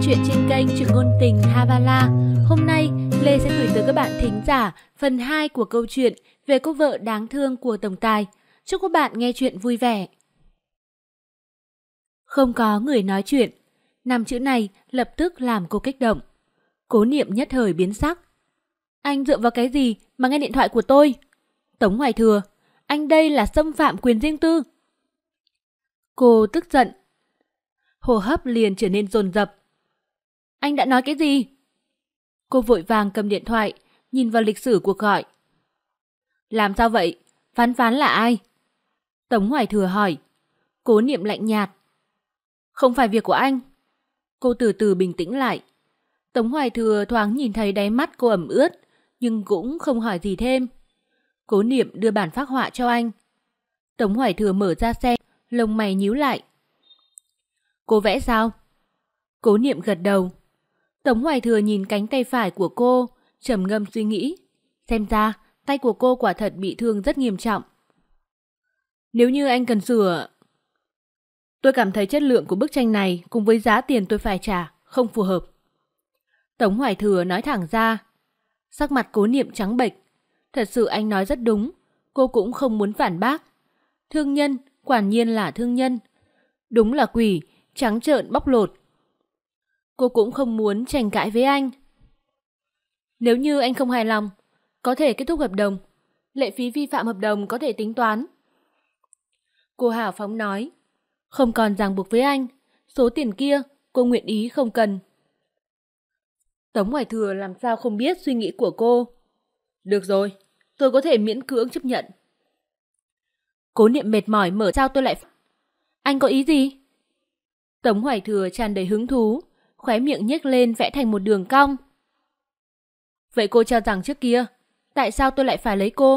truyện trên kênh Truyện Ngôn Tình Havala. Hôm nay, Lê sẽ gửi tới các bạn thính giả phần 2 của câu chuyện về cô vợ đáng thương của tổng tài. Chúc các bạn nghe chuyện vui vẻ. Không có người nói chuyện. 5 chữ này lập tức làm cô kích động. Cố Niệm nhất thời biến sắc. Anh dựa vào cái gì mà nghe điện thoại của tôi? Tống Hoài Thừa, anh đây là xâm phạm quyền riêng tư. Cô tức giận. Hô hấp liền trở nên dồn dập. Anh đã nói cái gì? Cô vội vàng cầm điện thoại, nhìn vào lịch sử cuộc gọi. Làm sao vậy? Phán phán là ai? Tống Hoài Thừa hỏi. Cố Niệm lạnh nhạt. Không phải việc của anh. Cô từ từ bình tĩnh lại. Tống Hoài Thừa thoáng nhìn thấy đáy mắt cô ẩm ướt, nhưng cũng không hỏi gì thêm. Cố Niệm đưa bản phác họa cho anh. Tống Hoài Thừa mở ra xem, lông mày nhíu lại. Cô vẽ sao? Cố Niệm gật đầu. Tống Hoài Thừa nhìn cánh tay phải của cô, trầm ngâm suy nghĩ. Xem ra, tay của cô quả thật bị thương rất nghiêm trọng. Nếu như anh cần sửa... Tôi cảm thấy chất lượng của bức tranh này cùng với giá tiền tôi phải trả không phù hợp. Tống Hoài Thừa nói thẳng ra. Sắc mặt Cố Niệm trắng bệch. Thật sự anh nói rất đúng, cô cũng không muốn phản bác. Thương nhân, quả nhiên là thương nhân. Đúng là quỷ, trắng trợn bóc lột. Cô cũng không muốn tranh cãi với anh. Nếu như anh không hài lòng, có thể kết thúc hợp đồng. Lệ phí vi phạm hợp đồng có thể tính toán. Cô hào phóng nói. Không còn ràng buộc với anh. Số tiền kia cô nguyện ý không cần. Tống Hoài Thừa làm sao không biết suy nghĩ của cô. Được rồi, tôi có thể miễn cưỡng chấp nhận. Cố Niệm mệt mỏi mở sao tôi lại... Anh có ý gì? Tống Hoài Thừa tràn đầy hứng thú, khóe miệng nhếch lên vẽ thành một đường cong. Vậy cô cho rằng trước kia, tại sao tôi lại phải lấy cô?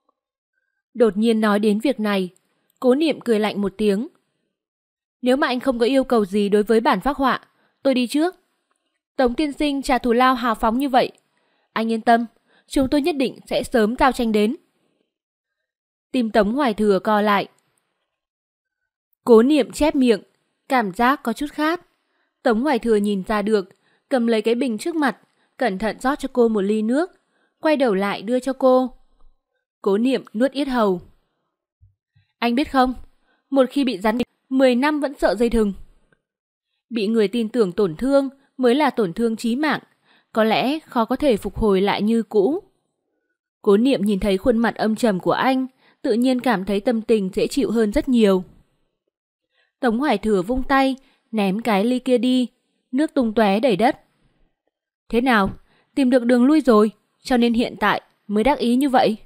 Đột nhiên nói đến việc này, Cố Niệm cười lạnh một tiếng. Nếu mà anh không có yêu cầu gì đối với bản phác họa, tôi đi trước. Tống tiên sinh trả thù lao hào phóng như vậy. Anh yên tâm, chúng tôi nhất định sẽ sớm giao tranh đến. Tim Tống Hoài Thừa co lại. Cố Niệm chép miệng, cảm giác có chút khát. Tống Hoài Thừa nhìn ra được, cầm lấy cái bình trước mặt, cẩn thận rót cho cô một ly nước, quay đầu lại đưa cho cô. Cố Niệm nuốt yết hầu. Anh biết không, một khi bị rắn 10 năm vẫn sợ dây thừng. Bị người tin tưởng tổn thương mới là tổn thương chí mạng, có lẽ khó có thể phục hồi lại như cũ. Cố Niệm nhìn thấy khuôn mặt âm trầm của anh, tự nhiên cảm thấy tâm tình dễ chịu hơn rất nhiều. Tống Hoài Thừa vung tay, ném cái ly kia đi, nước tung tóe đầy đất. Thế nào, tìm được đường lui rồi, cho nên hiện tại mới đắc ý như vậy?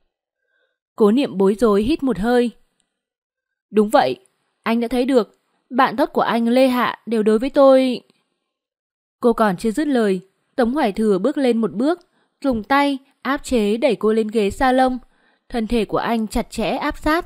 Cố Niệm bối rối hít một hơi. Đúng vậy, anh đã thấy được, bạn tốt của anh Lê Hạ đều đối với tôi... Cô còn chưa dứt lời, Tống Hoài Thừa bước lên một bước, dùng tay áp chế đẩy cô lên ghế salon, thân thể của anh chặt chẽ áp sát.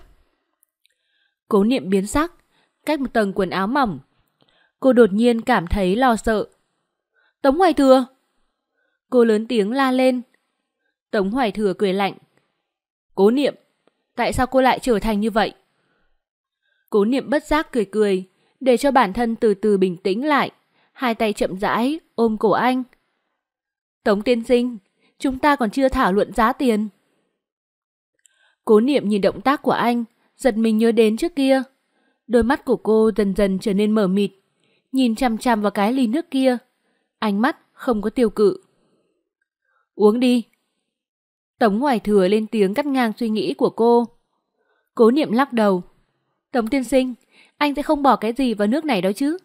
Cố Niệm biến sắc, cách một tầng quần áo mỏng. Cô đột nhiên cảm thấy lo sợ. Tống Hoài Thừa! Cô lớn tiếng la lên. Tống Hoài Thừa cười lạnh. Cố Niệm, tại sao cô lại trở thành như vậy? Cố Niệm bất giác cười cười, để cho bản thân từ từ bình tĩnh lại, hai tay chậm rãi ôm cổ anh. Tống tiên sinh, chúng ta còn chưa thảo luận giá tiền. Cố Niệm nhìn động tác của anh, giật mình nhớ đến trước kia. Đôi mắt của cô dần dần trở nên mờ mịt, nhìn chằm chằm vào cái ly nước kia. Ánh mắt không có tiêu cự. Uống đi. Tống Hoài Thừa lên tiếng cắt ngang suy nghĩ của cô. Cố Niệm lắc đầu. Tống tiên sinh, anh sẽ không bỏ cái gì vào nước này đó chứ?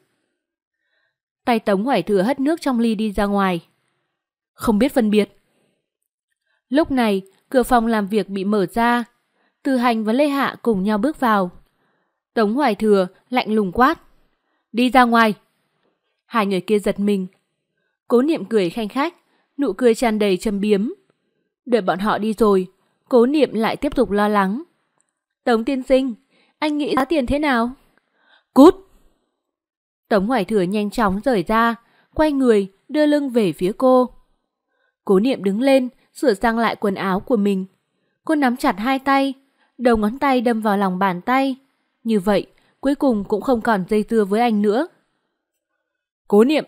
Tay Tống Hoài Thừa hất nước trong ly đi ra ngoài. Không biết phân biệt. Lúc này, cửa phòng làm việc bị mở ra. Từ Hành và Lê Hạ cùng nhau bước vào. Tống Hoài Thừa lạnh lùng quát. Đi ra ngoài. Hai người kia giật mình. Cố Niệm cười khanh khách, nụ cười tràn đầy châm biếm. Đợi bọn họ đi rồi, Cố Niệm lại tiếp tục lo lắng. Tống tiên sinh, anh nghĩ giá tiền thế nào? Cút! Tống Hoài Thừa nhanh chóng rời ra, quay người, đưa lưng về phía cô. Cố Niệm đứng lên, sửa sang lại quần áo của mình. Cô nắm chặt hai tay, đầu ngón tay đâm vào lòng bàn tay. Như vậy, cuối cùng cũng không còn dây dưa với anh nữa. Cố Niệm,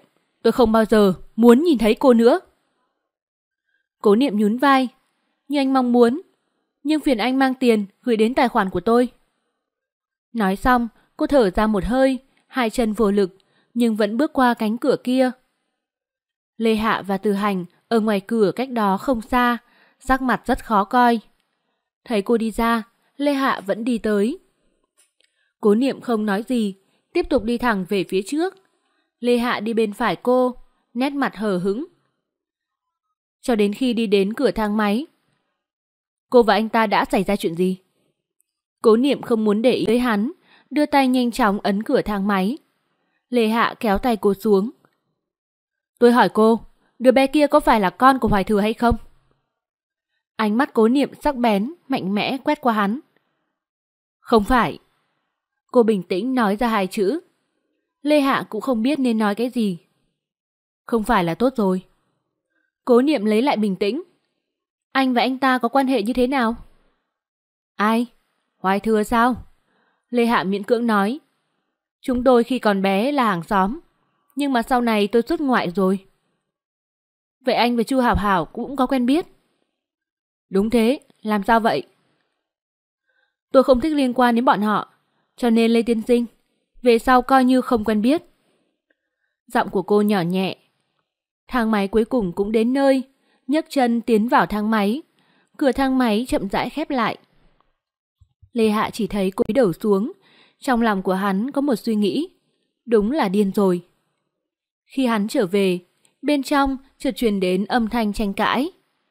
Tôi không bao giờ muốn nhìn thấy cô nữa. Cố Niệm nhún vai. Như anh mong muốn, nhưng phiền anh mang tiền gửi đến tài khoản của tôi. Nói xong, cô thở ra một hơi, hai chân vô lực, nhưng vẫn bước qua cánh cửa kia. Lê Hạ và Từ Hành ở ngoài cửa cách đó không xa, sắc mặt rất khó coi. Thấy cô đi ra, Lê Hạ vẫn đi tới. Cố Niệm không nói gì, tiếp tục đi thẳng về phía trước. Lê Hạ đi bên phải cô, nét mặt hờ hững. Cho đến khi đi đến cửa thang máy. Cô và anh ta đã xảy ra chuyện gì? Cố Niệm không muốn để ý tới hắn, đưa tay nhanh chóng ấn cửa thang máy. Lê Hạ kéo tay cô xuống. Tôi hỏi cô, đứa bé kia có phải là con của Hoài Thừa hay không? Ánh mắt Cố Niệm sắc bén, mạnh mẽ quét qua hắn. Không phải. Cô bình tĩnh nói ra hai chữ. Lê Hạ cũng không biết nên nói cái gì. Không phải là tốt rồi. Cố Niệm lấy lại bình tĩnh. Anh và anh ta có quan hệ như thế nào? Ai? Hoài Thừa sao? Lê Hạ miễn cưỡng nói. Chúng tôi khi còn bé là hàng xóm, nhưng mà sau này tôi xuất ngoại rồi. Vậy anh và Chu Hảo Hảo cũng có quen biết? Đúng thế, làm sao vậy? Tôi không thích liên quan đến bọn họ, cho nên Lê tiên sinh, về sau coi như không quen biết. Giọng của cô nhỏ nhẹ. Thang máy cuối cùng cũng đến nơi, nhấc chân tiến vào thang máy. Cửa thang máy chậm rãi khép lại. Lê Hạ chỉ thấy cúi đầu xuống, trong lòng của hắn có một suy nghĩ, đúng là điên rồi. Khi hắn trở về, bên trong chợt truyền đến âm thanh tranh cãi.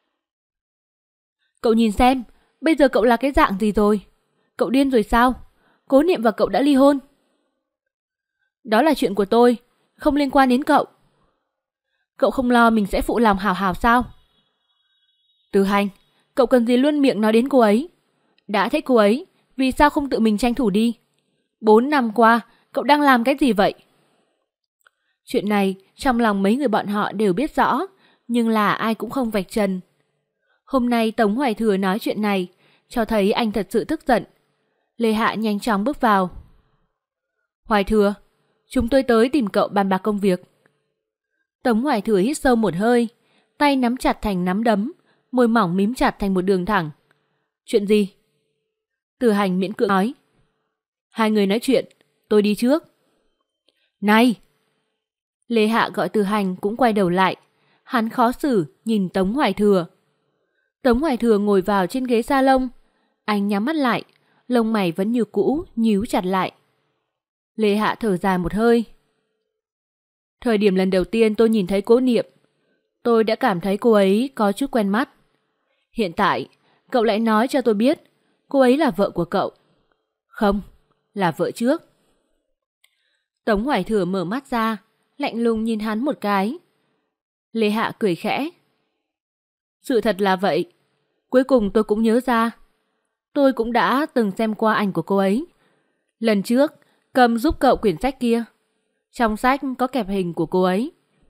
Cậu nhìn xem, bây giờ cậu là cái dạng gì rồi? Cậu điên rồi sao? Cố Niệm và cậu đã ly hôn. Đó là chuyện của tôi, không liên quan đến cậu. Cậu không lo mình sẽ phụ lòng Hảo Hảo sao? Từ Hành, cậu cần gì luôn miệng nói đến cô ấy? Đã thích cô ấy, vì sao không tự mình tranh thủ đi? 4 năm qua, cậu đang làm cái gì vậy? Chuyện này trong lòng mấy người bọn họ đều biết rõ, nhưng là ai cũng không vạch trần. Hôm nay Tống Hoài Thừa nói chuyện này, cho thấy anh thật sự tức giận. Lê Hạ nhanh chóng bước vào. Hoài Thừa, chúng tôi tới tìm cậu bàn bạc công việc. Tống Hoài Thừa hít sâu một hơi, tay nắm chặt thành nắm đấm, môi mỏng mím chặt thành một đường thẳng. Chuyện gì? Từ Hành miễn cưỡng nói. Hai người nói chuyện, tôi đi trước. Này! Lê Hạ gọi Từ Hành cũng quay đầu lại. Hắn khó xử nhìn Tống Hoài Thừa. Tống Hoài Thừa ngồi vào trên ghế salon. Anh nhắm mắt lại, lông mày vẫn như cũ, nhíu chặt lại. Lê Hạ thở dài một hơi. Thời điểm lần đầu tiên tôi nhìn thấy Cố Niệm, tôi đã cảm thấy cô ấy có chút quen mắt. Hiện tại, cậu lại nói cho tôi biết cô ấy là vợ của cậu. Không, là vợ trước. Tống Hoài Thừa mở mắt ra, lạnh lùng nhìn hắn một cái. Lê Hạ cười khẽ. Sự thật là vậy. Cuối cùng tôi cũng nhớ ra. Tôi cũng đã từng xem qua ảnh của cô ấy. Lần trước, cầm giúp cậu quyển sách kia. Trong sách có kẹp hình của cô ấy.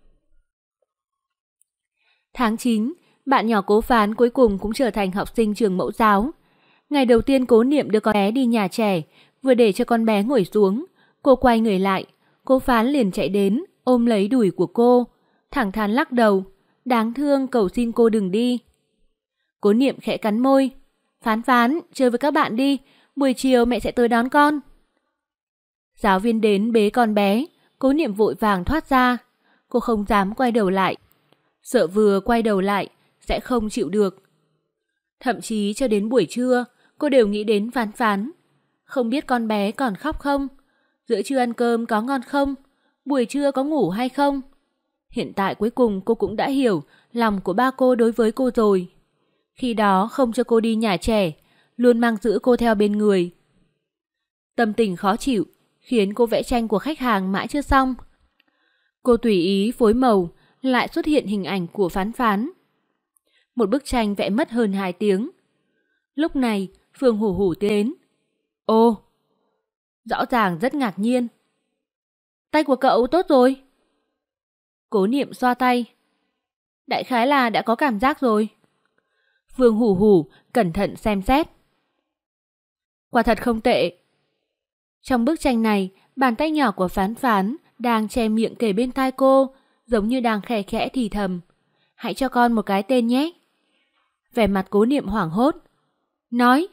Tháng 9, bạn nhỏ Cố Phán cuối cùng cũng trở thành học sinh trường mẫu giáo. Ngày đầu tiên Cố Niệm đưa con bé đi nhà trẻ, vừa để cho con bé ngồi xuống, cô quay người lại, Cố Phán liền chạy đến, ôm lấy đùi của cô, thẳng thắn lắc đầu, đáng thương cầu xin cô đừng đi. Cố Niệm khẽ cắn môi. Phán Phán, chơi với các bạn đi, buổi chiều mẹ sẽ tới đón con. Giáo viên đến bế con bé, Cố Niệm vội vàng thoát ra. Cô không dám quay đầu lại, sợ vừa quay đầu lại sẽ không chịu được. Thậm chí cho đến buổi trưa, cô đều nghĩ đến Phán Phán. Không biết con bé còn khóc không? Giữa trưa ăn cơm có ngon không? Buổi trưa có ngủ hay không? Hiện tại cuối cùng cô cũng đã hiểu lòng của ba cô đối với cô rồi. Khi đó không cho cô đi nhà trẻ, luôn mang giữ cô theo bên người. Tâm tình khó chịu khiến cô vẽ tranh của khách hàng mãi chưa xong. Cô tùy ý phối màu, lại xuất hiện hình ảnh của Phán Phán. Một bức tranh vẽ mất hơn 2 tiếng. Lúc này, Phương Hủ Hủ đến. Ô! Rõ ràng rất ngạc nhiên. Tay của cậu tốt rồi. Cố Niệm xoa tay. Đại khái là đã có cảm giác rồi. Phương Hủ Hủ cẩn thận xem xét. Quả thật không tệ. Trong bức tranh này, bàn tay nhỏ của Phán Phán đang che miệng kề bên tai cô, giống như đang khẽ khẽ thì thầm. Hãy cho con một cái tên nhé. Vẻ mặt Cố Niệm hoảng hốt. Nói,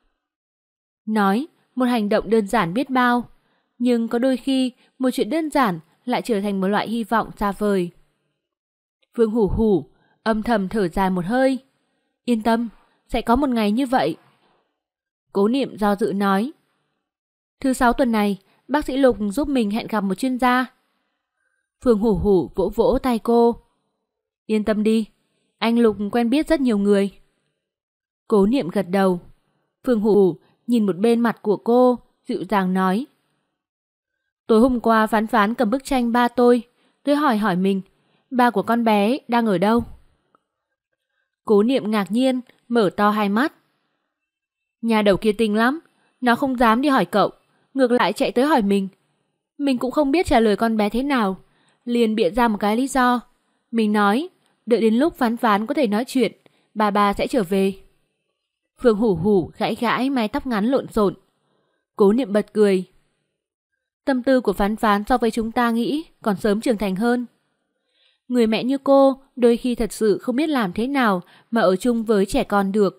một hành động đơn giản biết bao. Nhưng có đôi khi, một chuyện đơn giản lại trở thành một loại hy vọng xa vời. Vương Hủ Hủ âm thầm thở dài một hơi. Yên tâm, sẽ có một ngày như vậy. Cố Niệm do dự nói. Thứ 6 tuần này, bác sĩ Lục giúp mình hẹn gặp một chuyên gia. Vương Hủ Hủ vỗ vỗ tay cô. Yên tâm đi, anh Lục quen biết rất nhiều người. Cố Niệm gật đầu. Vương Hủ Hủ nhìn một bên mặt của cô, dịu dàng nói. Tối hôm qua Phán Phán cầm bức tranh ba tôi hỏi mình, ba của con bé đang ở đâu? Cố Niệm ngạc nhiên, mở to hai mắt. Nhà đầu kia tinh lắm, nó không dám đi hỏi cậu, ngược lại chạy tới hỏi mình. Mình cũng không biết trả lời con bé thế nào, liền bịa ra một cái lý do. Mình nói, đợi đến lúc Phán Phán có thể nói chuyện, bà sẽ trở về. Phương Hủ Hủ gãi gãi mái tóc ngắn lộn xộn. Cố Niệm bật cười. Tâm tư của Phán Phán so với chúng ta nghĩ còn sớm trưởng thành hơn. Người mẹ như cô đôi khi thật sự không biết làm thế nào mà ở chung với trẻ con được.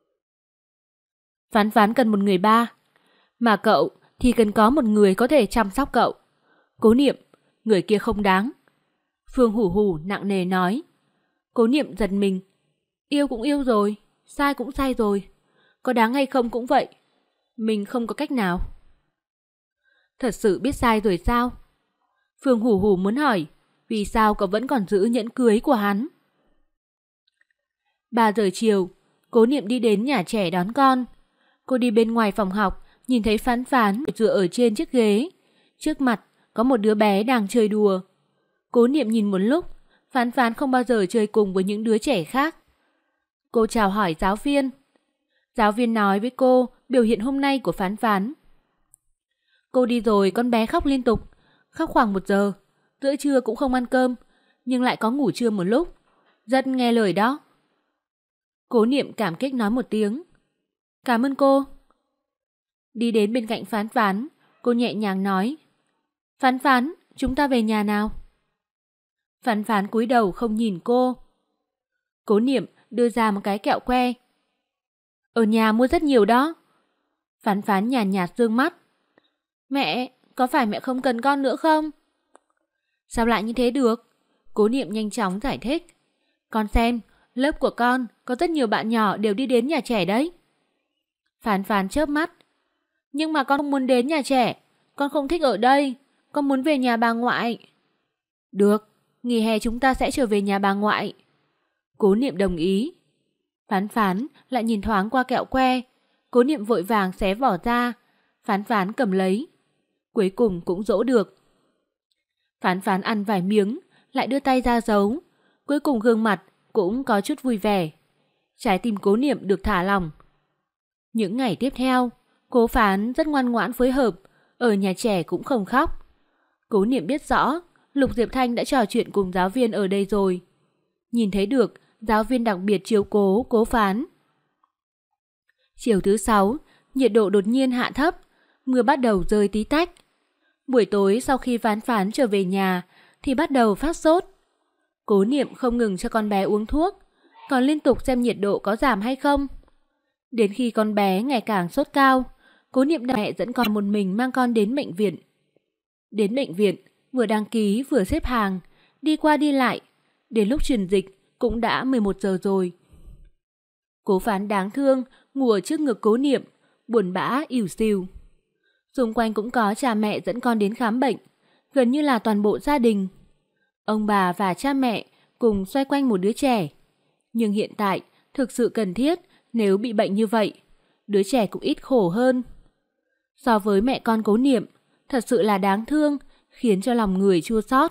Phán Phán cần một người ba, mà cậu thì cần có một người có thể chăm sóc cậu. Cố Niệm, người kia không đáng. Phương Hủ Hủ nặng nề nói. Cố Niệm giật mình. Yêu cũng yêu rồi, sai cũng sai rồi. Có đáng hay không cũng vậy. Mình không có cách nào. Thật sự biết sai rồi sao? Phương Hủ Hủ muốn hỏi, vì sao cậu vẫn còn giữ nhẫn cưới của hắn? 3 giờ chiều, Cố Niệm đi đến nhà trẻ đón con. Cô đi bên ngoài phòng học, nhìn thấy Phán Phán dựa ở trên chiếc ghế. Trước mặt có một đứa bé đang chơi đùa. Cố Niệm nhìn một lúc, Phán Phán không bao giờ chơi cùng với những đứa trẻ khác. Cô chào hỏi giáo viên. Giáo viên nói với cô biểu hiện hôm nay của Phán Phán. Cô đi rồi con bé khóc liên tục, khóc khoảng 1 giờ, giữa trưa cũng không ăn cơm, nhưng lại có ngủ trưa một lúc. Rất nghe lời đó. Cố Niệm cảm kích nói một tiếng. Cảm ơn cô. Đi đến bên cạnh Phán Phán, cô nhẹ nhàng nói. Phán Phán, chúng ta về nhà nào. Phán Phán cúi đầu không nhìn cô. Cố Niệm đưa ra một cái kẹo que. Ở nhà mua rất nhiều đó. Phán Phán nhàn nhạt dương mắt. Mẹ, có phải mẹ không cần con nữa không? Sao lại như thế được? Cố Niệm nhanh chóng giải thích. Con xem, lớp của con có rất nhiều bạn nhỏ đều đi đến nhà trẻ đấy. Phán Phán chớp mắt. Nhưng mà con không muốn đến nhà trẻ, con không thích ở đây, con muốn về nhà bà ngoại. Được, nghỉ hè chúng ta sẽ trở về nhà bà ngoại. Cố Niệm đồng ý. Phán Phán lại nhìn thoáng qua kẹo que. Cố Niệm vội vàng xé vỏ ra. Phán Phán cầm lấy. Cuối cùng cũng dỗ được. Phán Phán ăn vài miếng, lại đưa tay ra giấu. Cuối cùng gương mặt cũng có chút vui vẻ. Trái tim Cố Niệm được thả lỏng. Những ngày tiếp theo, Cố Phán rất ngoan ngoãn phối hợp, ở nhà trẻ cũng không khóc. Cố Niệm biết rõ, Lục Diệp Thanh đã trò chuyện cùng giáo viên ở đây rồi. Nhìn thấy được, giáo viên đặc biệt chiếu cố Cố Phán. Chiều thứ 6, nhiệt độ đột nhiên hạ thấp, mưa bắt đầu rơi tí tách. Buổi tối sau khi Phán Phán trở về nhà thì bắt đầu phát sốt. Cố Niệm không ngừng cho con bé uống thuốc, còn liên tục xem nhiệt độ có giảm hay không. Đến khi con bé ngày càng sốt cao, Cố Niệm đặt mẹ dẫn con một mình mang con đến bệnh viện. Đến bệnh viện, vừa đăng ký vừa xếp hàng, đi qua đi lại. Đến lúc truyền dịch cũng đã 11 giờ rồi. Cố Phán đáng thương ngủ ở trước ngực Cố Niệm, buồn bã ỉu xìu. Xung quanh cũng có cha mẹ dẫn con đến khám bệnh, gần như là toàn bộ gia đình. Ông bà và cha mẹ cùng xoay quanh một đứa trẻ. Nhưng hiện tại thực sự cần thiết, nếu bị bệnh như vậy, đứa trẻ cũng ít khổ hơn. So với mẹ con Cố Niệm, thật sự là đáng thương, khiến cho lòng người chua xót.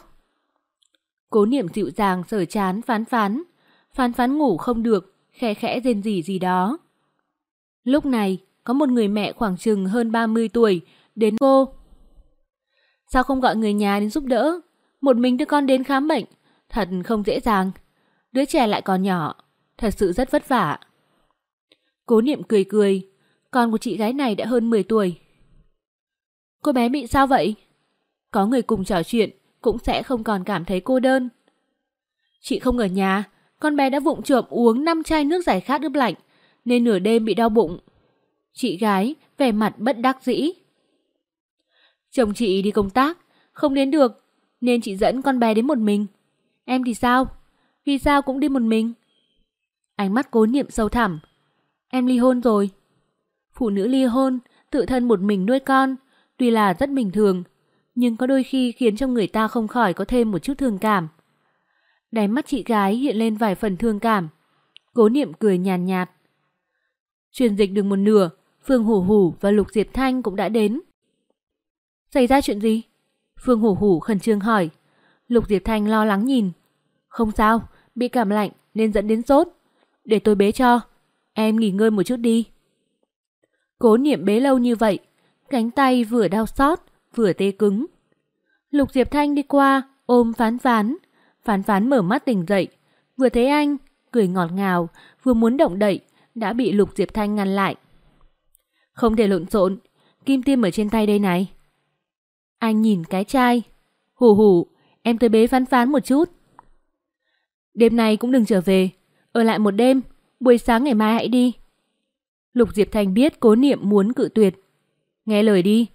Cố Niệm dịu dàng sờ trán Phán Phán. Phán Phán ngủ không được, khẽ khẽ rên rỉ gì đó. Lúc này, có một người mẹ khoảng chừng hơn 30 tuổi đến cô. Sao không gọi người nhà đến giúp đỡ? Một mình đưa con đến khám bệnh, thật không dễ dàng. Đứa trẻ lại còn nhỏ, thật sự rất vất vả. Cố Niệm cười cười, con của chị gái này đã hơn 10 tuổi. Cô bé bị sao vậy? Có người cùng trò chuyện, cũng sẽ không còn cảm thấy cô đơn. Chị không ở nhà, con bé đã vụng trộm uống 5 chai nước giải khát ướp lạnh, nên nửa đêm bị đau bụng. Chị gái vẻ mặt bất đắc dĩ. Chồng chị đi công tác, không đến được, nên chị dẫn con bé đến một mình. Em thì sao? Vì sao cũng đi một mình? Ánh mắt Cố Niệm sâu thẳm. Em ly hôn rồi. Phụ nữ ly hôn, tự thân một mình nuôi con, tuy là rất bình thường, nhưng có đôi khi khiến cho người ta không khỏi có thêm một chút thương cảm. Đáy mắt chị gái hiện lên vài phần thương cảm. Cố Niệm cười nhàn nhạt. Truyền dịch được một nửa, Phương Hủ Hủ và Lục Diệp Thanh cũng đã đến. Xảy ra chuyện gì? Phương Hủ Hủ khẩn trương hỏi. Lục Diệp Thanh lo lắng nhìn. Không sao, bị cảm lạnh nên dẫn đến sốt. Để tôi bế cho. Em nghỉ ngơi một chút đi. Cố Niệm bế lâu như vậy, cánh tay vừa đau xót, vừa tê cứng. Lục Diệp Thanh đi qua, ôm Phán Phán. Phán Phán mở mắt tỉnh dậy, vừa thấy anh, cười ngọt ngào, vừa muốn động đậy, đã bị Lục Diệp Thanh ngăn lại. Không thể lộn xộn, kim tiêm ở trên tay đây này. Anh nhìn cái chai. Hủ Hủ, em tới bế Phán Phán một chút. Đêm nay cũng đừng trở về, ở lại một đêm, buổi sáng ngày mai hãy đi. Lục Diệp Thanh biết Cố Niệm muốn cự tuyệt. Nghe lời đi.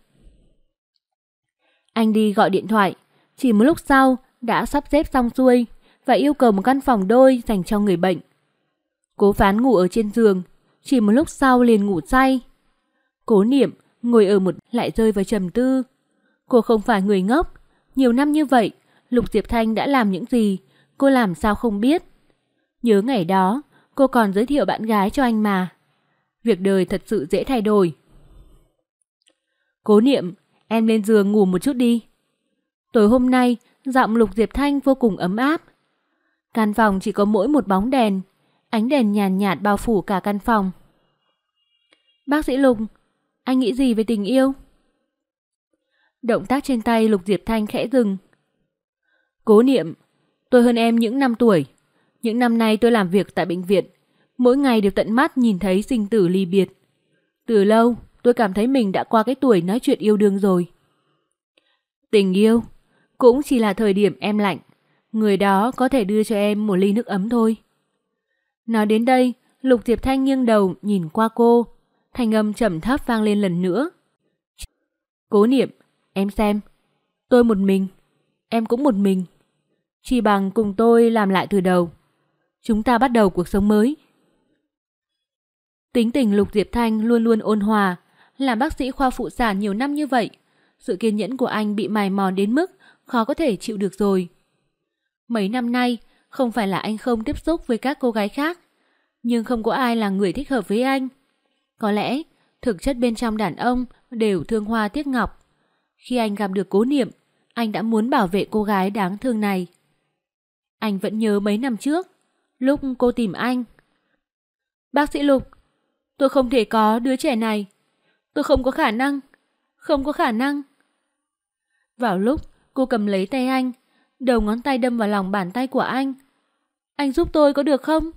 Anh đi gọi điện thoại, chỉ một lúc sau đã sắp xếp xong xuôi và yêu cầu một căn phòng đôi dành cho người bệnh. Cố Phán ngủ ở trên giường, chỉ một lúc sau liền ngủ say. Cố Niệm ngồi ở một lại rơi vào trầm tư. Cô không phải người ngốc, nhiều năm như vậy, Lục Diệp Thanh đã làm những gì, cô làm sao không biết. Nhớ ngày đó, cô còn giới thiệu bạn gái cho anh mà. Việc đời thật sự dễ thay đổi. Cố Niệm, em lên giường ngủ một chút đi. Tối hôm nay, giọng Lục Diệp Thanh vô cùng ấm áp. Căn phòng chỉ có mỗi một bóng đèn, ánh đèn nhàn nhạt bao phủ cả căn phòng. Bác sĩ Lục, anh nghĩ gì về tình yêu? Động tác trên tay Lục Diệp Thanh khẽ dừng. Cố Niệm, tôi hơn em những năm tuổi. Những năm nay tôi làm việc tại bệnh viện, mỗi ngày đều tận mắt nhìn thấy sinh tử ly biệt. Từ lâu, tôi cảm thấy mình đã qua cái tuổi nói chuyện yêu đương rồi. Tình yêu cũng chỉ là thời điểm em lạnh, người đó có thể đưa cho em một ly nước ấm thôi. Nói đến đây, Lục Diệp Thanh nghiêng đầu nhìn qua cô, thanh âm trầm thấp vang lên lần nữa. Cố Niệm, em xem, tôi một mình, em cũng một mình. Chỉ bằng cùng tôi làm lại từ đầu. Chúng ta bắt đầu cuộc sống mới. Tính tình Lục Diệp Thanh luôn luôn ôn hòa, làm bác sĩ khoa phụ sản nhiều năm như vậy, sự kiên nhẫn của anh bị mài mòn đến mức khó có thể chịu được rồi. Mấy năm nay, không phải là anh không tiếp xúc với các cô gái khác, nhưng không có ai là người thích hợp với anh. Có lẽ, thực chất bên trong đàn ông đều thương hoa tiếc ngọc. Khi anh gặp được Cố Niệm, anh đã muốn bảo vệ cô gái đáng thương này. Anh vẫn nhớ mấy năm trước, lúc cô tìm anh. Bác sĩ Lục, tôi không thể có đứa trẻ này. Tôi không có khả năng. Không có khả năng. Vào lúc cô cầm lấy tay anh, đầu ngón tay đâm vào lòng bàn tay của anh. Anh giúp tôi có được không?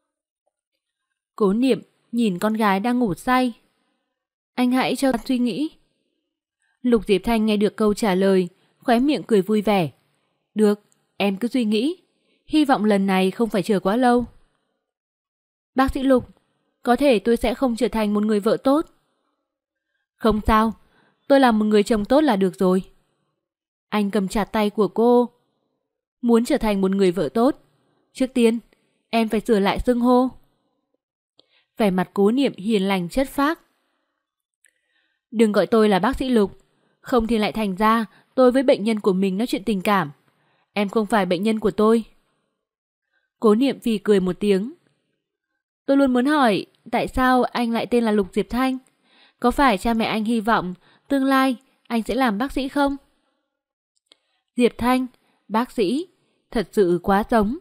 Cố Niệm nhìn con gái đang ngủ say. Anh hãy cho suy nghĩ. Lục Diệp Thanh nghe được câu trả lời, khóe miệng cười vui vẻ. Được, em cứ suy nghĩ. Hy vọng lần này không phải chờ quá lâu. Bác sĩ Lục, có thể tôi sẽ không trở thành một người vợ tốt. Không sao, tôi là một người chồng tốt là được rồi. Anh cầm chặt tay của cô. Muốn trở thành một người vợ tốt, trước tiên, em phải sửa lại xưng hô. Vẻ mặt Cố Niệm hiền lành chất phác. Đừng gọi tôi là bác sĩ Lục, không thì lại thành ra tôi với bệnh nhân của mình nói chuyện tình cảm. Em không phải bệnh nhân của tôi. Cố Niệm phì cười một tiếng. Tôi luôn muốn hỏi, tại sao anh lại tên là Lục Diệp Thanh? Có phải cha mẹ anh hy vọng tương lai anh sẽ làm bác sĩ không? Diệp Thanh, bác sĩ, thật sự quá giống.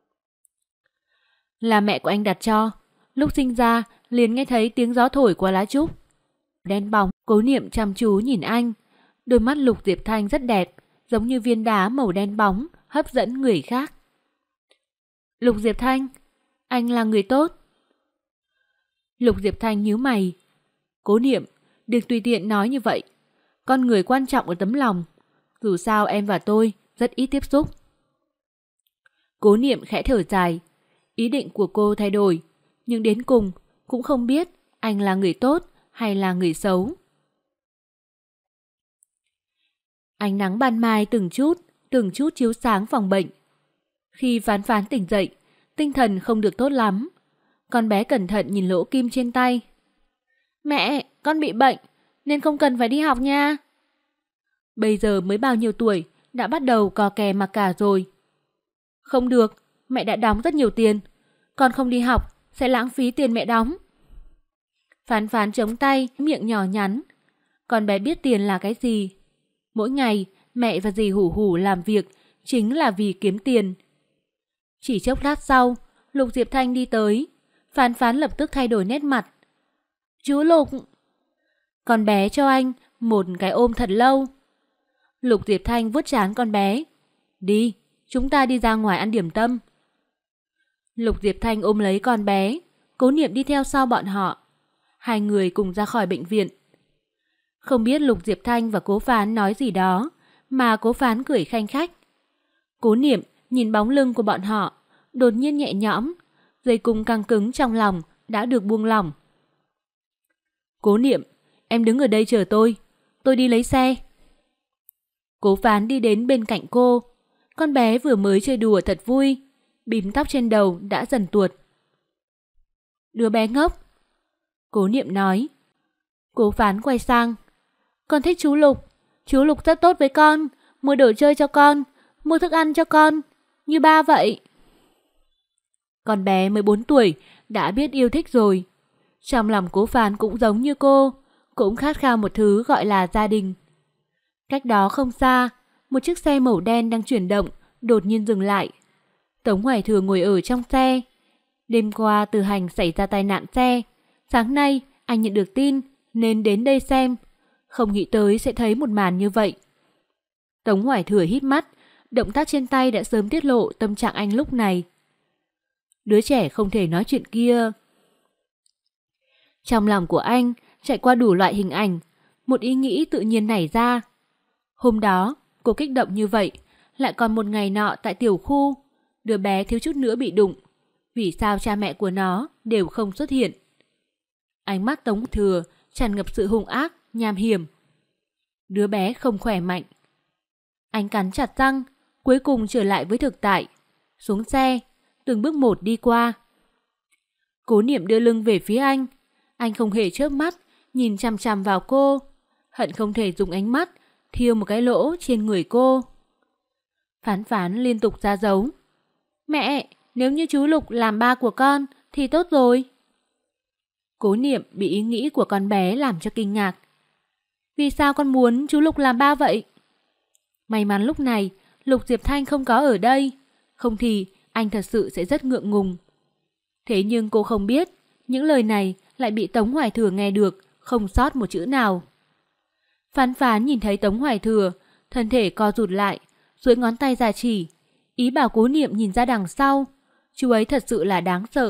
Là mẹ của anh đặt cho, lúc sinh ra liền nghe thấy tiếng gió thổi qua lá trúc. Đen bóng, Cố Niệm chăm chú nhìn anh. Đôi mắt Lục Diệp Thanh rất đẹp, giống như viên đá màu đen bóng, hấp dẫn người khác. Lục Diệp Thanh, anh là người tốt. Lục Diệp Thanh nhíu mày. Cố Niệm, đừng tùy tiện nói như vậy. Con người quan trọng ở tấm lòng. Dù sao em và tôi rất ít tiếp xúc. Cố Niệm khẽ thở dài. Ý định của cô thay đổi, nhưng đến cùng cũng không biết anh là người tốt hay là người xấu. Ánh nắng ban mai từng chút chiếu sáng phòng bệnh. Khi Phán Phán tỉnh dậy, tinh thần không được tốt lắm. Con bé cẩn thận nhìn lỗ kim trên tay. Mẹ, con bị bệnh, nên không cần phải đi học nha. Bây giờ mới bao nhiêu tuổi, đã bắt đầu cò kè mặc cả rồi. Không được, mẹ đã đóng rất nhiều tiền. Con không đi học, sẽ lãng phí tiền mẹ đóng. Phán Phán chống tay, miệng nhỏ nhắn. Con bé biết tiền là cái gì. Mỗi ngày, mẹ và dì Hủ Hủ làm việc chính là vì kiếm tiền. Chỉ chốc lát sau, Lục Diệp Thanh đi tới. Phán Phán lập tức thay đổi nét mặt. Chú Lục! Con bé cho anh một cái ôm thật lâu. Lục Diệp Thanh vuốt trán con bé. Đi, chúng ta đi ra ngoài ăn điểm tâm. Lục Diệp Thanh ôm lấy con bé, Cố Niệm đi theo sau bọn họ. Hai người cùng ra khỏi bệnh viện. Không biết Lục Diệp Thanh và Cố Phán nói gì đó, mà Cố Phán cười khanh khách. Cố Niệm nhìn bóng lưng của bọn họ, đột nhiên nhẹ nhõm, dây cung căng cứng trong lòng đã được buông lỏng. Cố Niệm, em đứng ở đây chờ tôi đi lấy xe. Cố Phán đi đến bên cạnh cô. Con bé vừa mới chơi đùa thật vui, bím tóc trên đầu đã dần tuột. Đứa bé ngốc. Cố Niệm nói. Cố Phán quay sang. Con thích chú Lục rất tốt với con, mua đồ chơi cho con, mua thức ăn cho con, như ba vậy. Con bé mới 4 tuổi đã biết yêu thích rồi. Trong lòng Cố Phán cũng giống như cô, cũng khát khao một thứ gọi là gia đình. Cách đó không xa, một chiếc xe màu đen đang chuyển động, đột nhiên dừng lại. Tống Hoài Thừa ngồi ở trong xe. Đêm qua Từ Hành xảy ra tai nạn xe. Sáng nay anh nhận được tin nên đến đây xem. Không nghĩ tới sẽ thấy một màn như vậy. Tống Hoài Thừa híp mắt, động tác trên tay đã sớm tiết lộ tâm trạng anh lúc này. Đứa trẻ không thể nói chuyện kia. Trong lòng của anh chạy qua đủ loại hình ảnh, một ý nghĩ tự nhiên nảy ra. Hôm đó, cô kích động như vậy, lại còn một ngày nọ tại tiểu khu, đứa bé thiếu chút nữa bị đụng. Vì sao cha mẹ của nó đều không xuất hiện? Ánh mắt Tống Thừa tràn ngập sự hung ác, nham hiểm. Đứa bé không khỏe mạnh. Anh cắn chặt răng, cuối cùng trở lại với thực tại. Xuống xe, từng bước một đi qua. Cố Niệm đưa lưng về phía anh không hề chớp mắt, nhìn chằm chằm vào cô, hận không thể dùng ánh mắt thiêu một cái lỗ trên người cô. Phán Phán liên tục ra dấu. Mẹ, nếu như chú Lục làm ba của con thì tốt rồi. Cố Niệm bị ý nghĩ của con bé làm cho kinh ngạc. Vì sao con muốn chú Lục làm ba vậy? May mắn lúc này Lục Diệp Thanh không có ở đây, không thì anh thật sự sẽ rất ngượng ngùng. Thế nhưng cô không biết, những lời này lại bị Tống Hoài Thừa nghe được, không sót một chữ nào. Phán Phán nhìn thấy Tống Hoài Thừa, thân thể co rụt lại, duỗi ngón tay ra chỉ, ý bảo Cố Niệm nhìn ra đằng sau. Chú ấy thật sự là đáng sợ.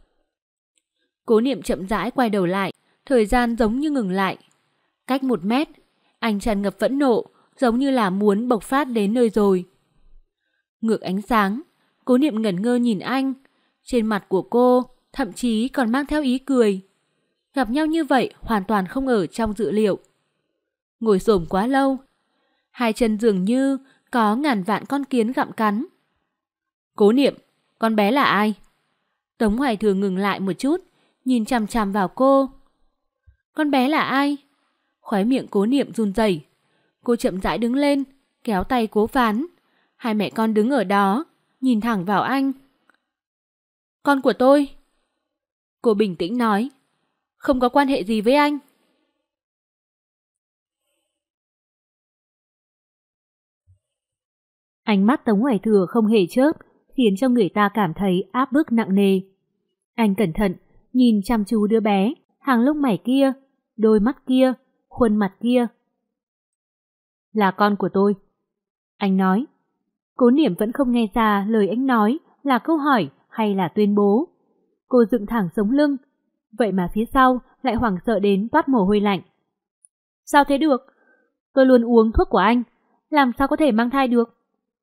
Cố Niệm chậm rãi quay đầu lại, thời gian giống như ngừng lại. Cách 1 mét, anh tràn ngập phẫn nộ, giống như là muốn bộc phát đến nơi rồi. Ngược ánh sáng, Cố Niệm ngẩn ngơ nhìn anh. Trên mặt của cô thậm chí còn mang theo ý cười. Gặp nhau như vậy hoàn toàn không ở trong dự liệu. Ngồi xổm quá lâu, hai chân dường như có ngàn vạn con kiến gặm cắn. Cố Niệm, con bé là ai? Tống Hoài Thừa ngừng lại một chút, nhìn chằm chằm vào cô. Con bé là ai? Khóe miệng Cố Niệm run rẩy. Cô chậm rãi đứng lên, kéo tay Cố Phán. Hai mẹ con đứng ở đó, nhìn thẳng vào anh. Con của tôi. Cô bình tĩnh nói. Không có quan hệ gì với anh. Ánh mắt Tống Hoài Thừa không hề chớp, khiến cho người ta cảm thấy áp bức nặng nề. Anh cẩn thận, nhìn chăm chú đứa bé, hàng lông mày kia, đôi mắt kia, khuôn mặt kia. Là con của tôi. Anh nói. Cố Niệm vẫn không nghe ra lời anh nói là câu hỏi hay là tuyên bố. Cô dựng thẳng sống lưng, vậy mà phía sau lại hoảng sợ đến toát mồ hôi lạnh. Sao thế được? Tôi luôn uống thuốc của anh, làm sao có thể mang thai được?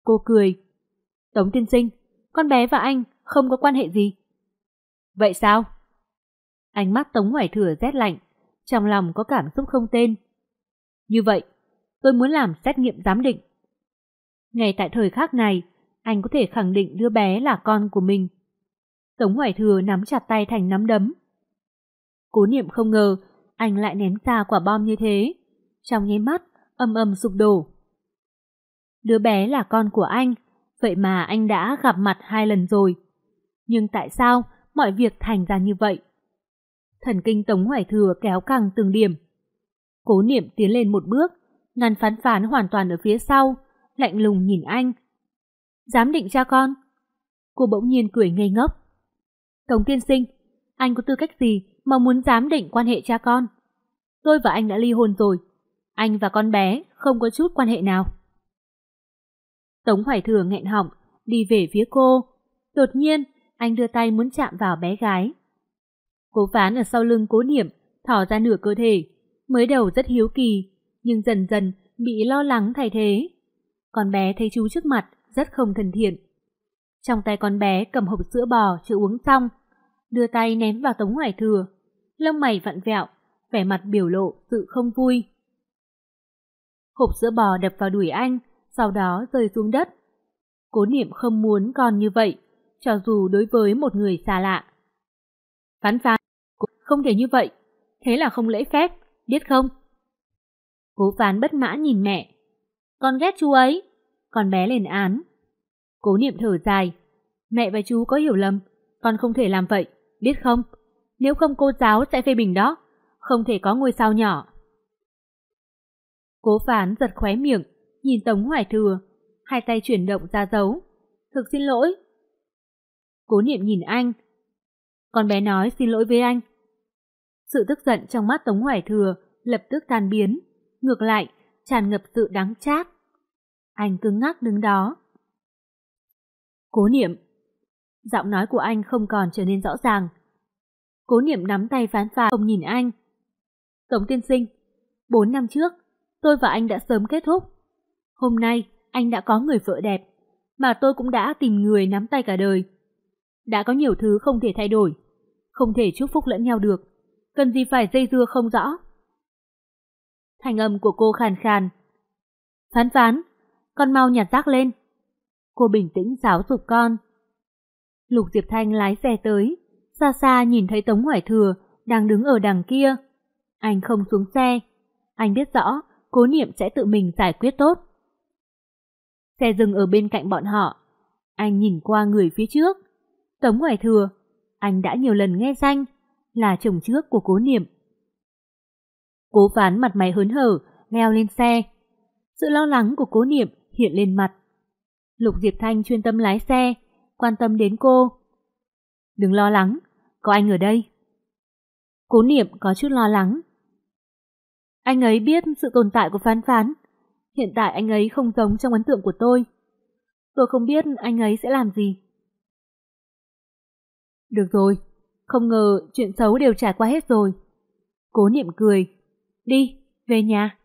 Cô cười. Tống tiên sinh, con bé và anh không có quan hệ gì. Vậy sao? Ánh mắt Tống Hoài Thừa rét lạnh, trong lòng có cảm xúc không tên. Như vậy, tôi muốn làm xét nghiệm giám định. Ngay tại thời khắc này, anh có thể khẳng định đứa bé là con của mình. Tống Hoài Thừa nắm chặt tay thành nắm đấm. Cố Niệm không ngờ anh lại ném ra quả bom như thế. Trong nháy mắt, ầm ầm sụp đổ. Đứa bé là con của anh, vậy mà anh đã gặp mặt 2 lần rồi. Nhưng tại sao mọi việc thành ra như vậy? Thần kinh Tống Hoài Thừa kéo căng từng điểm. Cố Niệm tiến lên một bước, ngăn Phán Phán hoàn toàn ở phía sau, lạnh lùng nhìn anh. Giám định cha con? Cô bỗng nhiên cười ngây ngốc. Tống tiên sinh, anh có tư cách gì mà muốn giám định quan hệ cha con? Tôi và anh đã ly hôn rồi. Anh và con bé không có chút quan hệ nào. Tống Hoài Thừa nghẹn họng, đi về phía cô. Đột nhiên, anh đưa tay muốn chạm vào bé gái. Cố Phán ở sau lưng Cố Niệm, thỏ ra nửa cơ thể. Mới đầu rất hiếu kỳ, nhưng dần dần bị lo lắng thay thế. Con bé thấy chú trước mặt, rất không thân thiện. Trong tay con bé cầm hộp sữa bò chưa uống xong, đưa tay ném vào Tống Hoài Thừa. Lông mày vặn vẹo, vẻ mặt biểu lộ sự không vui. Hộp sữa bò đập vào đùi anh, sau đó rơi xuống đất. Cố Niệm không muốn con như vậy, cho dù đối với một người xa lạ. Phán Phán, không thể như vậy, thế là không lễ phép, biết không? Cố Phán bất mãn nhìn mẹ. Con ghét chú ấy. Con bé lên án. Cố Niệm thở dài. Mẹ và chú có hiểu lầm, con không thể làm vậy, biết không? Nếu không cô giáo sẽ phê bình đó, không thể có ngôi sao nhỏ. Cố Phán giật khóe miệng, nhìn Tống Hoài Thừa, hai tay chuyển động ra dấu. Thực xin lỗi. Cố Niệm nhìn anh. Con bé nói xin lỗi với anh. Sự tức giận trong mắt Tống Hoài Thừa lập tức tan biến, ngược lại tràn ngập sự đắng chát. Anh cứng ngắc đứng đó. Cố Niệm. Giọng nói của anh không còn trở nên rõ ràng. Cố Niệm nắm tay Phán Phán, không nhìn anh. Tống tiên sinh, 4 năm trước, tôi và anh đã sớm kết thúc. Hôm nay, anh đã có người vợ đẹp, mà tôi cũng đã tìm người nắm tay cả đời. Đã có nhiều thứ không thể thay đổi, không thể chúc phúc lẫn nhau được, cần gì phải dây dưa không rõ. Thanh âm của cô khàn khàn. Phán Phán, con mau nhặt rác lên. Cô bình tĩnh giáo dục con. Lục Diệp Thanh lái xe tới, xa xa nhìn thấy Tống Hoài Thừa đang đứng ở đằng kia. Anh không xuống xe, anh biết rõ Cố Niệm sẽ tự mình giải quyết tốt. Xe dừng ở bên cạnh bọn họ. Anh nhìn qua người phía trước. Tống Hoài Thừa, anh đã nhiều lần nghe danh, là chồng trước của Cố Niệm. Cố Phán mặt mày hớn hở, leo lên xe. Sự lo lắng của Cố Niệm hiện lên mặt. Lục Diệp Thanh chuyên tâm lái xe, quan tâm đến cô. Đừng lo lắng, có anh ở đây. Cố Niệm có chút lo lắng. Anh ấy biết sự tồn tại của Phán Phán. Hiện tại anh ấy không giống trong ấn tượng của tôi. Tôi không biết anh ấy sẽ làm gì. Được rồi, không ngờ chuyện xấu đều trải qua hết rồi. Cố Niệm cười. Đi, về nhà.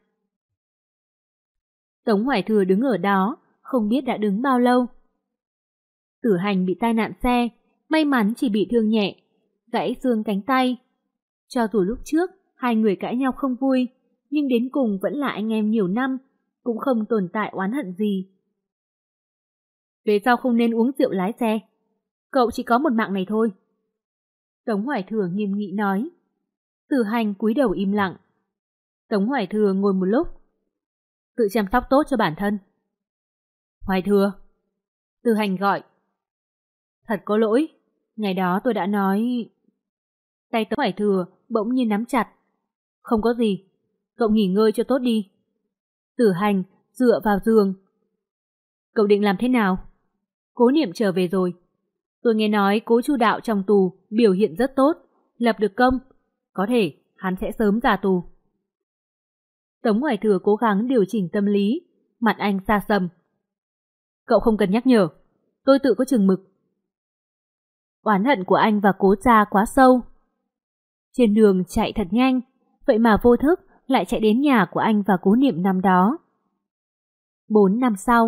Tống Hoài Thừa đứng ở đó, không biết đã đứng bao lâu. Tử Hành bị tai nạn xe, may mắn chỉ bị thương nhẹ, gãy xương cánh tay. Cho dù lúc trước hai người cãi nhau không vui, nhưng đến cùng vẫn là anh em nhiều năm, cũng không tồn tại oán hận gì. Về sau không nên uống rượu lái xe. Cậu chỉ có một mạng này thôi. Tống Hoài Thừa nghiêm nghị nói. Tử Hành cúi đầu im lặng. Tống Hoài Thừa ngồi một lúc. Tự chăm sóc tốt cho bản thân. Hoài Thừa. Tử Hành gọi. Thật có lỗi, ngày đó tôi đã nói... Tay Tống Hoài Thừa bỗng nhiên nắm chặt. Không có gì, cậu nghỉ ngơi cho tốt đi. Tử Hành dựa vào giường. Cậu định làm thế nào? Cố Niệm trở về rồi. Tôi nghe nói Cố Chu Đạo trong tù biểu hiện rất tốt, lập được công. Có thể hắn sẽ sớm ra tù. Tống Hoài Thừa cố gắng điều chỉnh tâm lý, mặt anh xa sầm. Cậu không cần nhắc nhở, tôi tự có chừng mực. Oán hận của anh và Cố gia quá sâu. Trên đường chạy thật nhanh, vậy mà vô thức lại chạy đến nhà của anh và Cố Niệm năm đó. 4 năm sau,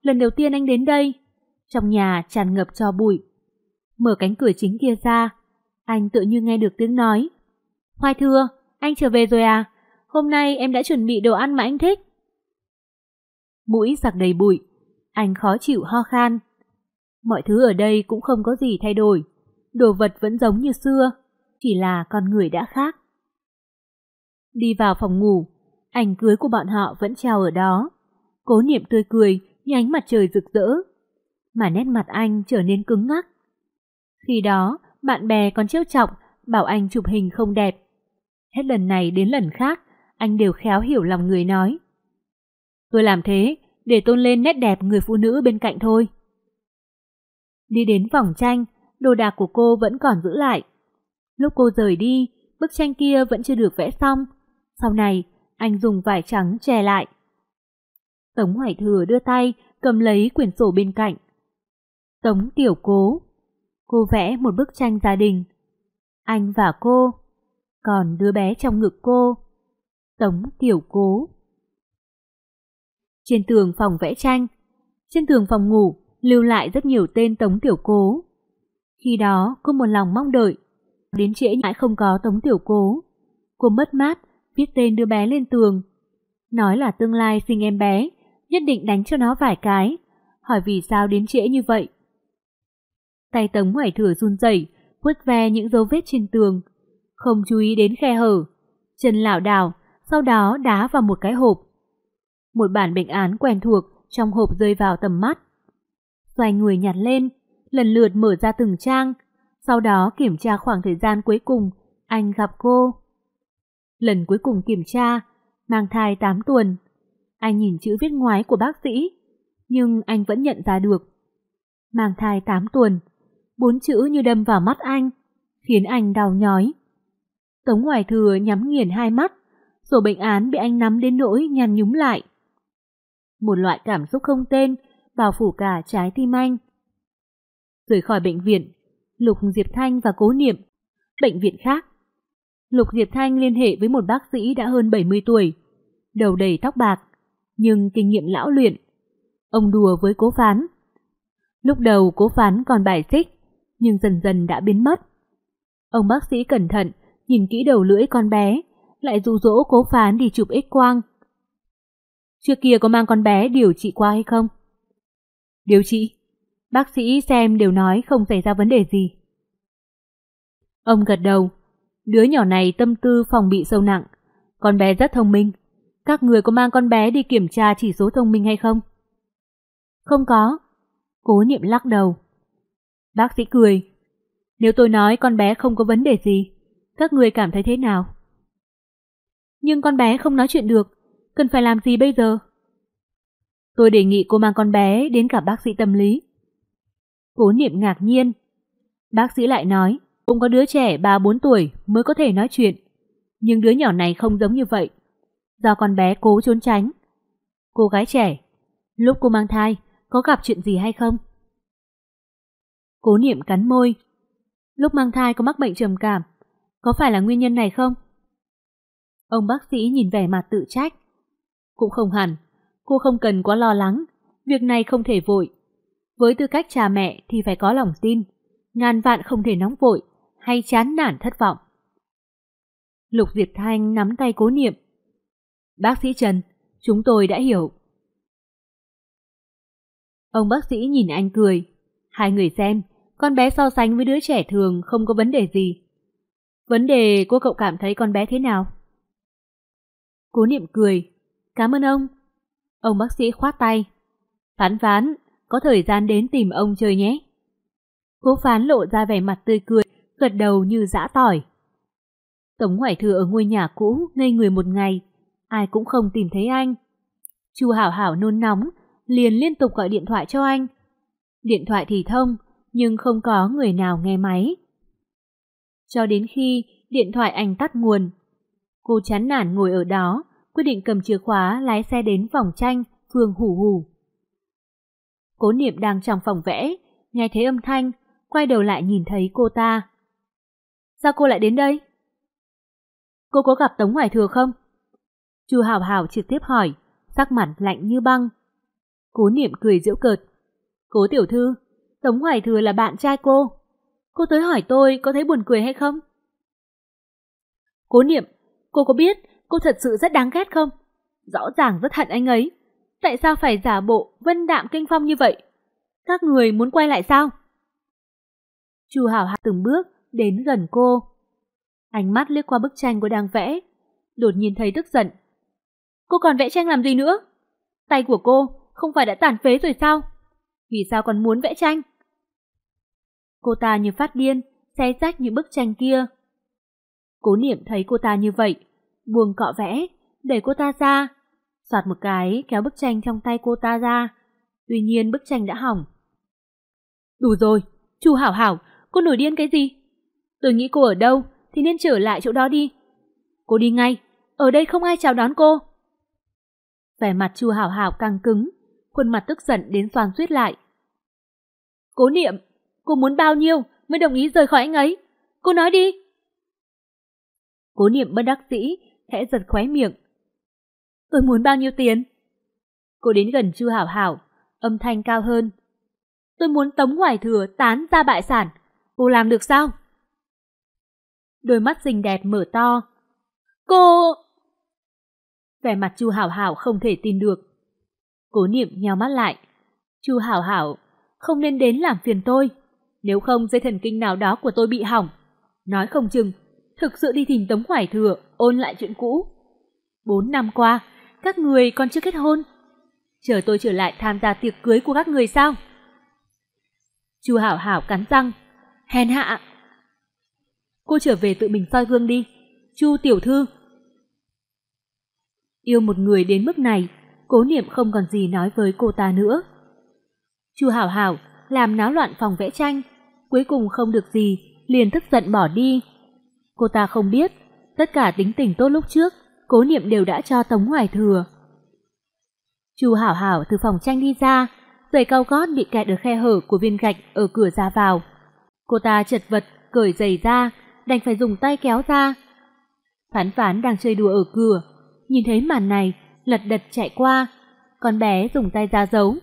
lần đầu tiên anh đến đây. Trong nhà tràn ngập tro bụi. Mở cánh cửa chính kia ra, anh tự như nghe được tiếng nói. Hoài Thừa, anh trở về rồi à? Hôm nay em đã chuẩn bị đồ ăn mà anh thích. Mũi sặc đầy bụi, anh khó chịu ho khan. Mọi thứ ở đây cũng không có gì thay đổi. Đồ vật vẫn giống như xưa, chỉ là con người đã khác. Đi vào phòng ngủ, ảnh cưới của bọn họ vẫn treo ở đó. Cố Niệm tươi cười như ánh mặt trời rực rỡ, mà nét mặt anh trở nên cứng ngắc. Khi đó, bạn bè còn trêu chọc, bảo anh chụp hình không đẹp. Hết lần này đến lần khác, anh đều khéo hiểu lòng người nói. Tôi làm thế để tôn lên nét đẹp người phụ nữ bên cạnh thôi. Đi đến phòng tranh, đồ đạc của cô vẫn còn giữ lại. Lúc cô rời đi, bức tranh kia vẫn chưa được vẽ xong. Sau này, anh dùng vải trắng che lại. Tống Hoài Thừa đưa tay, cầm lấy quyển sổ bên cạnh. Tống Tiểu Cố. Cô vẽ một bức tranh gia đình. Anh và cô, còn đứa bé trong ngực cô. Tống Tiểu Cố. Trên tường phòng vẽ tranh, trên tường phòng ngủ, lưu lại rất nhiều tên Tống Tiểu Cố. Khi đó, cô một lòng mong đợi. Đến trễ mãi không có Tống Tiểu Cố. Cô mất mát, viết tên đứa bé lên tường. Nói là tương lai sinh em bé, nhất định đánh cho nó vài cái. Hỏi vì sao đến trễ như vậy. Tay Tống Hoài Thừa run rẩy, vuốt ve những dấu vết trên tường. Không chú ý đến khe hở. Chân lảo đảo, sau đó đá vào một cái hộp. Một bản bệnh án quen thuộc trong hộp rơi vào tầm mắt. Xoay người nhặt lên, lần lượt mở ra từng trang, sau đó kiểm tra khoảng thời gian cuối cùng anh gặp cô. Lần cuối cùng kiểm tra, mang thai 8 tuần. Anh nhìn chữ viết ngoái của bác sĩ, nhưng anh vẫn nhận ra được. Mang thai 8 tuần, 4 chữ như đâm vào mắt anh, khiến anh đau nhói. Tống Hoài Thừa nhắm nghiền hai mắt, sổ bệnh án bị anh nắm đến nỗi nhăn nhúm lại. Một loại cảm xúc không tên bao phủ cả trái tim anh. Rời khỏi bệnh viện, Lục Diệp Thanh và Cố Niệm. Bệnh viện khác. Lục Diệp Thanh liên hệ với một bác sĩ đã hơn 70 tuổi, đầu đầy tóc bạc, nhưng kinh nghiệm lão luyện. Ông đùa với Cố Phán. Lúc đầu Cố Phán còn bài xích, nhưng dần dần đã biến mất. Ông bác sĩ cẩn thận, nhìn kỹ đầu lưỡi con bé, lại dụ dỗ Cố Phán đi chụp X-quang. Trước kia có mang con bé điều trị qua hay không? Điều trị? Bác sĩ xem đều nói không xảy ra vấn đề gì. Ông gật đầu. Đứa nhỏ này tâm tư phòng bị sâu nặng. Con bé rất thông minh. Các người có mang con bé đi kiểm tra chỉ số thông minh hay không? Không có. Cố Niệm lắc đầu. Bác sĩ cười. Nếu tôi nói con bé không có vấn đề gì, các người cảm thấy thế nào? Nhưng con bé không nói chuyện được, cần phải làm gì bây giờ? Tôi đề nghị cô mang con bé đến gặp bác sĩ tâm lý. Cố Niệm ngạc nhiên. Bác sĩ lại nói, cũng có đứa trẻ 3-4 tuổi mới có thể nói chuyện, nhưng đứa nhỏ này không giống như vậy. Do con bé cố trốn tránh. Cô gái trẻ, lúc cô mang thai, có gặp chuyện gì hay không? Cố Niệm cắn môi. Lúc mang thai có mắc bệnh trầm cảm, có phải là nguyên nhân này không? Ông bác sĩ nhìn vẻ mặt tự trách. Cũng không hẳn, cô không cần quá lo lắng, việc này không thể vội. Với tư cách cha mẹ thì phải có lòng tin, ngàn vạn không thể nóng vội hay chán nản thất vọng. Lục Diệp Thanh nắm tay Cố Niệm. Bác sĩ Trần, chúng tôi đã hiểu. Ông bác sĩ nhìn anh cười. Hai người xem, con bé so sánh với đứa trẻ thường không có vấn đề gì. Vấn đề cô cậu cảm thấy con bé thế nào? Cố Niệm cười. Cảm ơn ông. Ông bác sĩ khoát tay. Phán, có thời gian đến tìm ông chơi nhé. Cố Phán lộ ra vẻ mặt tươi cười, gật đầu như giã tỏi. Tống Hoài Thừa ở ngôi nhà cũ ngây người một ngày, ai cũng không tìm thấy anh. Chu Hảo Hảo nôn nóng, liền liên tục gọi điện thoại cho anh. Điện thoại thì thông, nhưng không có người nào nghe máy. Cho đến khi điện thoại anh tắt nguồn, cô chán nản ngồi ở đó, quyết định cầm chìa khóa lái xe đến phòng tranh phường Hủ Hủ. Cố Niệm đang trong phòng vẽ, nghe thấy âm thanh, quay đầu lại nhìn thấy cô ta. Sao cô lại đến đây? Cô có gặp Tống Hoài Thừa không? Chu Hảo Hảo trực tiếp hỏi, sắc mặt lạnh như băng. Cố Niệm cười giễu cợt. Cố tiểu thư, Tống Hoài Thừa là bạn trai cô. Cô tới hỏi tôi có thấy buồn cười hay không? Cố Niệm, cô có biết cô thật sự rất đáng ghét không? Rõ ràng rất hận anh ấy. Tại sao phải giả bộ vân đạm kinh phong như vậy? Các người muốn quay lại sao? Chu Hảo Hảo từng bước đến gần cô. Ánh mắt liếc qua bức tranh cô đang vẽ, đột nhiên thấy tức giận. Cô còn vẽ tranh làm gì nữa? Tay của cô không phải đã tàn phế rồi sao? Vì sao còn muốn vẽ tranh? Cô ta như phát điên, xé rách những bức tranh kia. Cố Niệm thấy cô ta như vậy, buông cọ vẽ, đẩy cô ta ra, xoạt một cái kéo bức tranh trong tay cô ta ra. Tuy nhiên bức tranh đã hỏng. Đủ rồi, Chu Hảo Hảo, cô nổi điên cái gì? Tôi nghĩ cô ở đâu thì nên trở lại chỗ đó đi. Cô đi ngay, ở đây không ai chào đón cô. Vẻ mặt Chu Hảo Hảo căng cứng, khuôn mặt tức giận đến xoắn xuýt lại. Cố Niệm, cô muốn bao nhiêu mới đồng ý rời khỏi anh ấy? Cô nói đi. Cố Niệm bất đắc dĩ, khẽ giật khóe miệng. Tôi muốn bao nhiêu tiền? Cô đến gần Chu Hảo Hảo, âm thanh cao hơn. Tôi muốn Tống Hoài Thừa tán ra bại sản. Cô làm được sao? Đôi mắt xinh đẹp mở to. Cô... Vẻ mặt Chu Hảo Hảo không thể tin được. Cố Niệm nheo mắt lại. Chu Hảo Hảo, không nên đến làm phiền tôi. Nếu không dây thần kinh nào đó của tôi bị hỏng. Nói không chừng, thực sự đi tìm Tống Hoài Thừa ôn lại chuyện cũ. 4 năm qua, các người còn chưa kết hôn. Chờ tôi trở lại tham gia tiệc cưới của các người sao? Chu Hảo Hảo cắn răng. Hèn hạ. Cô trở về tự mình soi gương đi, Chu tiểu thư. Yêu một người đến mức này, Cố Niệm không còn gì nói với cô ta nữa. Chu Hảo Hảo làm náo loạn phòng vẽ tranh, cuối cùng không được gì, liền tức giận bỏ đi. Cô ta không biết, tất cả tính tình tốt lúc trước, Cố Niệm đều đã cho Tống Hoài Thừa. Chu Hảo Hảo từ phòng tranh đi ra, giày cao gót bị kẹt ở khe hở của viên gạch ở cửa ra vào. Cô ta chật vật cởi giày ra, đành phải dùng tay kéo ra. Phán Phán đang chơi đùa ở cửa, nhìn thấy màn này, lật đật chạy qua, con bé dùng tay ra giấu.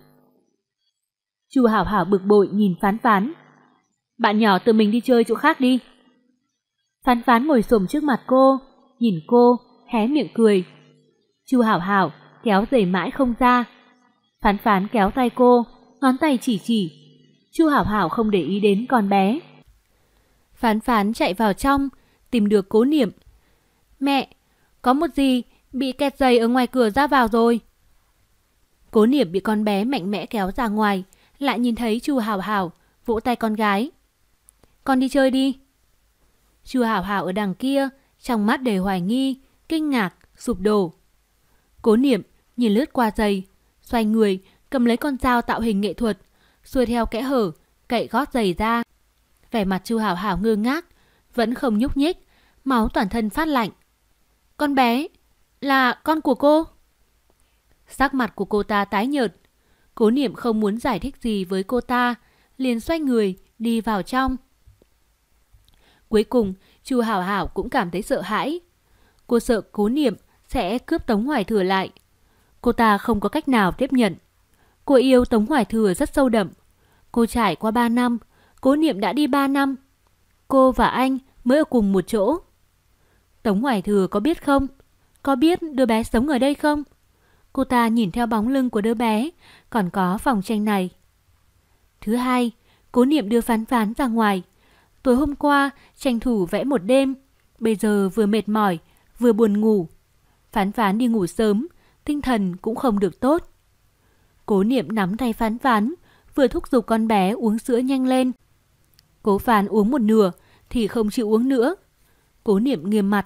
Chu Hảo Hảo bực bội nhìn Phán Phán. Bạn nhỏ tự mình đi chơi chỗ khác đi. Phán Phán ngồi xổm trước mặt cô, nhìn cô, hé miệng cười. Chu Hảo Hảo kéo giày mãi không ra. Phán Phán kéo tay cô, ngón tay chỉ. Chu Hảo Hảo không để ý đến con bé. Phán Phán chạy vào trong, tìm được Cố Niệm. Mẹ, có một gì bị kẹt giày ở ngoài cửa ra vào rồi. Cố Niệm bị con bé mạnh mẽ kéo ra ngoài, lại nhìn thấy Chu Hảo Hảo, vỗ tay con gái. Con đi chơi đi. Chu Hảo Hảo ở đằng kia, trong mắt đầy hoài nghi, kinh ngạc, sụp đổ. Cố Niệm nhìn lướt qua giày, xoay người, cầm lấy con dao tạo hình nghệ thuật, xuôi theo kẽ hở, cậy gót giày ra. Vẻ mặt Chu Hảo Hảo ngơ ngác, vẫn không nhúc nhích, máu toàn thân phát lạnh. Con bé, là con của cô? Sắc mặt của cô ta tái nhợt. Cố Niệm không muốn giải thích gì với cô ta, liền xoay người, đi vào trong. Cuối cùng, Chu Hảo Hảo cũng cảm thấy sợ hãi. Cô sợ Cố Niệm sẽ cướp Tống Hoài Thừa lại. Cô ta không có cách nào tiếp nhận. Cô yêu Tống Hoài Thừa rất sâu đậm. Cô trải qua 3 năm, Cố Niệm đã đi 3 năm. Cô và anh mới ở cùng một chỗ. Tống Hoài Thừa có biết không? Có biết đứa bé sống ở đây không? Cô ta nhìn theo bóng lưng của đứa bé, còn có phòng tranh này. Thứ hai, Cố Niệm đưa Phán Phán ra ngoài. Tối hôm qua, tranh thủ vẽ một đêm. Bây giờ vừa mệt mỏi, vừa buồn ngủ. Phán Phán đi ngủ sớm, tinh thần cũng không được tốt. Cố Niệm nắm tay Phán Phán, vừa thúc giục con bé uống sữa nhanh lên. Cố Phán uống một nửa thì không chịu uống nữa. Cố Niệm nghiêm mặt.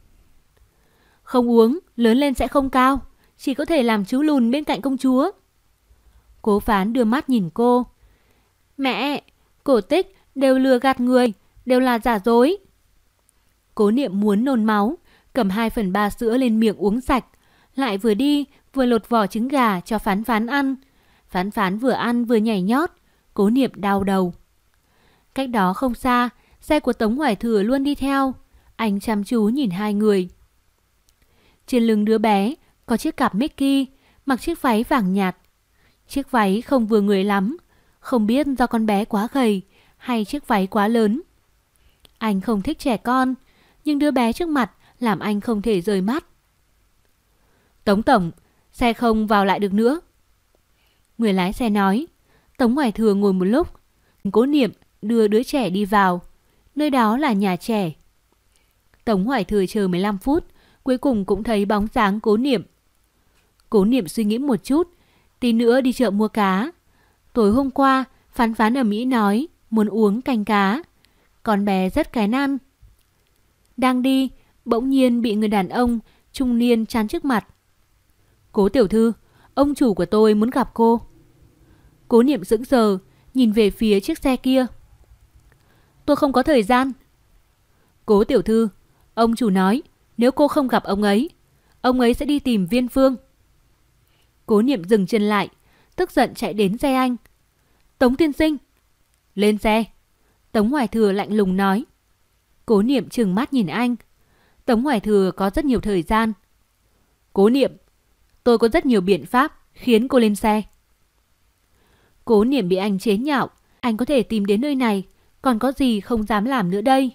Không uống, lớn lên sẽ không cao, chỉ có thể làm chú lùn bên cạnh công chúa. Cố Phán đưa mắt nhìn cô. Mẹ, cổ tích đều lừa gạt người, đều là giả dối. Cố Niệm muốn nôn máu, cầm 2/3 sữa lên miệng uống sạch, lại vừa đi vừa lột vỏ trứng gà cho Phán Phán ăn. Phán Phán vừa ăn vừa nhảy nhót, Cố Niệm đau đầu. Cách đó không xa, xe của Tống Hoài Thừa luôn đi theo. Anh chăm chú nhìn hai người. Trên lưng đứa bé có chiếc cặp Mickey, mặc chiếc váy vàng nhạt. Chiếc váy không vừa người lắm, không biết do con bé quá gầy hay chiếc váy quá lớn. Anh không thích trẻ con, nhưng đứa bé trước mặt làm anh không thể rời mắt. Tống tổng, xe không vào lại được nữa. Người lái xe nói. Tống Hoài Thừa ngồi một lúc. Cố Niệm đưa đứa trẻ đi vào. Nơi đó là nhà trẻ. Tống Hoài Thừa chờ 15 phút, cuối cùng cũng thấy bóng dáng Cố Niệm. Cố Niệm suy nghĩ một chút, tí nữa đi chợ mua cá. Tối hôm qua, Phán Phán ở Mỹ nói muốn uống canh cá. Con bé rất cái ăn. Đang đi, bỗng nhiên bị người đàn ông trung niên chắn trước mặt. Cố tiểu thư, ông chủ của tôi muốn gặp cô. Cố Niệm sững sờ, nhìn về phía chiếc xe kia. Tôi không có thời gian. Cố tiểu thư, ông chủ nói nếu cô không gặp ông ấy sẽ đi tìm Viên Phương. Cố Niệm dừng chân lại, tức giận chạy đến xe anh. Tống tiên sinh. Lên xe. Tống Hoài Thừa lạnh lùng nói. Cố Niệm trừng mắt nhìn anh. Tống Hoài Thừa có rất nhiều thời gian. Cố Niệm, tôi có rất nhiều biện pháp khiến cô lên xe. Cố Niệm bị anh chế nhạo. Anh có thể tìm đến nơi này, còn có gì không dám làm nữa đây.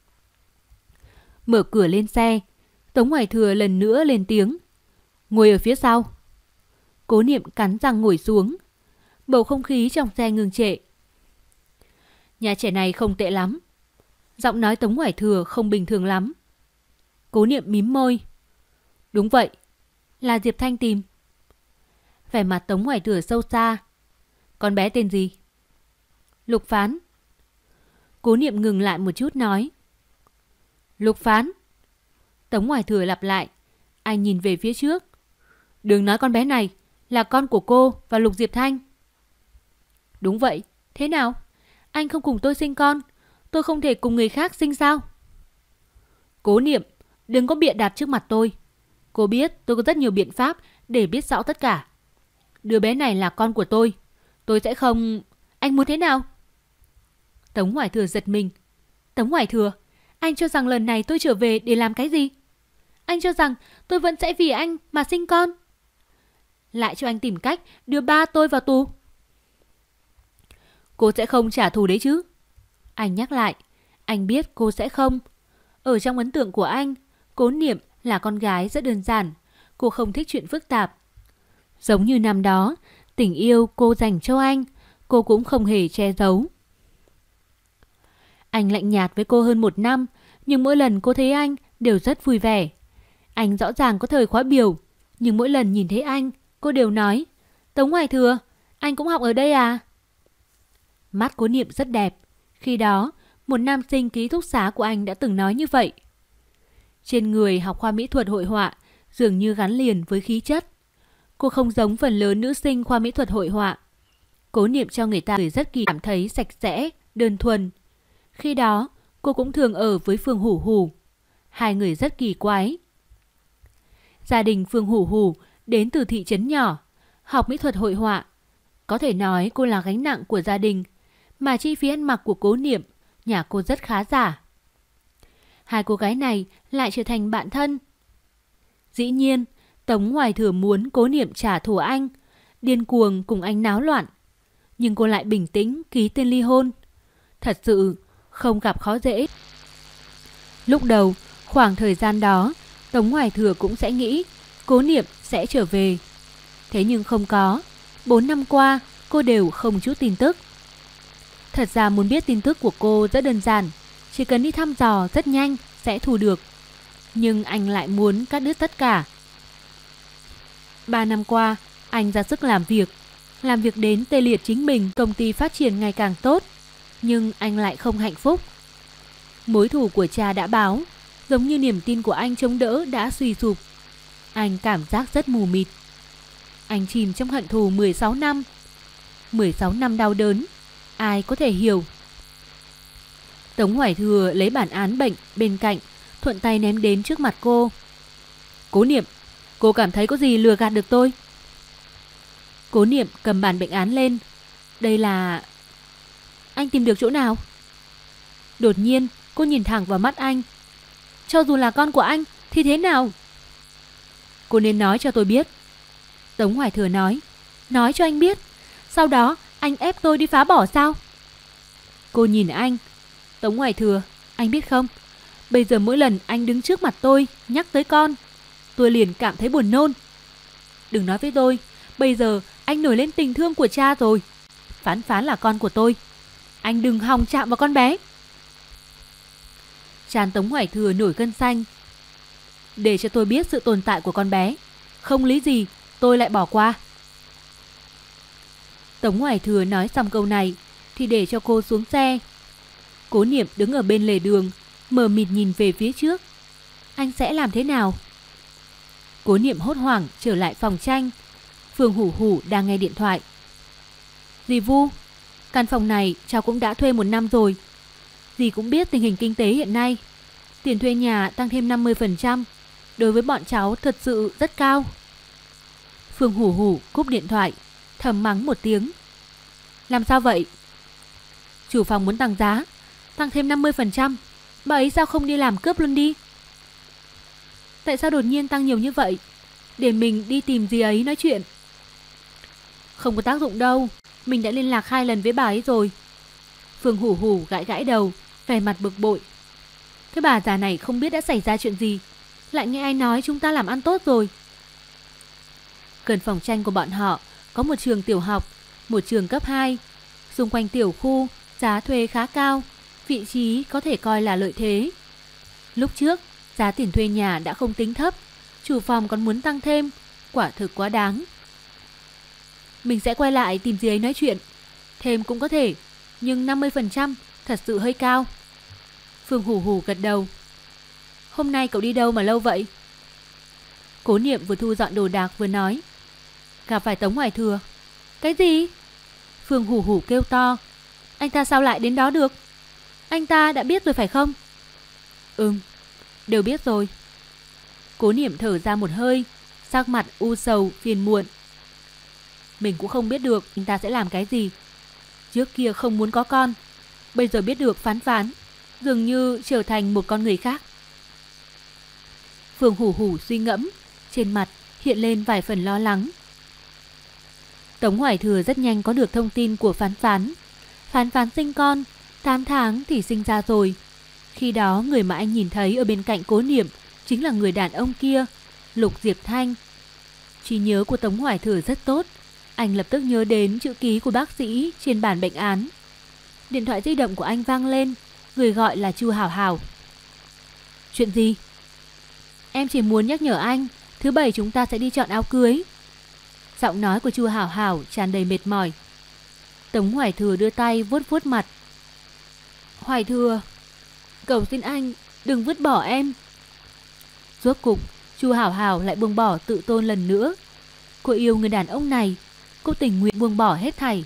Mở cửa lên xe, Tống Hoài Thừa lần nữa lên tiếng. Ngồi ở phía sau. Cố Niệm cắn răng ngồi xuống. Bầu không khí trong xe ngừng trệ. Nhà trẻ này không tệ lắm. Giọng nói Tống Hoài Thừa không bình thường lắm. Cố Niệm mím môi. Đúng vậy, là Diệp Thanh tìm. Vẻ mặt Tống Hoài Thừa sâu xa. Con bé tên gì? Lục Phán. Cố Niệm ngừng lại một chút nói. Lục Phán. Tống Hoài Thừa lặp lại. Anh nhìn về phía trước. Đừng nói con bé này là con của cô và Lục Diệp Thanh. Đúng vậy, thế nào? Anh không cùng tôi sinh con, tôi không thể cùng người khác sinh sao? Cố Niệm, đừng có bịa đặt trước mặt tôi. Cô biết tôi có rất nhiều biện pháp để biết rõ tất cả. Đứa bé này là con của tôi sẽ không... Anh muốn thế nào? Tống Hoài Thừa giật mình. Tống Hoài Thừa, anh cho rằng lần này tôi trở về để làm cái gì? Anh cho rằng tôi vẫn sẽ vì anh mà sinh con? Lại cho anh tìm cách đưa ba tôi vào tù. Cô sẽ không trả thù đấy chứ? Anh nhắc lại. Anh biết cô sẽ không. Ở trong ấn tượng của anh, Cố Niệm là con gái rất đơn giản. Cô không thích chuyện phức tạp. Giống như năm đó, tình yêu cô dành cho anh, cô cũng không hề che giấu. Anh lạnh nhạt với cô hơn 1 năm, nhưng mỗi lần cô thấy anh đều rất vui vẻ. Anh rõ ràng có thời khóa biểu, nhưng mỗi lần nhìn thấy anh, cô đều nói, Tống Hoài Thừa, anh cũng học ở đây à? Mắt Cố Niệm rất đẹp. Khi đó, một nam sinh ký túc xá của anh đã từng nói như vậy. Trên người học khoa mỹ thuật hội họa dường như gắn liền với khí chất. Cô không giống phần lớn nữ sinh khoa mỹ thuật hội họa. Cố Niệm cho người ta rất kỳ cảm thấy sạch sẽ, đơn thuần. Khi đó, cô cũng thường ở với Phương Hủ Hủ. Hai người rất kỳ quái. Gia đình Phương Hủ Hủ đến từ thị trấn nhỏ, học mỹ thuật hội họa. Có thể nói cô là gánh nặng của gia đình, mà chi phí ăn mặc của Cố Niệm, nhà cô rất khá giả. Hai cô gái này lại trở thành bạn thân. Dĩ nhiên, Tống Hoài Thừa muốn Cố Niệm trả thù anh, điên cuồng cùng anh náo loạn. Nhưng cô lại bình tĩnh ký tên ly hôn. Thật sự không gặp khó dễ. Lúc đầu, khoảng thời gian đó, Tống Hoài Thừa cũng sẽ nghĩ Cố Niệm sẽ trở về. Thế nhưng không có. 4 năm qua, cô đều không chút tin tức. Thật ra muốn biết tin tức của cô rất đơn giản. Chỉ cần đi thăm dò rất nhanh sẽ thu được. Nhưng anh lại muốn cắt đứt tất cả. 3 năm qua, anh ra sức làm việc đến tê liệt chính mình. Công ty phát triển ngày càng tốt, nhưng anh lại không hạnh phúc. Mối thù của cha đã báo, giống như niềm tin của anh chống đỡ đã suy sụp. Anh cảm giác rất mù mịt. Anh chìm trong hận thù 16 năm. 16 năm đau đớn, ai có thể hiểu. Tống Hoài Thừa lấy bản án bệnh bên cạnh, thuận tay ném đến trước mặt cô. Cố Niệm, cô cảm thấy có gì lừa gạt được tôi? Cố Niệm cầm bản bệnh án lên. Đây là... Anh tìm được chỗ nào? Đột nhiên cô nhìn thẳng vào mắt anh. Cho dù là con của anh thì thế nào? Cô nên nói cho tôi biết. Tống Hoài Thừa nói. Nói cho anh biết. Sau đó anh ép tôi đi phá bỏ sao? Cô nhìn anh. Tống Hoài Thừa, anh biết không, bây giờ mỗi lần anh đứng trước mặt tôi nhắc tới con, tôi liền cảm thấy buồn nôn. Đừng nói với tôi, bây giờ anh nổi lên tình thương của cha rồi. Phán Phán là con của tôi. Anh đừng hòng chạm vào con bé. Trán Tống Hoài Thừa nổi gân xanh. Để cho tôi biết sự tồn tại của con bé, không lý gì tôi lại bỏ qua. Tống Hoài Thừa nói xong câu này thì để cho cô xuống xe. Cố Niệm đứng ở bên lề đường, mờ mịt nhìn về phía trước. Anh sẽ làm thế nào? Cố Niệm hốt hoảng trở lại phòng tranh. Phương Hủ Hủ đang nghe điện thoại. Dì Vu, căn phòng này cháu cũng đã thuê 1 năm rồi. Dì cũng biết tình hình kinh tế hiện nay, tiền thuê nhà tăng thêm 50%, đối với bọn cháu thật sự rất cao. Phương Hủ Hủ cúp điện thoại, thầm mắng một tiếng. Làm sao vậy? Chủ phòng muốn tăng giá, tăng thêm 50%. Bà ấy sao không đi làm cướp luôn đi? Tại sao đột nhiên tăng nhiều như vậy? Để mình đi tìm dì ấy nói chuyện. Không có tác dụng đâu, mình đã liên lạc 2 lần với bà ấy rồi. Phương Hủ Hủ gãi gãi đầu, vẻ mặt bực bội. Cái bà già này không biết đã xảy ra chuyện gì, lại nghe ai nói chúng ta làm ăn tốt rồi. Gần phòng tranh của bọn họ có một trường tiểu học, một trường cấp 2. Xung quanh tiểu khu, giá thuê khá cao, vị trí có thể coi là lợi thế. Lúc trước, giá tiền thuê nhà đã không tính thấp, chủ phòng còn muốn tăng thêm, quả thực quá đáng. Mình sẽ quay lại tìm dì ấy nói chuyện, thêm cũng có thể, nhưng 50% thật sự hơi cao. Phương Hủ Hủ gật đầu. Hôm nay cậu đi đâu mà lâu vậy? Cố Niệm vừa thu dọn đồ đạc vừa nói. Gặp phải Tống Hoài Thừa. Cái gì? Phương Hủ Hủ kêu to. Anh ta sao lại đến đó được? Anh ta đã biết rồi phải không? Đều biết rồi. Cố Niệm thở ra một hơi, sắc mặt u sầu phiền muộn. Mình cũng không biết được anh ta sẽ làm cái gì. Trước kia không muốn có con, bây giờ biết được Phán Phán, dường như trở thành một con người khác. Phương Hủ Hủ suy ngẫm, trên mặt hiện lên vài phần lo lắng. Tống Hoài Thừa rất nhanh có được thông tin của Phán Phán. Phán Phán sinh con, 8 tháng thì sinh ra rồi. Khi đó người mà anh nhìn thấy ở bên cạnh Cố Niệm chính là người đàn ông kia, Lục Diệp Thanh. Trí nhớ của Tống Hoài Thừa rất tốt. Anh lập tức nhớ đến chữ ký của bác sĩ trên bản bệnh án. Điện thoại di động của anh vang lên, người gọi là Chu Hảo Hảo. Chuyện gì? Em chỉ muốn nhắc nhở anh, thứ Bảy chúng ta sẽ đi chọn áo cưới. Giọng nói của Chu Hảo Hảo tràn đầy mệt mỏi. Tống Hoài Thừa đưa tay vuốt vuốt mặt. Hoài Thừa, cầu xin anh đừng vứt bỏ em. Rốt cục Chu Hảo Hảo lại buông bỏ tự tôn lần nữa. Cô yêu người đàn ông này, cô tình nguyện buông bỏ hết thảy.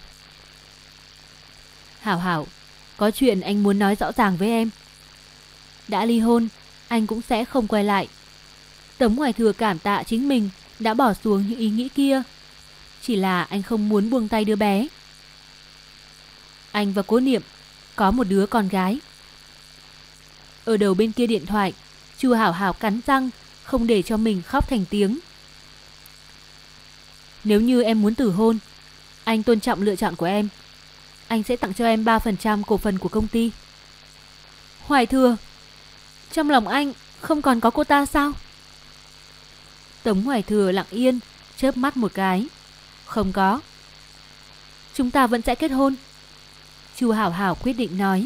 Hảo Hảo, có chuyện anh muốn nói rõ ràng với em. Đã ly hôn, anh cũng sẽ không quay lại. Tống Hoài Thừa cảm tạ chính mình đã bỏ xuống những ý nghĩ kia. Chỉ là anh không muốn buông tay đứa bé. Anh và Cố Niệm có một đứa con gái. Ở đầu bên kia điện thoại, Chu Hảo Hảo cắn răng, không để cho mình khóc thành tiếng. Nếu như em muốn từ hôn, anh tôn trọng lựa chọn của em. Anh sẽ tặng cho em 3% cổ phần của công ty. Hoài Thừa, trong lòng anh không còn có cô ta sao? Tống Hoài Thừa lặng yên, chớp mắt một cái. Không có. Chúng ta vẫn sẽ kết hôn. Chu Hảo Hảo quyết định nói.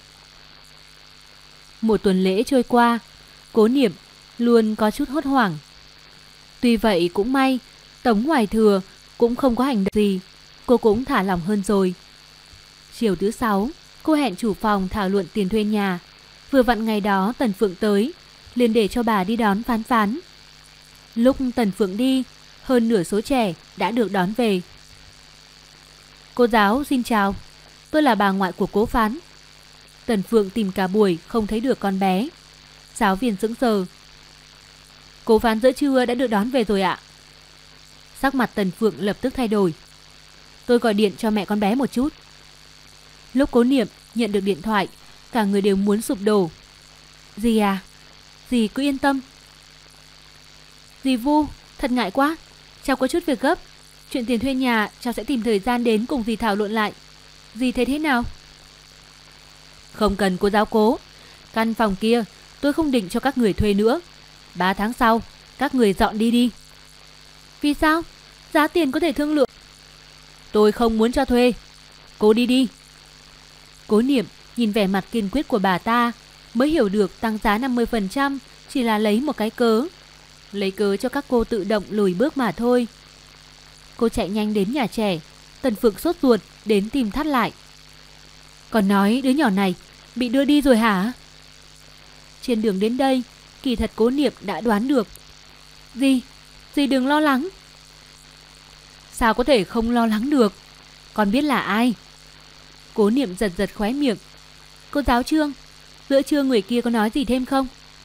Một tuần lễ trôi qua, Cố Niệm luôn có chút hốt hoảng. Tuy vậy cũng may, Tống Hoài Thừa cũng không có hành động gì, cô cũng thả lỏng hơn rồi. Chiều thứ 6, cô hẹn chủ phòng thảo luận tiền thuê nhà. Vừa vặn ngày đó Tần Phượng tới, liền để cho bà đi đón Phán Phán. Lúc Tần Phượng đi, hơn nửa số trẻ đã được đón về. Cô giáo xin chào, tôi là bà ngoại của Cố Phán. Tần Phượng tìm cả buổi không thấy được con bé. Giáo viên sững sờ. Cố Phán giữa trưa đã được đón về rồi ạ. Sắc mặt Tần Phượng lập tức thay đổi. Tôi gọi điện cho mẹ con bé một chút. Lúc Cố Niệm nhận được điện thoại, cả người đều muốn sụp đổ. Dì à, dì cứ yên tâm. Dì Vu, thật ngại quá, cháu có chút việc gấp. Chuyện tiền thuê nhà cháu sẽ tìm thời gian đến cùng dì thảo luận lại. Dì thấy thế nào? Không cần cô giáo Cố. Căn phòng kia tôi không định cho các người thuê nữa. 3 tháng sau các người dọn đi đi. Vì sao? Giá tiền có thể thương lượng. Tôi không muốn cho thuê. Cô đi đi. Cố Niệm nhìn vẻ mặt kiên quyết của bà ta, mới hiểu được tăng giá 50% chỉ là lấy một cái cớ. Lấy cớ cho các cô tự động lùi bước mà thôi. Cô chạy nhanh đến nhà trẻ. Tần Phượng sốt ruột đến tìm thắt lại. Còn nói đứa nhỏ này bị đưa đi rồi hả? Trên đường đến đây, kỳ thật Cố Niệm đã đoán được. Dì đừng lo lắng. Sao có thể không lo lắng được? Con biết là ai? Cố Niệm giật giật khóe miệng. Cô giáo Trương, giữa trưa người kia có nói gì thêm không?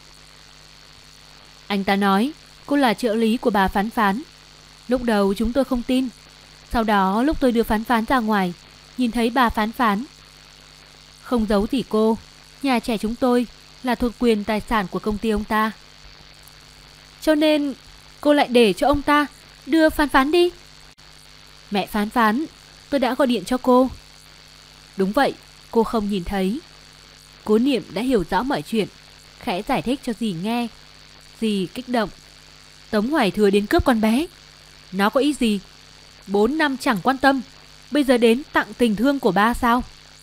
Anh ta nói cô là trợ lý của bà Phán Phán. Lúc đầu chúng tôi không tin. Sau đó lúc tôi đưa Phán Phán ra ngoài, nhìn thấy bà Phán Phán. Không giấu gì cô, nhà trẻ chúng tôi là thuộc quyền tài sản của công ty ông ta. Cho nên cô lại để cho ông ta đưa Phán Phán đi. Mẹ Phán Phán, tôi đã gọi điện cho cô. Đúng vậy, cô không nhìn thấy. Cố Niệm đã hiểu rõ mọi chuyện, khẽ giải thích cho dì nghe. Dì kích động. Tống Hoài Thừa đến cướp con bé. Nó có ý gì? 4 năm chẳng quan tâm, bây giờ đến tặng tình thương của ba sao?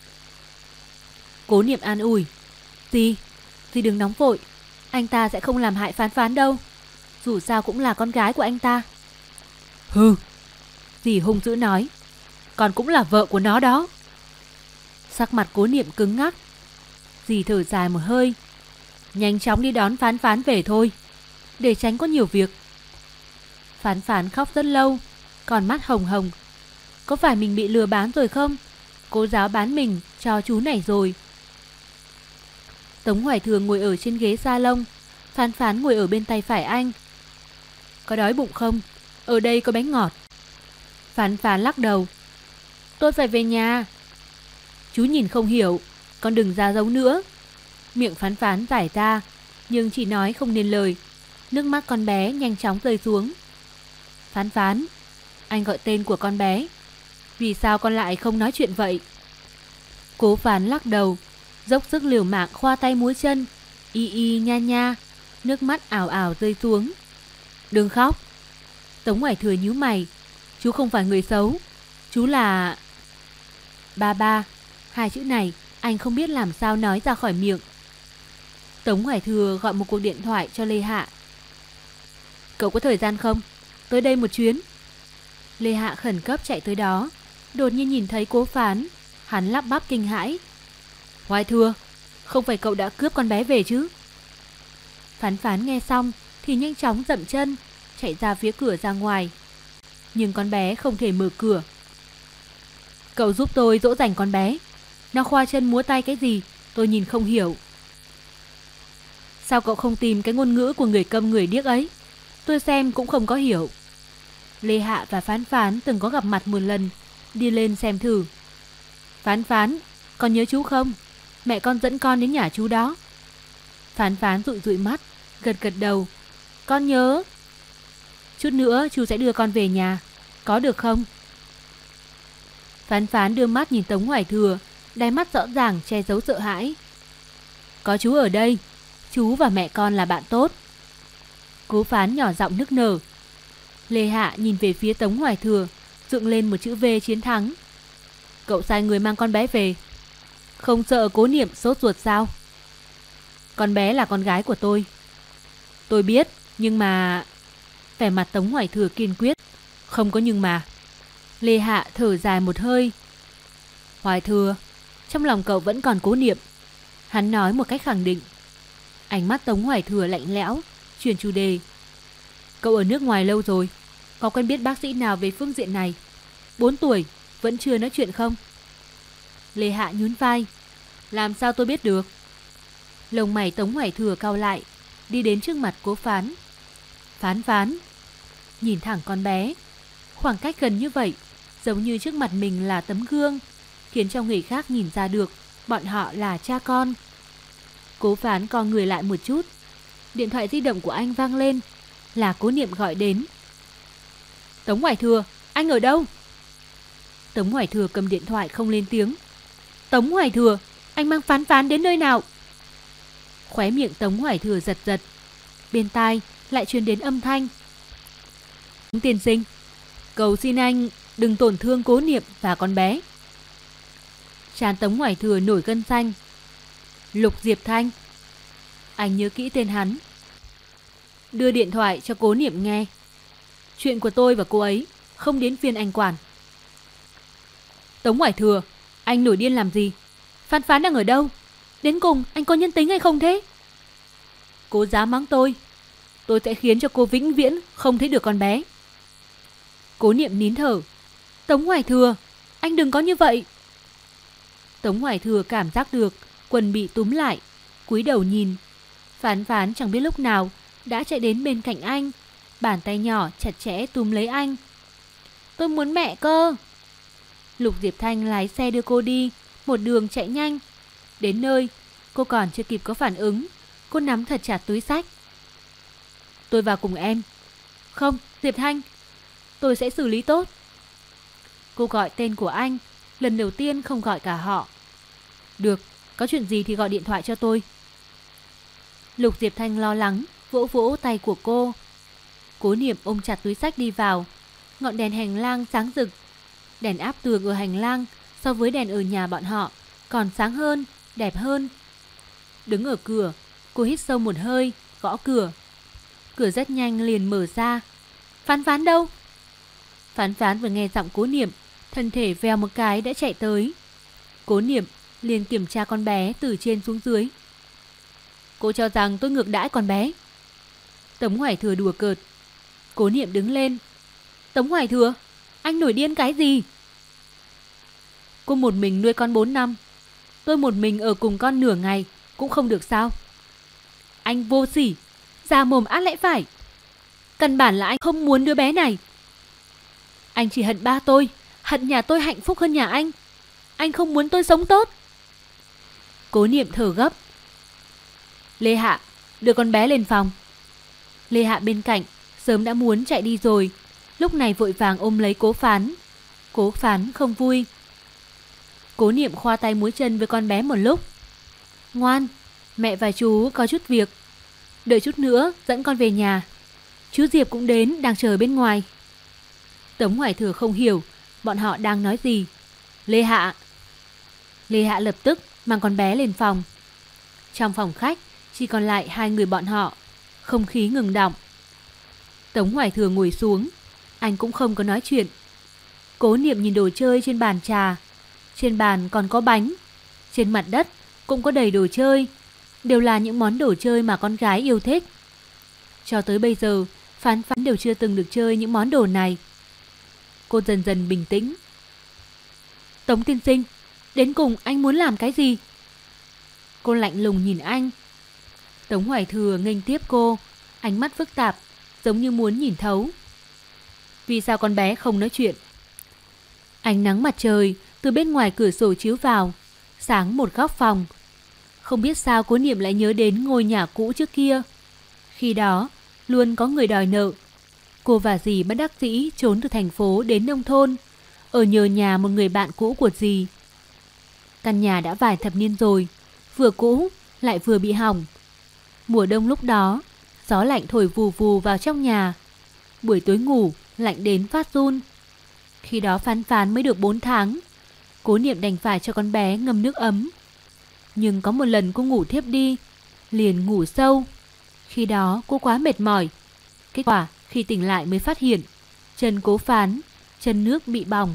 Cố Niệm an ủi. Dì đừng nóng vội. Anh ta sẽ không làm hại Phán Phán đâu. Dù sao cũng là con gái của anh ta. Hừ. Dì hung dữ nói. Còn cũng là vợ của nó đó. Sắc mặt Cố Niệm cứng ngắc. Dì thở dài một hơi. Nhanh chóng đi đón Phán Phán về thôi, để tránh có nhiều việc. Phán Phán khóc rất lâu, còn mắt hồng hồng. Có phải mình bị lừa bán rồi không? Cô giáo bán mình cho chú này rồi. Tống Hoài Thừa ngồi ở trên ghế salon, Phán Phán ngồi ở bên tay phải anh. Có đói bụng không? Ở đây có bánh ngọt. Phán Phán lắc đầu. Tôi phải về nhà. Chú nhìn không hiểu, con đừng ra dấu nữa. Miệng Phán Phán giải ra, nhưng chỉ nói không nên lời. Nước mắt con bé nhanh chóng rơi xuống. Phán Phán, anh gọi tên của con bé. Vì sao con lại không nói chuyện vậy? Cố Phán lắc đầu, dốc sức liều mạng khoa tay múa chân, y y nha nha, nước mắt ảo ảo rơi xuống. Đừng khóc. Tống Hoài Thừa nhíu mày. Chú không phải người xấu, chú là... Ba. Hai chữ này anh không biết làm sao nói ra khỏi miệng. Tống Hoài Thừa gọi một cuộc điện thoại cho Lê Hạ. Cậu có thời gian không? Tới đây một chuyến. Lê Hạ khẩn cấp chạy tới đó, đột nhiên nhìn thấy Cố Phán. Hắn lắp bắp kinh hãi. Hoài Thừa, không phải cậu đã cướp con bé về chứ? Phán Phán nghe xong thì nhanh chóng dậm chân, chạy ra phía cửa ra ngoài. Nhưng con bé không thể mở cửa. Cậu giúp tôi dỗ dành con bé. Nó khoa chân múa tay cái gì tôi nhìn không hiểu. Sao cậu không tìm cái ngôn ngữ của người câm người điếc ấy? Tôi xem cũng không có hiểu. Lê Hạ và Phán Phán từng có gặp mặt một lần, đi lên xem thử. Phán Phán, con nhớ chú không? Mẹ con dẫn con đến nhà chú đó. Phán Phán dụi dụi mắt, gật gật đầu. Con nhớ. Chút nữa chú sẽ đưa con về nhà, có được không? Phán Phán đưa mắt nhìn Tống Hoài Thừa, đáy mắt rõ ràng che giấu sợ hãi. Có chú ở đây, chú và mẹ con là bạn tốt. Cố Phán nhỏ giọng nức nở. Lê Hạ nhìn về phía Tống Hoài Thừa, dựng lên một chữ V chiến thắng. Cậu sai người mang con bé về. Không sợ Cố Niệm sốt ruột sao? Con bé là con gái của tôi. Tôi biết, nhưng mà... Vẻ mặt Tống Hoài Thừa kiên quyết. Không có nhưng mà. Lê Hạ thở dài một hơi. Hoài Thừa, trong lòng cậu vẫn còn Cố Niệm. Hắn nói một cách khẳng định. Ánh mắt Tống Hoài Thừa lạnh lẽo, chuyển chủ đề. Cậu ở nước ngoài lâu rồi, có quen biết bác sĩ nào về phương diện này? 4 tuổi, vẫn chưa nói chuyện không? Lê Hạ nhún vai. Làm sao tôi biết được? Lông mày Tống Hoài Thừa cau lại, đi đến trước mặt Cố Phán. Phán Phán, nhìn thẳng con bé. Khoảng cách gần như vậy, giống như trước mặt mình là tấm gương, khiến cho người khác nhìn ra được bọn họ là cha con. Cố Phán co người lại một chút. Điện thoại di động của anh vang lên, là Cố Niệm gọi đến. Tống Hoài Thừa, anh ở đâu? Tống Hoài Thừa cầm điện thoại không lên tiếng. Tống Hoài Thừa, anh mang Phán Phán đến nơi nào? Khóe miệng Tống Hoài Thừa giật giật. Bên tai lại truyền đến âm thanh. Tiên sinh, cầu xin anh đừng tổn thương Cố Niệm và con bé. Trán Tống Hoài Thừa nổi gân xanh. Lục Diệp Thanh. Anh nhớ kỹ tên hắn. Đưa điện thoại cho Cố Niệm nghe. Chuyện của tôi và cô ấy không đến phiên anh quản. Tống Hoài Thừa, anh nổi điên làm gì? Phán Phán đang ở đâu? Đến cùng anh có nhân tính hay không thế? Cô dám mắng tôi sẽ khiến cho cô vĩnh viễn không thấy được con bé. Cố Niệm nín thở. Tống Hoài Thừa, anh đừng có như vậy. Tống Hoài Thừa cảm giác được quần bị túm lại, cúi đầu nhìn. Phán Phán chẳng biết lúc nào đã chạy đến bên cạnh anh, bàn tay nhỏ chặt chẽ túm lấy anh. Tôi muốn mẹ cơ. Lục Diệp Thanh lái xe đưa cô đi, một đường chạy nhanh. Đến nơi, cô còn chưa kịp có phản ứng, cô nắm thật chặt túi xách. Tôi vào cùng em. Không, Diệp Thanh, tôi sẽ xử lý tốt. Cô gọi tên của anh, lần đầu tiên không gọi cả họ. Được, có chuyện gì thì gọi điện thoại cho tôi. Lục Diệp Thanh lo lắng, vỗ vỗ tay của cô. Cố Niệm ôm chặt túi xách đi vào. Ngọn đèn hành lang sáng rực. Đèn áp tường ở hành lang so với đèn ở nhà bọn họ còn sáng hơn, đẹp hơn. Đứng ở cửa, cô hít sâu một hơi, gõ cửa. Cửa rất nhanh liền mở ra. Phán Phán đâu? Phán Phán vừa nghe giọng Cố Niệm, thân thể vèo một cái đã chạy tới. Cố Niệm liền kiểm tra con bé từ trên xuống dưới. Cô cho rằng tôi ngược đãi con bé. Tống Hoài Thừa đùa cợt. Cố Niệm đứng lên. Tống Hoài Thừa, anh nổi điên cái gì? Cô một mình nuôi con 4 năm. Tôi một mình ở cùng con nửa ngày cũng không được sao? Anh vô sỉ, ra mồm át lẽ phải. Căn bản là anh không muốn đứa bé này. Anh chỉ hận ba tôi, hận nhà tôi hạnh phúc hơn nhà anh. Anh không muốn tôi sống tốt. Cố Niệm thở gấp. Lê Hạ, đưa con bé lên phòng. Lê Hạ bên cạnh sớm đã muốn chạy đi rồi, lúc này vội vàng ôm lấy Cố Phán. Cố Phán không vui. Cố Niệm khoa tay múa chân với con bé một lúc. Ngoan, mẹ và chú có chút việc. Đợi chút nữa dẫn con về nhà. Chú Diệp cũng đến, đang chờ bên ngoài. Tống Hoài Thừa không hiểu bọn họ đang nói gì. Lê Hạ. Lê Hạ lập tức mang con bé lên phòng. Trong phòng khách chỉ còn lại hai người bọn họ. Không khí ngừng đọng. Tống Hoài Thừa ngồi xuống. Anh cũng không có nói chuyện. Cố Niệm nhìn đồ chơi trên bàn trà. Trên bàn còn có bánh. Trên mặt đất cũng có đầy đồ chơi. Đều là những món đồ chơi mà con gái yêu thích. Cho tới bây giờ Phán Phán đều chưa từng được chơi những món đồ này. Cô dần dần bình tĩnh. Tống tiên sinh, đến cùng anh muốn làm cái gì? Cô lạnh lùng nhìn anh. Tống Hoài Thừa nghênh tiếp cô, ánh mắt phức tạp, giống như muốn nhìn thấu. Vì sao con bé không nói chuyện? Ánh nắng mặt trời từ bên ngoài cửa sổ chiếu vào, sáng một góc phòng. Không biết sao Cố Niệm lại nhớ đến ngôi nhà cũ trước kia. Khi đó luôn có người đòi nợ. Cô và dì bất đắc dĩ trốn từ thành phố đến nông thôn, ở nhờ nhà một người bạn cũ của dì. Căn nhà đã vài thập niên rồi, vừa cũ lại vừa bị hỏng. Mùa đông lúc đó, gió lạnh thổi vù vù vào trong nhà. Buổi tối ngủ lạnh đến phát run. Khi đó Phán Phán mới được 4 tháng. Cố Niệm đành phải cho con bé ngâm nước ấm. Nhưng có một lần cô ngủ thiếp đi, liền ngủ sâu. Khi đó cô quá mệt mỏi. Kết quả khi tỉnh lại mới phát hiện chân Cố Phán, chân nước bị bỏng.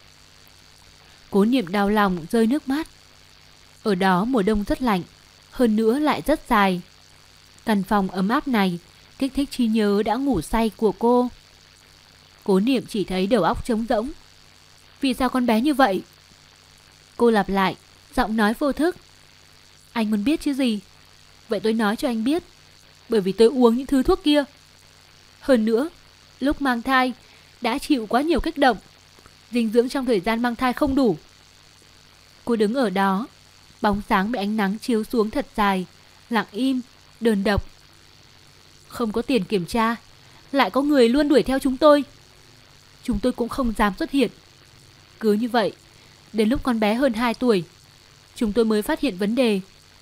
Cố Niệm đau lòng rơi nước mắt. Ở đó mùa đông rất lạnh, hơn nữa lại rất dài. Căn phòng ấm áp này kích thích trí nhớ đã ngủ say của cô. Cố Niệm chỉ thấy đầu óc trống rỗng. Vì sao con bé như vậy? Cô lặp lại, giọng nói vô thức. Anh muốn biết chứ gì? Vậy tôi nói cho anh biết. Bởi vì tôi uống những thứ thuốc kia. Hơn nữa, lúc mang thai đã chịu quá nhiều kích động. Dinh dưỡng trong thời gian mang thai không đủ. Cô đứng ở đó, bóng sáng bị ánh nắng chiếu xuống thật dài, lặng im, đơn độc. Không có tiền kiểm tra, lại có người luôn đuổi theo chúng tôi. chúng tôi cũng không dám xuất hiện. Cứ như vậy, đến lúc con bé hơn 2 tuổi, chúng tôi mới phát hiện vấn đề.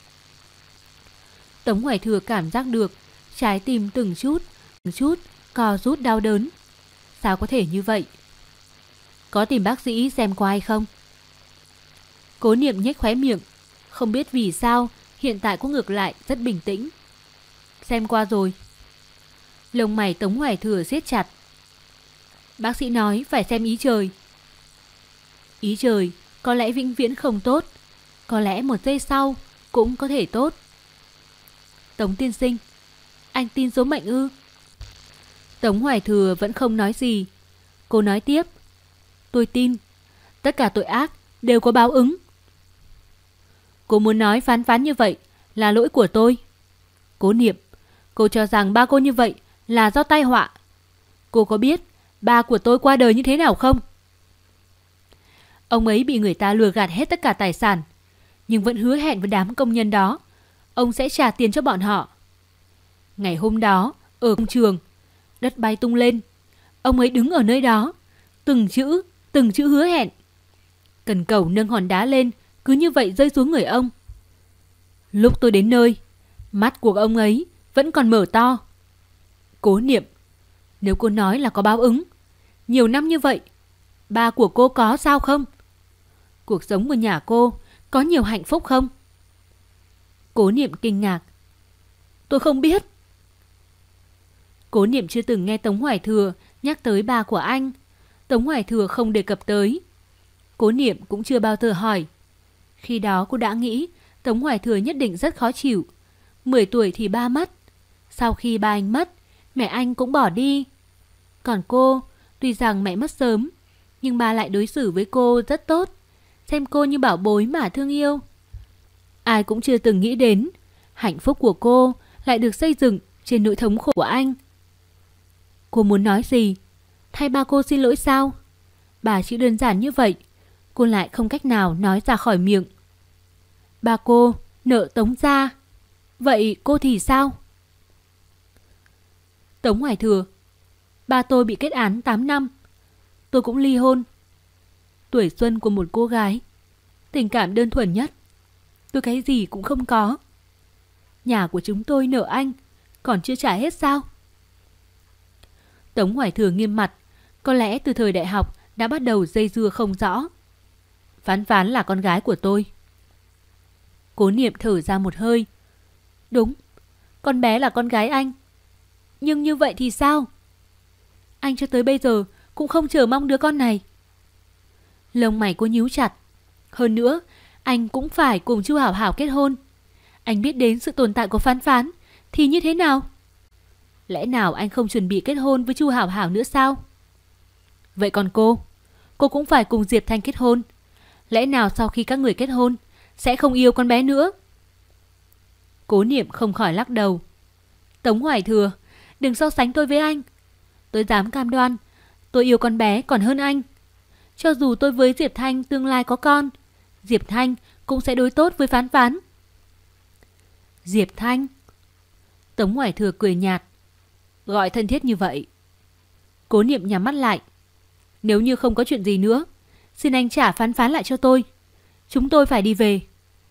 Tống Hoài Thừa cảm giác được trái tim từng chút co rút đau đớn. Sao có thể như vậy? Có tìm bác sĩ xem qua hay không? Cố Niệm nhếch khóe miệng, không biết vì sao hiện tại cô ngược lại rất bình tĩnh. Xem qua rồi. Lông mày Tống Hoài Thừa siết chặt. Bác sĩ nói phải xem ý trời. Ý trời có lẽ vĩnh viễn không tốt, có lẽ một giây sau cũng có thể tốt. Tống tiên sinh, anh tin số mệnh ư? Tống Hoài Thừa vẫn không nói gì. Cô nói tiếp, tôi tin, tất cả tội ác đều có báo ứng. Cô muốn nói phán phán như vậy là lỗi của tôi. Cố Niệm, cô cho rằng ba cô như vậy là do tai họa. Cô có biết ba của tôi qua đời như thế nào không? Ông ấy bị người ta lừa gạt hết tất cả tài sản, nhưng vẫn hứa hẹn với đám công nhân đó ông sẽ trả tiền cho bọn họ. Ngày hôm đó, ở công trường, đất bay tung lên. Ông ấy đứng ở nơi đó, từng chữ hứa hẹn. Cần cẩu nâng hòn đá lên, cứ như vậy rơi xuống người ông. Lúc tôi đến nơi, mắt của ông ấy vẫn còn mở to. Cố Niệm, nếu cô nói là có báo ứng, nhiều năm như vậy, ba của cô có sao không? Cuộc sống của nhà cô có nhiều hạnh phúc không? Cố Niệm kinh ngạc. Tôi không biết. Cố Niệm chưa từng nghe Tống Hoài Thừa nhắc tới ba của anh. Tống Hoài Thừa không đề cập tới. Cố Niệm cũng chưa bao giờ hỏi. Khi đó cô đã nghĩ Tống Hoài Thừa nhất định rất khó chịu. 10 tuổi thì ba mất. Sau khi ba anh mất, mẹ anh cũng bỏ đi. Còn cô, tuy rằng mẹ mất sớm, nhưng ba lại đối xử với cô rất tốt, xem cô như bảo bối mà thương yêu. Ai cũng chưa từng nghĩ đến hạnh phúc của cô lại được xây dựng trên nỗi thống khổ của anh. Cô muốn nói gì? Thay ba cô xin lỗi sao? Bà chỉ đơn giản như vậy, cô lại không cách nào nói ra khỏi miệng. Ba cô nợ Tống gia, vậy cô thì sao? Tống Hoài Thừa, ba tôi bị kết án 8 năm. Tôi cũng ly hôn. Tuổi xuân của một cô gái, tình cảm đơn thuần nhất, tôi cái gì cũng không có. Nhà của chúng tôi nợ anh, còn chưa trả hết sao? Tống Hoài Thừa nghiêm mặt, có lẽ từ thời đại học đã bắt đầu dây dưa không rõ. Phán Phán là con gái của tôi. Cố Niệm thở ra một hơi. Đúng, con bé là con gái anh. Nhưng như vậy thì sao? Anh cho tới bây giờ cũng không chờ mong đứa con này. Lông mày cô nhíu chặt. Hơn nữa, anh cũng phải cùng Chu Hảo Hảo kết hôn. Anh biết đến sự tồn tại của Phán Phán thì như thế nào? Lẽ nào anh không chuẩn bị kết hôn với Chu Hảo Hảo nữa sao? Vậy còn cô cũng phải cùng Diệp Thanh kết hôn. Lẽ nào sau khi các người kết hôn sẽ không yêu con bé nữa? Cố Niệm không khỏi lắc đầu. Tống Hoài Thừa, đừng so sánh tôi với anh. Tôi dám cam đoan tôi yêu con bé còn hơn anh. Cho dù tôi với Diệp Thanh tương lai có con, Diệp Thanh cũng sẽ đối tốt với Phán Phán. Diệp Thanh? Tống Hoài Thừa cười nhạt. Gọi thân thiết như vậy. Cố Niệm nhắm mắt lại. Nếu như không có chuyện gì nữa, xin anh trả Phán Phán lại cho tôi. Chúng tôi phải đi về.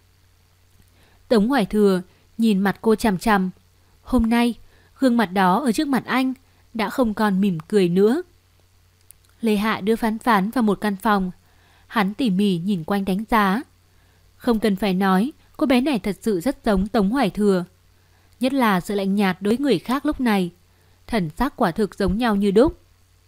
Tống Hoài Thừa nhìn mặt cô chằm chằm. Hôm nay, gương mặt đó ở trước mặt anh đã không còn mỉm cười nữa. Lê Hạ đưa Phán Phán vào một căn phòng. Hắn tỉ mỉ nhìn quanh đánh giá. Không cần phải nói, cô bé này thật sự rất giống Tống Hoài Thừa. Nhất là sự lạnh nhạt đối người khác lúc này. Thần sắc quả thực giống nhau như đúc.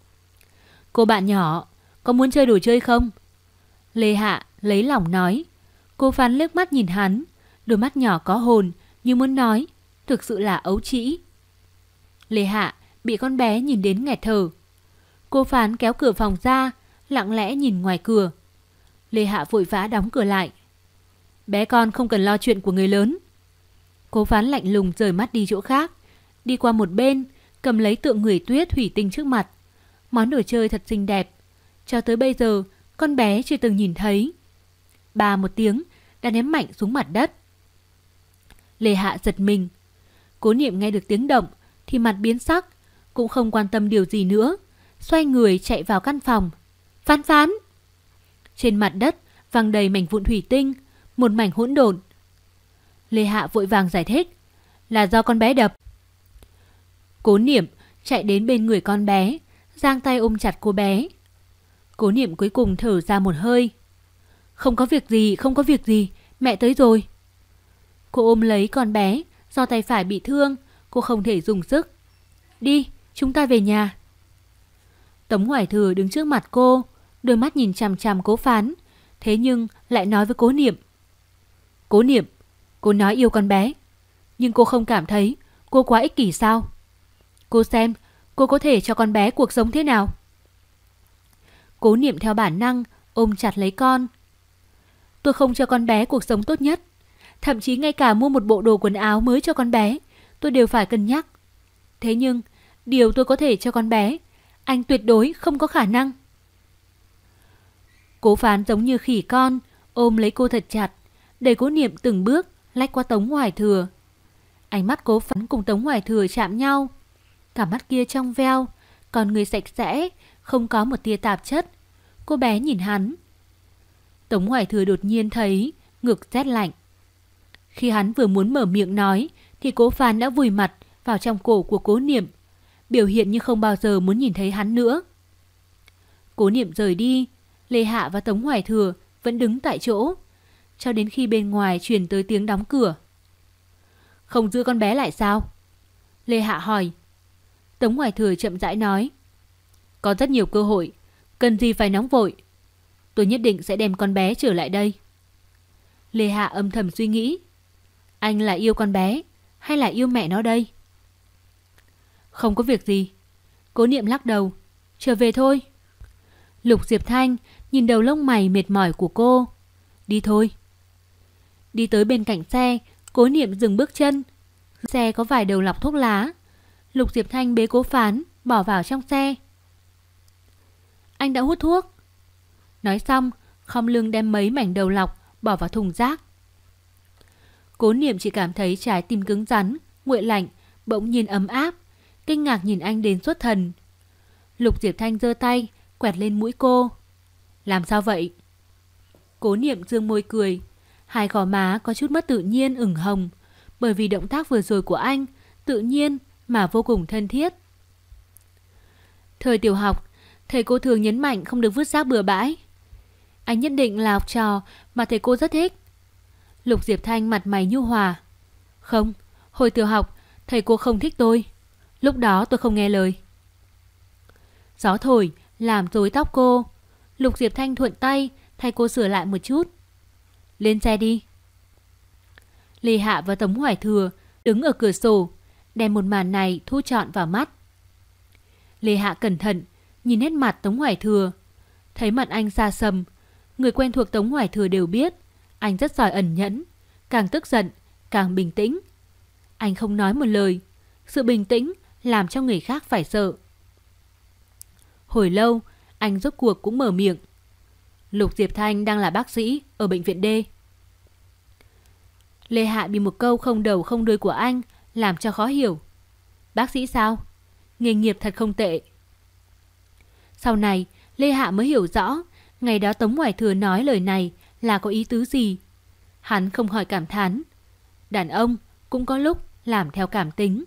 Cô bạn nhỏ, có muốn chơi đồ chơi không? Lê Hạ lấy lòng nói. Cô Phán liếc mắt nhìn hắn, đôi mắt nhỏ có hồn, như muốn nói, thực sự là ấu trĩ. Lê Hạ bị con bé nhìn đến nghẹt thở. Cô Phán kéo cửa phòng ra, lặng lẽ nhìn ngoài cửa. Lê Hạ vội vã đóng cửa lại. Bé con không cần lo chuyện của người lớn. Cô Phán lạnh lùng rời mắt đi chỗ khác, đi qua một bên, cầm lấy tượng người tuyết thủy tinh trước mặt. Món đồ chơi thật xinh đẹp, cho tới bây giờ con bé chưa từng nhìn thấy. Ba một tiếng đã ném mạnh xuống mặt đất. Lê Hạ giật mình. Cố Niệm nghe được tiếng động thì mặt biến sắc, cũng không quan tâm điều gì nữa, xoay người chạy vào căn phòng. Phán Phán! Trên mặt đất văng đầy mảnh vụn thủy tinh, một mảnh hỗn độn. Lê Hạ vội vàng giải thích, là do con bé đập. Cố Niệm chạy đến bên người con bé, giang tay ôm chặt cô bé. Cố Niệm cuối cùng thở ra một hơi. Không có việc gì, không có việc gì, mẹ tới rồi. Cô ôm lấy con bé, do tay phải bị thương, cô không thể dùng sức. Đi, chúng ta về nhà. Tống Hoài Thừa đứng trước mặt cô, đôi mắt nhìn chằm chằm Cố Phán, thế nhưng lại nói với Cố Niệm. Cố Niệm, cô nói yêu con bé, nhưng cô không cảm thấy cô quá ích kỷ sao? Cô xem, cô có thể cho con bé cuộc sống thế nào? Cố Niệm theo bản năng ôm chặt lấy con. Tôi không cho con bé cuộc sống tốt nhất, thậm chí ngay cả mua một bộ đồ quần áo mới cho con bé, tôi đều phải cân nhắc. Thế nhưng, điều tôi có thể cho con bé, anh tuyệt đối không có khả năng. Cố Phán giống như khỉ con, ôm lấy cô thật chặt, đẩy Cố Niệm từng bước lách qua Tống Hoài Thừa. Ánh mắt Cố Phán cùng Tống Hoài Thừa chạm nhau. Cả mắt kia trong veo, còn người sạch sẽ, không có một tia tạp chất. Cô bé nhìn hắn. Tống Hoài Thừa đột nhiên thấy ngực rét lạnh. Khi hắn vừa muốn mở miệng nói, thì Cố Phán đã vùi mặt vào trong cổ của Cố Niệm, biểu hiện như không bao giờ muốn nhìn thấy hắn nữa. Cố Niệm rời đi, Lê Hạ và Tống Hoài Thừa vẫn đứng tại chỗ, cho đến khi bên ngoài truyền tới tiếng đóng cửa. Không giữ con bé lại sao? Lê Hạ hỏi. Tống Hoài Thừa chậm rãi nói. Có rất nhiều cơ hội, cần gì phải nóng vội. Tôi nhất định sẽ đem con bé trở lại đây. Lê Hạ âm thầm suy nghĩ. Anh là yêu con bé hay là yêu mẹ nó đây? Không có việc gì. Cố Niệm lắc đầu. Trở về thôi. Lục Diệp Thanh nhìn đầu lông mày mệt mỏi của cô. Đi thôi. Đi tới bên cạnh xe, Cố Niệm dừng bước chân. Xe có vài đầu lọc thuốc lá. Lục Diệp Thanh bế Cố Phán bỏ vào trong xe. Anh đã hút thuốc. Nói xong, khom lưng đem mấy mảnh đầu lọc bỏ vào thùng rác. Cố Niệm chỉ cảm thấy trái tim cứng rắn, nguội lạnh, bỗng nhiên ấm áp, kinh ngạc nhìn anh đến xuất thần. Lục Diệp Thanh giơ tay quẹt lên mũi cô. Làm sao vậy? Cố Niệm dương môi cười, hai gò má có chút mất tự nhiên ửng hồng, bởi vì động tác vừa rồi của anh tự nhiên mà vô cùng thân thiết. Thời tiểu học, thầy cô thường nhấn mạnh không được vứt rác bừa bãi. Anh nhất định là học trò mà thầy cô rất thích. Lục Diệp Thanh mặt mày nhu hòa. Không, hồi tiểu học thầy cô không thích tôi. Lúc đó tôi không nghe lời. Gió thổi làm rối tóc cô. Lục Diệp Thanh thuận tay thay cô sửa lại một chút. Lên xe đi. Lê Hạ và Tống Hoài Thừa đứng ở cửa sổ, đem một màn này thu trọn vào mắt. Lê Hạ cẩn thận nhìn hết mặt Tống Hoài Thừa, thấy mặt anh xa sầm. Người quen thuộc Tống Hoài Thừa đều biết anh rất giỏi ẩn nhẫn, càng tức giận càng bình tĩnh. Anh không nói một lời, sự bình tĩnh làm cho người khác phải sợ. Hồi lâu, anh rốt cuộc cũng mở miệng. Lục Diệp Thanh đang là bác sĩ ở bệnh viện D. Lê Hạ bị một câu không đầu không đuôi của anh làm cho khó hiểu. Bác sĩ sao? Nghề nghiệp thật không tệ. Sau này, Lê Hạ mới hiểu rõ ngày đó Tống Hoài Thừa nói lời này là có ý tứ gì. Hắn không hỏi cảm thán. Đàn ông cũng có lúc làm theo cảm tính.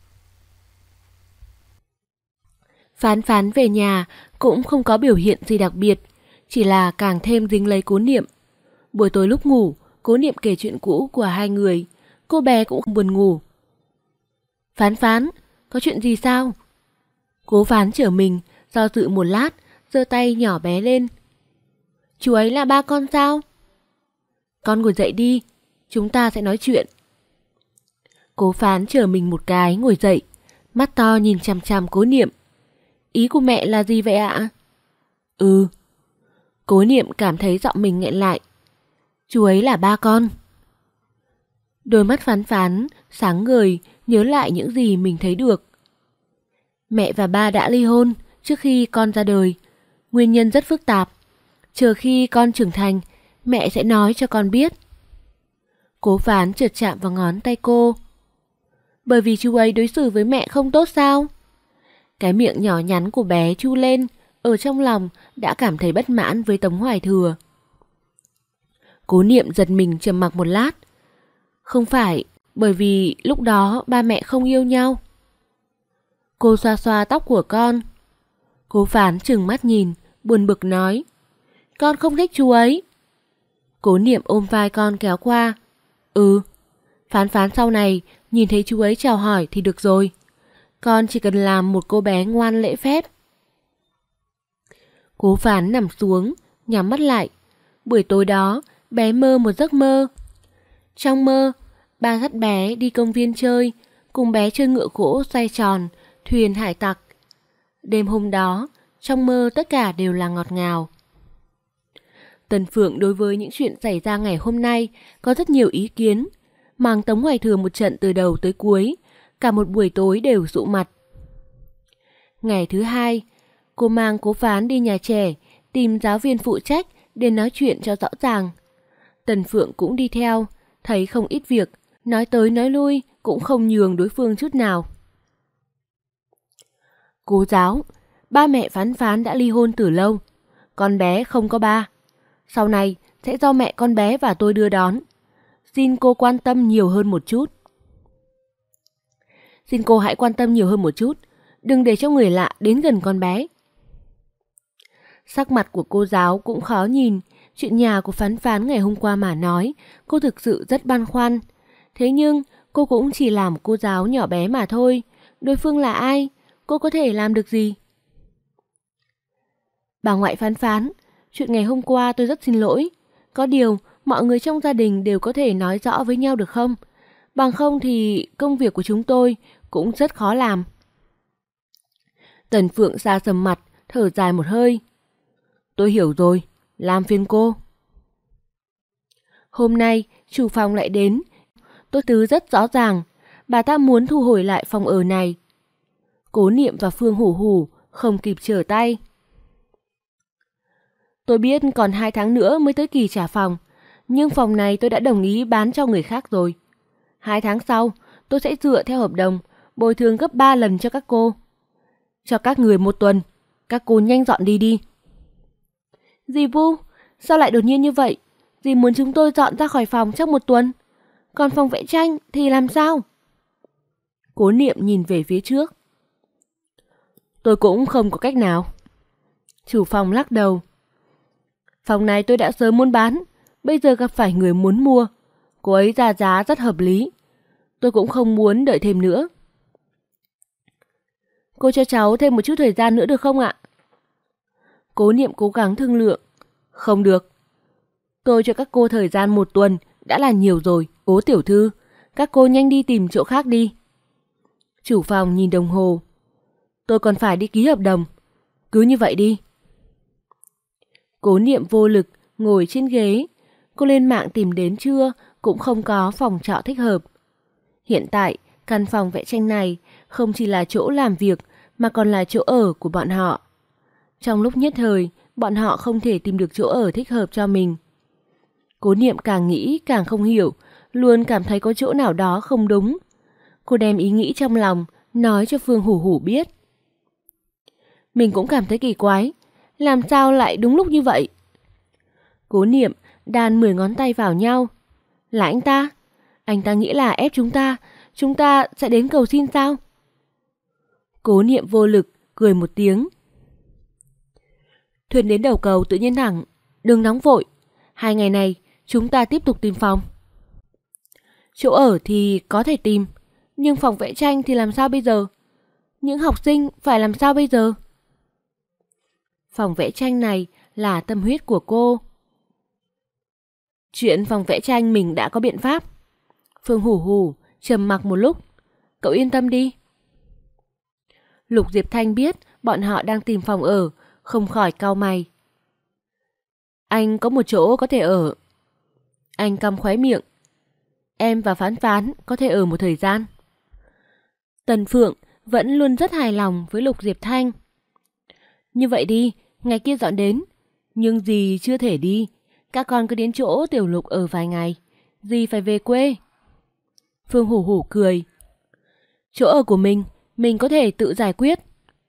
Phán Phán về nhà cũng không có biểu hiện gì đặc biệt, chỉ là càng thêm dính lấy Cố Niệm. Buổi tối lúc ngủ, Cố Niệm kể chuyện cũ của hai người, cô bé cũng không buồn ngủ. Phán Phán, có chuyện gì sao? Cố Phán trở mình, do dự một lát, giơ tay nhỏ bé lên. Chú ấy là ba con sao? Con ngồi dậy đi, chúng ta sẽ nói chuyện. Cố Phán trở mình một cái ngồi dậy, mắt to nhìn chằm chằm Cố Niệm. Ý của mẹ là gì vậy ạ? Ừ. Cố Niệm cảm thấy giọng mình nghẹn lại. Chú ấy là ba con. Đôi mắt Phán Phán sáng ngời, nhớ lại những gì mình thấy được. Mẹ và ba đã ly hôn trước khi con ra đời. Nguyên nhân rất phức tạp. Chờ khi con trưởng thành, mẹ sẽ nói cho con biết. Cố Phán chợt chạm vào ngón tay cô. Bởi vì chú ấy đối xử với mẹ không tốt sao? Cái miệng nhỏ nhắn của bé chu lên, ở trong lòng đã cảm thấy bất mãn với Tống Hoài Thừa. Cố Niệm giật mình trầm mặc một lát. Không phải bởi vì lúc đó ba mẹ không yêu nhau. Cô xoa xoa tóc của con. Cố Phán trừng mắt nhìn, buồn bực nói. Con không thích chú ấy. Cố Niệm ôm vai con kéo qua. Phán Phán sau này nhìn thấy chú ấy chào hỏi thì được rồi. Con chỉ cần làm một cô bé ngoan lễ phép. Cố Phán nằm xuống, nhắm mắt lại. Buổi tối đó, bé mơ một giấc mơ. Trong mơ, ba dắt bé đi công viên chơi, cùng bé chơi ngựa gỗ xoay tròn, thuyền hải tặc. Đêm hôm đó, trong mơ tất cả đều là ngọt ngào. Tần Phượng đối với những chuyện xảy ra ngày hôm nay có rất nhiều ý kiến, mang Tống Hoài Thừa một trận từ đầu tới cuối, cả một buổi tối đều sụ mặt. Ngày thứ hai, cô mang Cố Phán đi nhà trẻ, tìm giáo viên phụ trách để nói chuyện cho rõ ràng. Tần Phượng cũng đi theo, thấy không ít việc, nói tới nói lui cũng không nhường đối phương chút nào. Cô giáo, ba mẹ Phán Phán đã ly hôn từ lâu, con bé không có ba. Sau này sẽ do mẹ con bé và tôi đưa đón. Xin cô quan tâm nhiều hơn một chút. Xin cô hãy quan tâm nhiều hơn một chút, đừng để cho người lạ đến gần con bé. Sắc mặt của cô giáo cũng khó nhìn, chuyện nhà của Phán Phán ngày hôm qua mà nói, cô thực sự rất băn khoăn. Thế nhưng cô cũng chỉ là một cô giáo nhỏ bé mà thôi, đối phương là ai, cô có thể làm được gì? Bà ngoại Phán Phán, chuyện ngày hôm qua tôi rất xin lỗi. Có điều, mọi người trong gia đình đều có thể nói rõ với nhau được không? Bằng không thì công việc của chúng tôi cũng rất khó làm. Tần Phượng xa sầm mặt, thở dài một hơi. Tôi hiểu rồi, làm phiền cô. Hôm nay, chủ phòng lại đến. Tôi tứ rất rõ ràng, bà ta muốn thu hồi lại phòng ở này. Cố Niệm và Phương Hủ Hủ không kịp trở tay. Tôi biết còn 2 tháng nữa mới tới kỳ trả phòng, nhưng phòng này tôi đã đồng ý bán cho người khác rồi. 2 tháng sau, tôi sẽ dựa theo hợp đồng, bồi thường gấp 3 lần cho các cô. Cho các người 1 tuần, các cô nhanh dọn đi đi. Dì Vu, sao lại đột nhiên như vậy? Dì muốn chúng tôi dọn ra khỏi phòng trong 1 tuần. Còn phòng vẽ tranh thì làm sao? Cố Niệm nhìn về phía trước. Tôi cũng không có cách nào. Chủ phòng lắc đầu. Phòng này tôi đã sớm muốn bán, bây giờ gặp phải người muốn mua. Cô ấy ra giá rất hợp lý. Tôi cũng không muốn đợi thêm nữa. Cô cho cháu thêm một chút thời gian nữa được không ạ? Cố Niệm cố gắng thương lượng. Không được. Tôi cho các cô thời gian 1 tuần đã là nhiều rồi. Cố tiểu thư, các cô nhanh đi tìm chỗ khác đi. Chủ phòng nhìn đồng hồ. Tôi còn phải đi ký hợp đồng. Cứ như vậy đi. Cố Niệm vô lực ngồi trên ghế. Cô lên mạng tìm đến trưa cũng không có phòng trọ thích hợp. Hiện tại, căn phòng vẽ tranh này không chỉ là chỗ làm việc mà còn là chỗ ở của bọn họ. Trong lúc nhất thời, bọn họ không thể tìm được chỗ ở thích hợp cho mình. Cố Niệm càng nghĩ càng không hiểu, luôn cảm thấy có chỗ nào đó không đúng. Cô đem ý nghĩ trong lòng nói cho Phương Hủ Hủ biết. Mình cũng cảm thấy kỳ quái, làm sao lại đúng lúc như vậy? Cố Niệm đan 10 ngón tay vào nhau. Là anh ta? Anh ta nghĩ là ép chúng ta sẽ đến cầu xin sao? Cố Niệm vô lực, cười một tiếng. Thuyền đến đầu cầu tự nhiên thẳng, đừng nóng vội. 2 ngày này chúng ta tiếp tục tìm phòng. Chỗ ở thì có thể tìm, nhưng phòng vẽ tranh thì làm sao bây giờ? Những học sinh phải làm sao bây giờ? Phòng vẽ tranh này là tâm huyết của cô. Chuyện phòng vẽ tranh mình đã có biện pháp. Phương Hủ Hủ trầm mặc một lúc. Cậu yên tâm đi. Lục Diệp Thanh biết bọn họ đang tìm phòng ở, không khỏi cau mày. Anh có một chỗ có thể ở. Anh cong khóe miệng. Em và Phán Phán có thể ở một thời gian. Tần Phượng vẫn luôn rất hài lòng với Lục Diệp Thanh. Như vậy đi, ngày kia dọn đến. Nhưng dì chưa thể đi. Các con cứ đến chỗ Tiểu Lục ở vài ngày. Dì phải về quê. Phương Hủ Hủ cười. Chỗ ở của mình có thể tự giải quyết.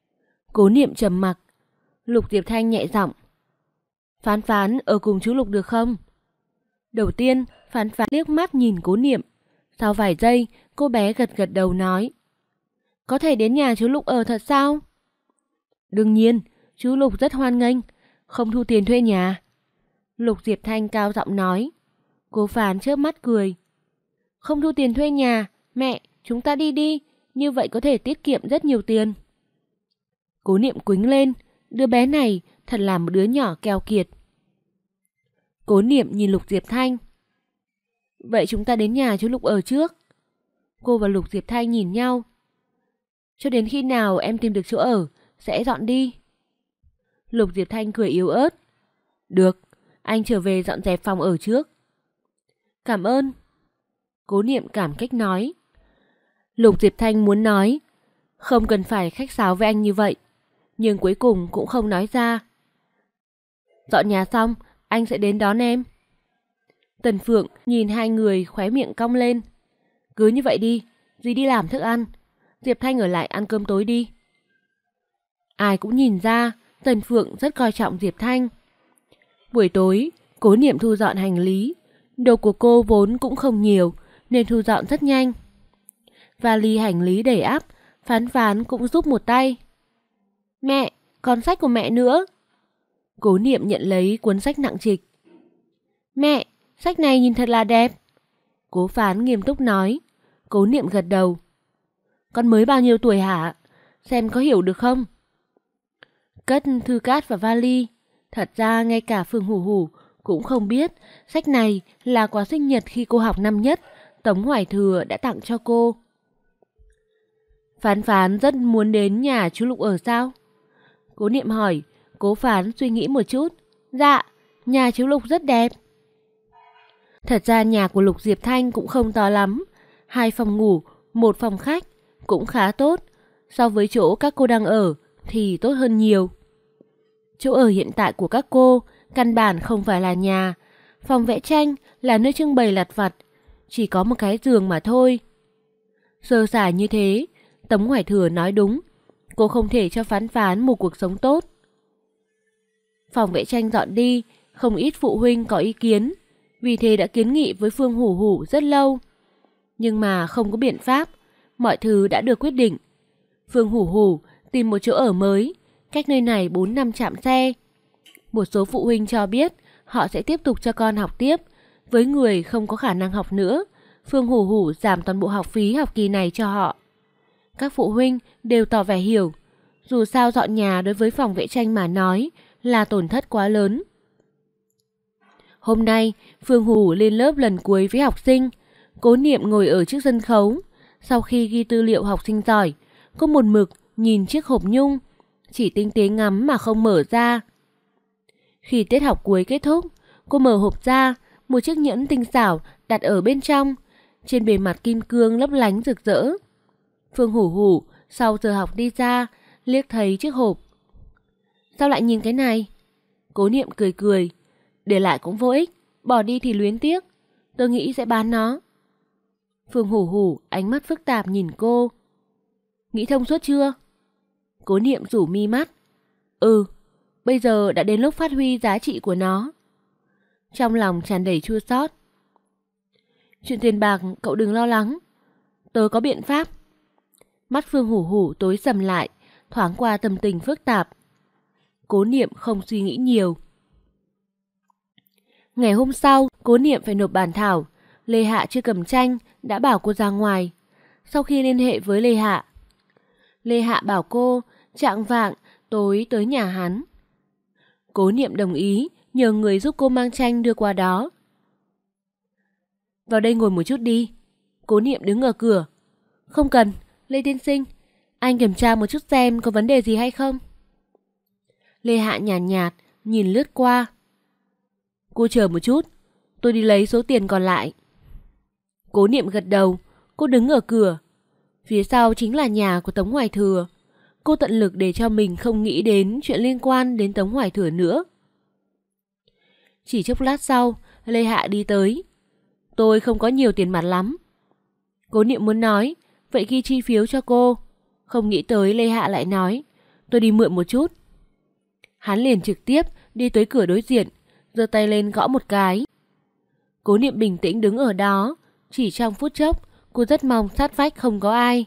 Cố Niệm trầm mặc. Lục Diệp Thanh nhẹ giọng. Phán Phán ở cùng chú Lục được không? Đầu tiên, Phán Phán liếc mắt nhìn Cố Niệm. Sau vài giây, cô bé gật gật đầu nói. Có thể đến nhà chú Lục ở thật sao? Đương nhiên, chú Lục rất hoan nghênh, không thu tiền thuê nhà. Lục Diệp Thanh cao giọng nói. Cô Phán chớp mắt cười. Không thu tiền thuê nhà, mẹ, chúng ta đi đi, như vậy có thể tiết kiệm rất nhiều tiền. Cố Niệm quýnh lên, đứa bé này thật là một đứa nhỏ keo kiệt. Cố Niệm nhìn Lục Diệp Thanh. Vậy chúng ta đến nhà chú Lục ở trước. Cô và Lục Diệp Thanh nhìn nhau. Cho đến khi nào em tìm được chỗ ở, sẽ dọn đi. Lục Diệp Thanh cười yếu ớt. Được, anh trở về dọn dẹp phòng ở trước. Cảm ơn. Cố Niệm cảm kích nói. Lục Diệp Thanh muốn nói, không cần phải khách sáo với anh như vậy, nhưng cuối cùng cũng không nói ra. Dọn nhà xong, anh sẽ đến đón em. Tần Phượng nhìn hai người khóe miệng cong lên. Cứ như vậy đi, dì đi làm thức ăn, Diệp Thanh ở lại ăn cơm tối đi. Ai cũng nhìn ra, Tần Phượng rất coi trọng Diệp Thanh. Buổi tối, Cố Niệm thu dọn hành lý. Đồ của cô vốn cũng không nhiều, nên thu dọn rất nhanh. Vali hành lý đầy ắp, Phán Phán cũng giúp một tay. Mẹ, còn sách của mẹ nữa. Cố Niệm nhận lấy cuốn sách nặng trịch. Mẹ, sách này nhìn thật là đẹp. Cố Phán nghiêm túc nói. Cố Niệm gật đầu. Con mới bao nhiêu tuổi hả? Xem có hiểu được không? Cất thư cát và vali. Thật ra ngay cả Phương Hủ Hủ cũng không biết sách này là quà sinh nhật khi cô học năm nhất, Tống Hoài Thừa đã tặng cho cô. Phán Phán rất muốn đến nhà chú Lục ở sao? Cố Niệm hỏi. Cố Phán suy nghĩ một chút. Dạ, nhà chú Lục rất đẹp. Thật ra nhà của Lục Diệp Thanh cũng không to lắm. 2 phòng ngủ, 1 phòng khách, cũng khá tốt. So với chỗ các cô đang ở thì tốt hơn nhiều. Chỗ ở hiện tại của các cô căn bản không phải là nhà. Phòng vẽ tranh là nơi trưng bày lặt vặt, chỉ có một cái giường mà thôi. Sơ sài như thế, Tống Hoài Thừa nói đúng. Cô không thể cho Phán Phán một cuộc sống tốt. Phòng vẽ tranh dọn đi, không ít phụ huynh có ý kiến, vì thế đã kiến nghị với Phương Hủ Hủ rất lâu. Nhưng mà không có biện pháp, mọi thứ đã được quyết định. Phương Hủ Hủ tìm một chỗ ở mới, cách nơi này 4 năm trạm xe. Một số phụ huynh cho biết họ sẽ tiếp tục cho con học tiếp. Với người không có khả năng học nữa, Phương Hủ Hủ giảm toàn bộ học phí học kỳ này cho họ. Các phụ huynh đều tỏ vẻ hiểu. Dù sao dọn nhà đối với phòng vẽ tranh mà nói là tổn thất quá lớn. Hôm nay, Phương Hủ Hủ lên lớp lần cuối với học sinh. Cố Niệm ngồi ở trước sân khấu. Sau khi ghi tư liệu học sinh giỏi, cô một mực nhìn chiếc hộp nhung, chỉ tinh tế ngắm mà không mở ra. Khi tiết học cuối kết thúc, cô mở hộp ra, một chiếc nhẫn tinh xảo đặt ở bên trong, trên bề mặt kim cương lấp lánh rực rỡ. Phương Hủ Hủ sau giờ học đi ra, liếc thấy chiếc hộp. Sao lại nhìn cái này? Cố Niệm cười cười. Để lại cũng vô ích, bỏ đi thì luyến tiếc. Tôi nghĩ sẽ bán nó. Phương Hủ Hủ ánh mắt phức tạp nhìn cô. Nghĩ thông suốt chưa? Cố Niệm rủ mi mắt. Ừ, bây giờ đã đến lúc phát huy giá trị của nó. Trong lòng tràn đầy chua xót. Chuyện tiền bạc cậu đừng lo lắng, tôi có biện pháp. Mắt Phương Hủ Hủ tối sầm lại, thoáng qua tâm tình phức tạp. Cố Niệm không suy nghĩ nhiều. Ngày hôm sau, Cố Niệm phải nộp bản thảo. Lê Hạ chưa cầm tranh, đã bảo cô ra ngoài. Sau khi liên hệ với Lê Hạ bảo cô chạng vạng tối tới nhà hắn. Cố Niệm đồng ý, nhờ người giúp cô mang tranh đưa qua đó. Vào đây ngồi một chút đi. Cố Niệm đứng ở cửa. Không cần, Lê tiên sinh, anh kiểm tra một chút xem có vấn đề gì hay không. Lê Hạ nhàn nhạt, nhìn lướt qua. Cô chờ một chút, tôi đi lấy số tiền còn lại. Cố Niệm gật đầu, cô đứng ở cửa. Phía sau chính là nhà của Tống Hoài Thừa. Cô tận lực để cho mình không nghĩ đến chuyện liên quan đến Tống Hoài Thừa nữa. Chỉ chốc lát sau, Lê Hạ đi tới. Tôi không có nhiều tiền mặt lắm. Cố Niệm muốn nói, vậy ghi chi phiếu cho cô. Không nghĩ tới Lê Hạ lại nói, tôi đi mượn một chút. Hắn liền trực tiếp đi tới cửa đối diện, giơ tay lên gõ một cái. Cố Niệm bình tĩnh đứng ở đó, chỉ trong phút chốc, cô rất mong sát vách không có ai.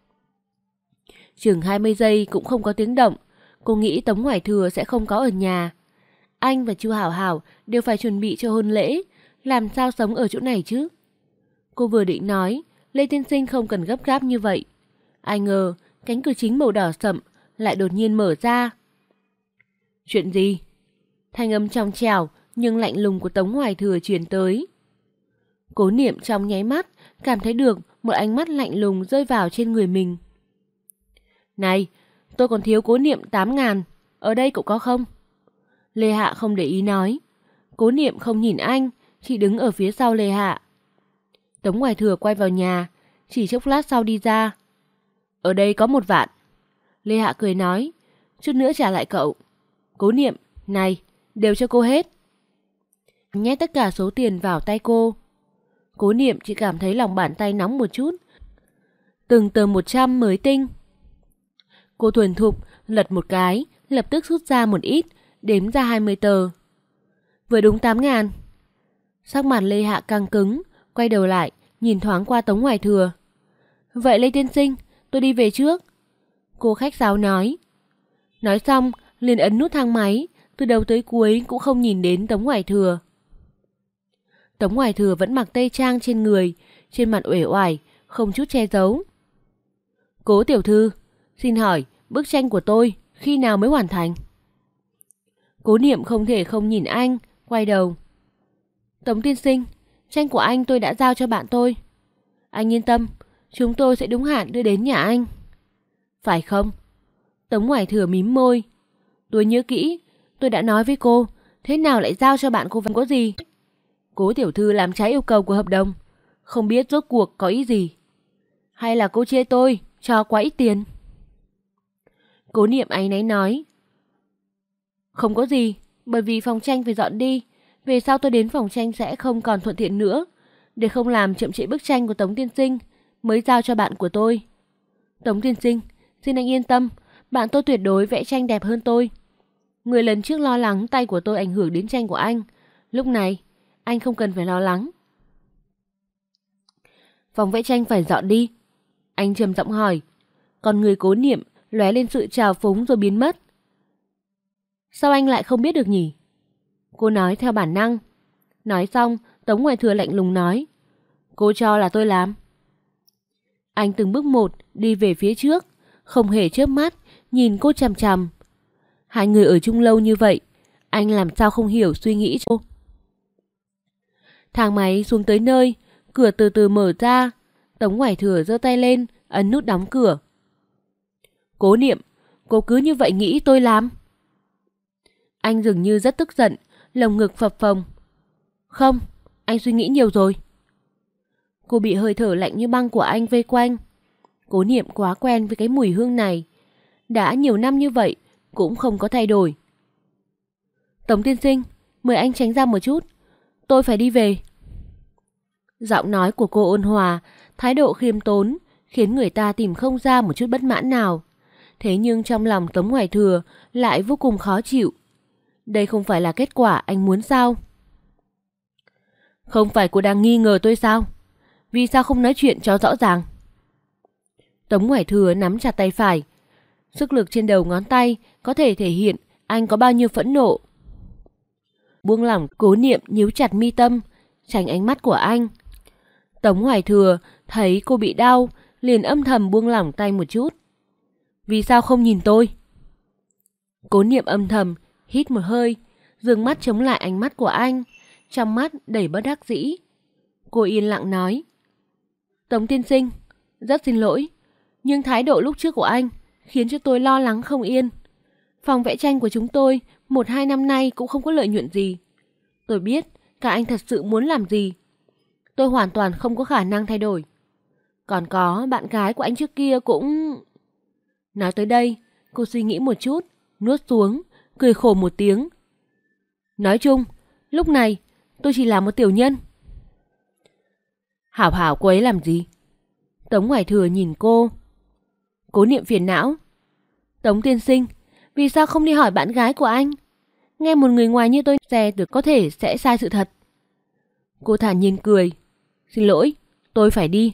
Chừng 20 giây cũng không có tiếng động, cô nghĩ Tống Hoài Thừa sẽ không có ở nhà. Anh và Chu Hảo Hảo đều phải chuẩn bị cho hôn lễ, làm sao sống ở chỗ này chứ? Cô vừa định nói, Lê Tiên Sinh không cần gấp gáp như vậy. Ai ngờ, cánh cửa chính màu đỏ sậm lại đột nhiên mở ra. Chuyện gì? Thanh âm trong trẻo nhưng lạnh lùng của Tống Hoài Thừa truyền tới. Cố Niệm trong nháy mắt cảm thấy được một ánh mắt lạnh lùng rơi vào trên người mình. Này, tôi còn thiếu Cố Niệm 8.000, ở đây cậu có không? Lê Hạ không để ý nói. Cố Niệm không nhìn anh, chỉ đứng ở phía sau Lê Hạ. Tống Hoài Thừa quay vào nhà, chỉ chốc lát sau đi ra. Ở đây có 1 vạn. Lê Hạ cười nói, chút nữa trả lại cậu. Cố Niệm, này, đều cho cô hết. Nhét tất cả số tiền vào tay cô. Cố Niệm chỉ cảm thấy lòng bàn tay nóng một chút. Từng tờ 100 mới tinh. Cô thuần thục lật một cái, lập tức rút ra một ít, đếm ra 20 tờ. Vừa đúng 8.000. Sắc mặt Lê Hạ căng cứng, quay đầu lại, nhìn thoáng qua Tống Hoài Thừa. Vậy Lê Tiên Sinh, tôi đi về trước. Cô khách sáo nói. Nói xong, liền ấn nút thang máy, từ đầu tới cuối cũng không nhìn đến Tống Hoài Thừa. Tống Hoài Thừa vẫn mặc tây trang trên người, trên mặt uể oải, không chút che giấu. Cố tiểu thư, xin hỏi, bức tranh của tôi khi nào mới hoàn thành? Cố Niệm không thể không nhìn anh, quay đầu. Tống tiên sinh, tranh của anh tôi đã giao cho bạn tôi. Anh yên tâm, chúng tôi sẽ đúng hạn đưa đến nhà anh. Phải không? Tống Hoài Thừa mím môi. Tôi nhớ kỹ, tôi đã nói với cô, thế nào lại giao cho bạn cô vẫn có gì? Cố tiểu thư làm trái yêu cầu của hợp đồng, không biết rốt cuộc có ý gì. Hay là cô chê tôi cho quá ít tiền? Cố Niệm áy náy nói. Không có gì, bởi vì phòng tranh phải dọn đi, về sau tôi đến phòng tranh sẽ không còn thuận tiện nữa. Để không làm chậm trễ bức tranh của Tống tiên sinh, mới giao cho bạn của tôi. Tống tiên sinh, xin anh yên tâm, bạn tôi tuyệt đối vẽ tranh đẹp hơn tôi. Người lần trước lo lắng tay của tôi ảnh hưởng đến tranh của anh, lúc này anh không cần phải lo lắng. Phòng vẽ tranh phải dọn đi. Anh trầm giọng hỏi. Còn người Cố Niệm lóe lên sự trào phúng rồi biến mất. Sao anh lại không biết được nhỉ? Cô nói theo bản năng. Nói xong, Tống Hoài Thừa lạnh lùng nói. Cô cho là tôi làm. Anh từng bước một đi về phía trước, không hề chớp mắt, nhìn cô chằm chằm. Hai người ở chung lâu như vậy, anh làm sao không hiểu suy nghĩ cô. Thang máy xuống tới nơi, cửa từ từ mở ra. Tống Hoài Thừa giơ tay lên, ấn nút đóng cửa. Cố Niệm, cô cứ như vậy nghĩ tôi làm? Anh dường như rất tức giận, lồng ngực phập phồng. Không, anh suy nghĩ nhiều rồi. Cô bị hơi thở lạnh như băng của anh vây quanh. Cố Niệm quá quen với cái mùi hương này. Đã nhiều năm như vậy, cũng không có thay đổi. Tống tiên sinh, mời anh tránh ra một chút. Tôi phải đi về. Giọng nói của cô ôn hòa, thái độ khiêm tốn, khiến người ta tìm không ra một chút bất mãn nào. Thế nhưng trong lòng Tống Hoài Thừa lại vô cùng khó chịu. Đây không phải là kết quả anh muốn sao? Không phải cô đang nghi ngờ tôi sao? Vì sao không nói chuyện cho rõ ràng? Tống Hoài Thừa nắm chặt tay phải. Sức lực trên đầu ngón tay có thể thể hiện anh có bao nhiêu phẫn nộ. Buông lỏng, Cố Niệm nhíu chặt mi tâm, tránh ánh mắt của anh. Tống Hoài Thừa thấy cô bị đau, liền âm thầm buông lỏng tay một chút. Vì sao không nhìn tôi? Cố Niệm âm thầm hít một hơi, dương mắt chống lại ánh mắt của anh, trong mắt đầy bất đắc dĩ. Cô yên lặng nói. Tống tiên sinh, rất xin lỗi, nhưng thái độ lúc trước của anh khiến cho tôi lo lắng không yên. Phòng vẽ tranh của chúng tôi 1-2 năm nay cũng không có lợi nhuận gì. Tôi biết cả anh thật sự muốn làm gì. Tôi hoàn toàn không có khả năng thay đổi. Còn có bạn gái của anh trước kia cũng... Nói tới đây, cô suy nghĩ một chút, nuốt xuống, cười khổ một tiếng. Nói chung, lúc này tôi chỉ là một tiểu nhân. Hảo hảo cô ấy làm gì? Tống Hoài Thừa nhìn cô. Cố Niệm phiền não. Tống tiên sinh, vì sao không đi hỏi bạn gái của anh? Nghe một người ngoài như tôi xe được có thể sẽ sai sự thật. Cô thản nhiên cười. Xin lỗi, tôi phải đi.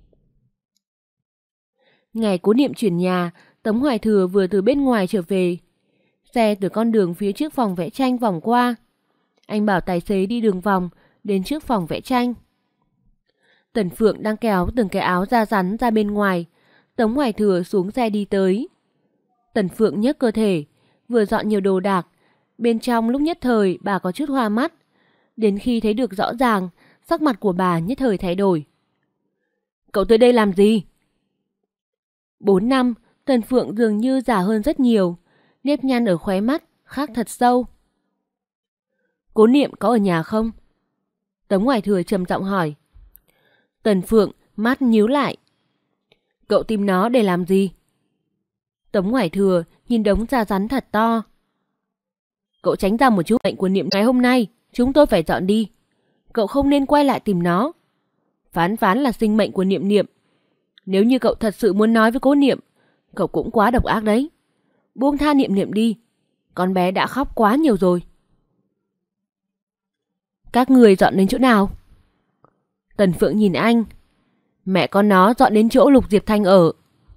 Ngày Cố Niệm chuyển nhà, Tống Hoài Thừa vừa từ bên ngoài trở về. Xe từ con đường phía trước phòng vẽ tranh vòng qua. Anh bảo tài xế đi đường vòng đến trước phòng vẽ tranh. Tần Phượng đang kéo từng cái áo da rắn ra bên ngoài. Tống Hoài Thừa xuống xe đi tới. Tần Phượng nhấc cơ thể, vừa dọn nhiều đồ đạc. Bên trong lúc nhất thời bà có chút hoa mắt. Đến khi thấy được rõ ràng, sắc mặt của bà nhất thời thay đổi. Cậu tới đây làm gì? 4 năm, Tần Phượng dường như già hơn rất nhiều. Nếp nhăn ở khóe mắt khác thật sâu. Cố Niệm có ở nhà không? Tống Hoài Thừa trầm giọng hỏi. Tần Phượng mắt nhíu lại. Cậu tìm nó để làm gì? Tống Hoài Thừa nhìn đống da rắn thật to. Cậu tránh ra một chút, bệnh của Niệm ngày hôm nay chúng tôi phải dọn đi. Cậu không nên quay lại tìm nó. Phán Phán là sinh mệnh của Niệm Niệm. Nếu như cậu thật sự muốn nói với Cố Niệm, cậu cũng quá độc ác đấy. Buông tha Niệm Niệm đi. Con bé đã khóc quá nhiều rồi. Các người dọn đến chỗ nào? Tần Phượng nhìn anh. Mẹ con nó dọn đến chỗ Lục Diệp Thanh ở.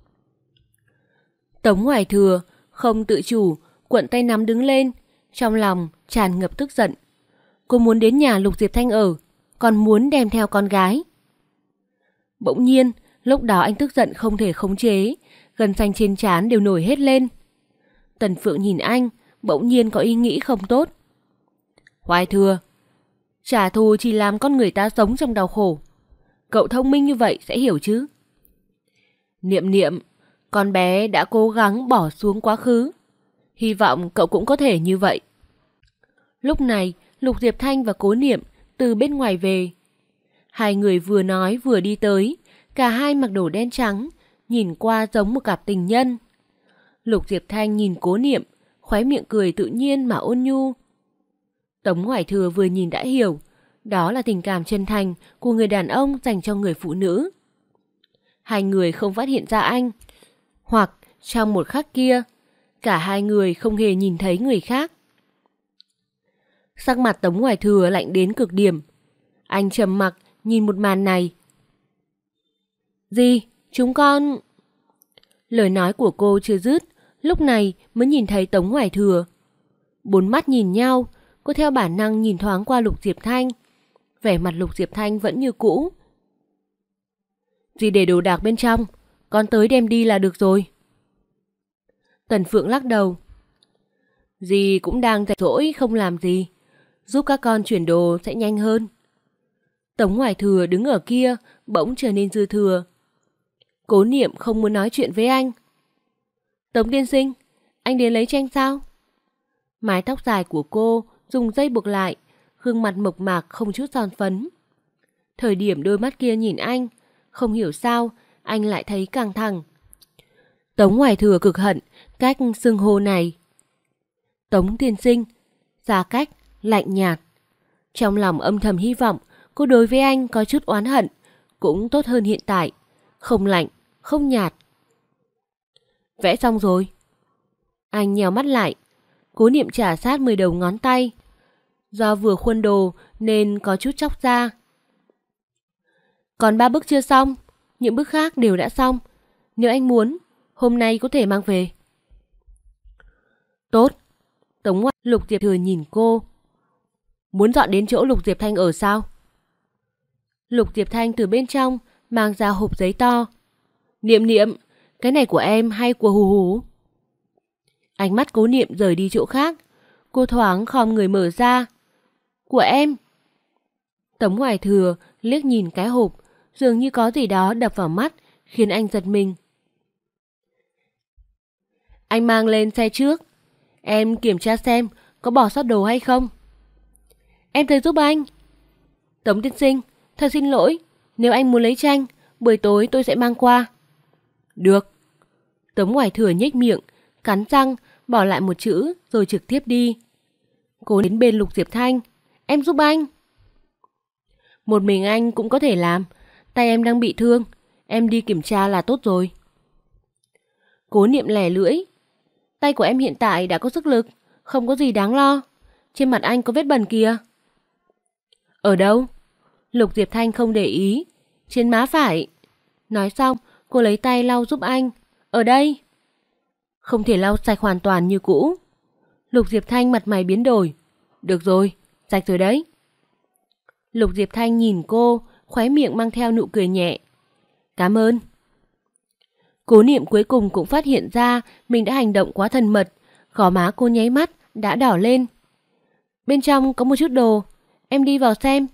Tống Hoài Thừa không tự chủ cuộn tay nắm đứng lên, trong lòng tràn ngập tức giận. Cô muốn đến nhà Lục Diệp Thanh ở, còn muốn đem theo con gái. Bỗng nhiên, lúc đó anh tức giận không thể khống chế, gân xanh trên trán đều nổi hết lên. Tần Phượng nhìn anh, bỗng nhiên có ý nghĩ không tốt. Hoài Thừa, trả thù chỉ làm con người ta sống trong đau khổ. Cậu thông minh như vậy sẽ hiểu chứ. Niệm Niệm, con bé đã cố gắng bỏ xuống quá khứ. Hy vọng cậu cũng có thể như vậy. Lúc này, Lục Diệp Thanh và Cố Niệm từ bên ngoài về. Hai người vừa nói vừa đi tới, cả hai mặc đồ đen trắng, nhìn qua giống một cặp tình nhân. Lục Diệp Thanh nhìn Cố Niệm, khóe miệng cười tự nhiên mà ôn nhu. Tống Hoài Thừa vừa nhìn đã hiểu, đó là tình cảm chân thành của người đàn ông dành cho người phụ nữ. Hai người không phát hiện ra anh, hoặc trong một khắc kia, cả hai người không hề nhìn thấy người khác. Sắc mặt Tống Hoài Thừa lạnh đến cực điểm. Anh trầm mặc nhìn một màn này. Gì? Chúng con... Lời nói của cô chưa dứt, lúc này mới nhìn thấy Tống Hoài Thừa. Bốn mắt nhìn nhau, cô theo bản năng nhìn thoáng qua Lục Diệp Thanh. Vẻ mặt Lục Diệp Thanh vẫn như cũ. Dì để đồ đạc bên trong, con tới đem đi là được rồi. Tần Phượng lắc đầu. Dì cũng đang rảnh rỗi không làm gì, giúp các con chuyển đồ sẽ nhanh hơn. Tống Hoài Thừa đứng ở kia bỗng trở nên dư thừa. Cố Niệm không muốn nói chuyện với anh. Tống tiên sinh, anh đến lấy tranh sao? Mái tóc dài của cô dùng dây buộc lại, gương mặt mộc mạc không chút son phấn. Thời điểm đôi mắt kia nhìn anh, không hiểu sao anh lại thấy căng thẳng. Tống Hoài Thừa cực hận cách xưng hô này. Tống tiên sinh, xa cách, lạnh nhạt. Trong lòng âm thầm hy vọng cô đối với anh có chút oán hận, cũng tốt hơn hiện tại. Không lạnh, không nhạt. Vẽ xong rồi. Anh nhèo mắt lại. Cố Niệm trả sát 10 đầu ngón tay. Do vừa khuôn đồ nên có chút chóc ra. Còn 3 bức chưa xong, những bức khác đều đã xong. Nếu anh muốn, hôm nay có thể mang về. Tốt. Tống Ngoại Lục Diệp Thừa nhìn cô. Muốn dọn đến chỗ Lục Diệp Thanh ở sao? Lục Diệp Thanh từ bên trong mang ra hộp giấy to. Niệm Niệm, cái này của em hay của Hù Hù? Ánh mắt Cố Niệm rời đi chỗ khác. Cô thoáng khom người mở ra. Của em. Tống Hoài Thừa liếc nhìn cái hộp, dường như có gì đó đập vào mắt, khiến anh giật mình. Anh mang lên xe trước. Em kiểm tra xem có bỏ sót đồ hay không. Em tới giúp anh. Tống tiên sinh, thật xin lỗi. Nếu anh muốn lấy tranh, buổi tối tôi sẽ mang qua. Được. Tống Hoài Thừa nhếch miệng, cắn răng, bỏ lại một chữ rồi trực tiếp đi. Cô đến bên Lục Diệp Thanh. Em giúp anh. Một mình anh cũng có thể làm. Tay em đang bị thương. Em đi kiểm tra là tốt rồi. Cố Niệm lẻ lưỡi. Tay của em hiện tại đã có sức lực, không có gì đáng lo. Trên mặt anh có vết bẩn kìa. Ở đâu? Lục Diệp Thanh không để ý. Trên má phải. Nói xong, cô lấy tay lau giúp anh. Ở đây. Không thể lau sạch hoàn toàn như cũ. Lục Diệp Thanh mặt mày biến đổi. Được rồi, sạch rồi đấy. Lục Diệp Thanh nhìn cô, khóe miệng mang theo nụ cười nhẹ. Cảm ơn. Cố Niệm cuối cùng cũng phát hiện ra mình đã hành động quá thân mật. Gò má cô nháy mắt, đã đỏ lên. Bên trong có một chút đồ, em đi vào xem.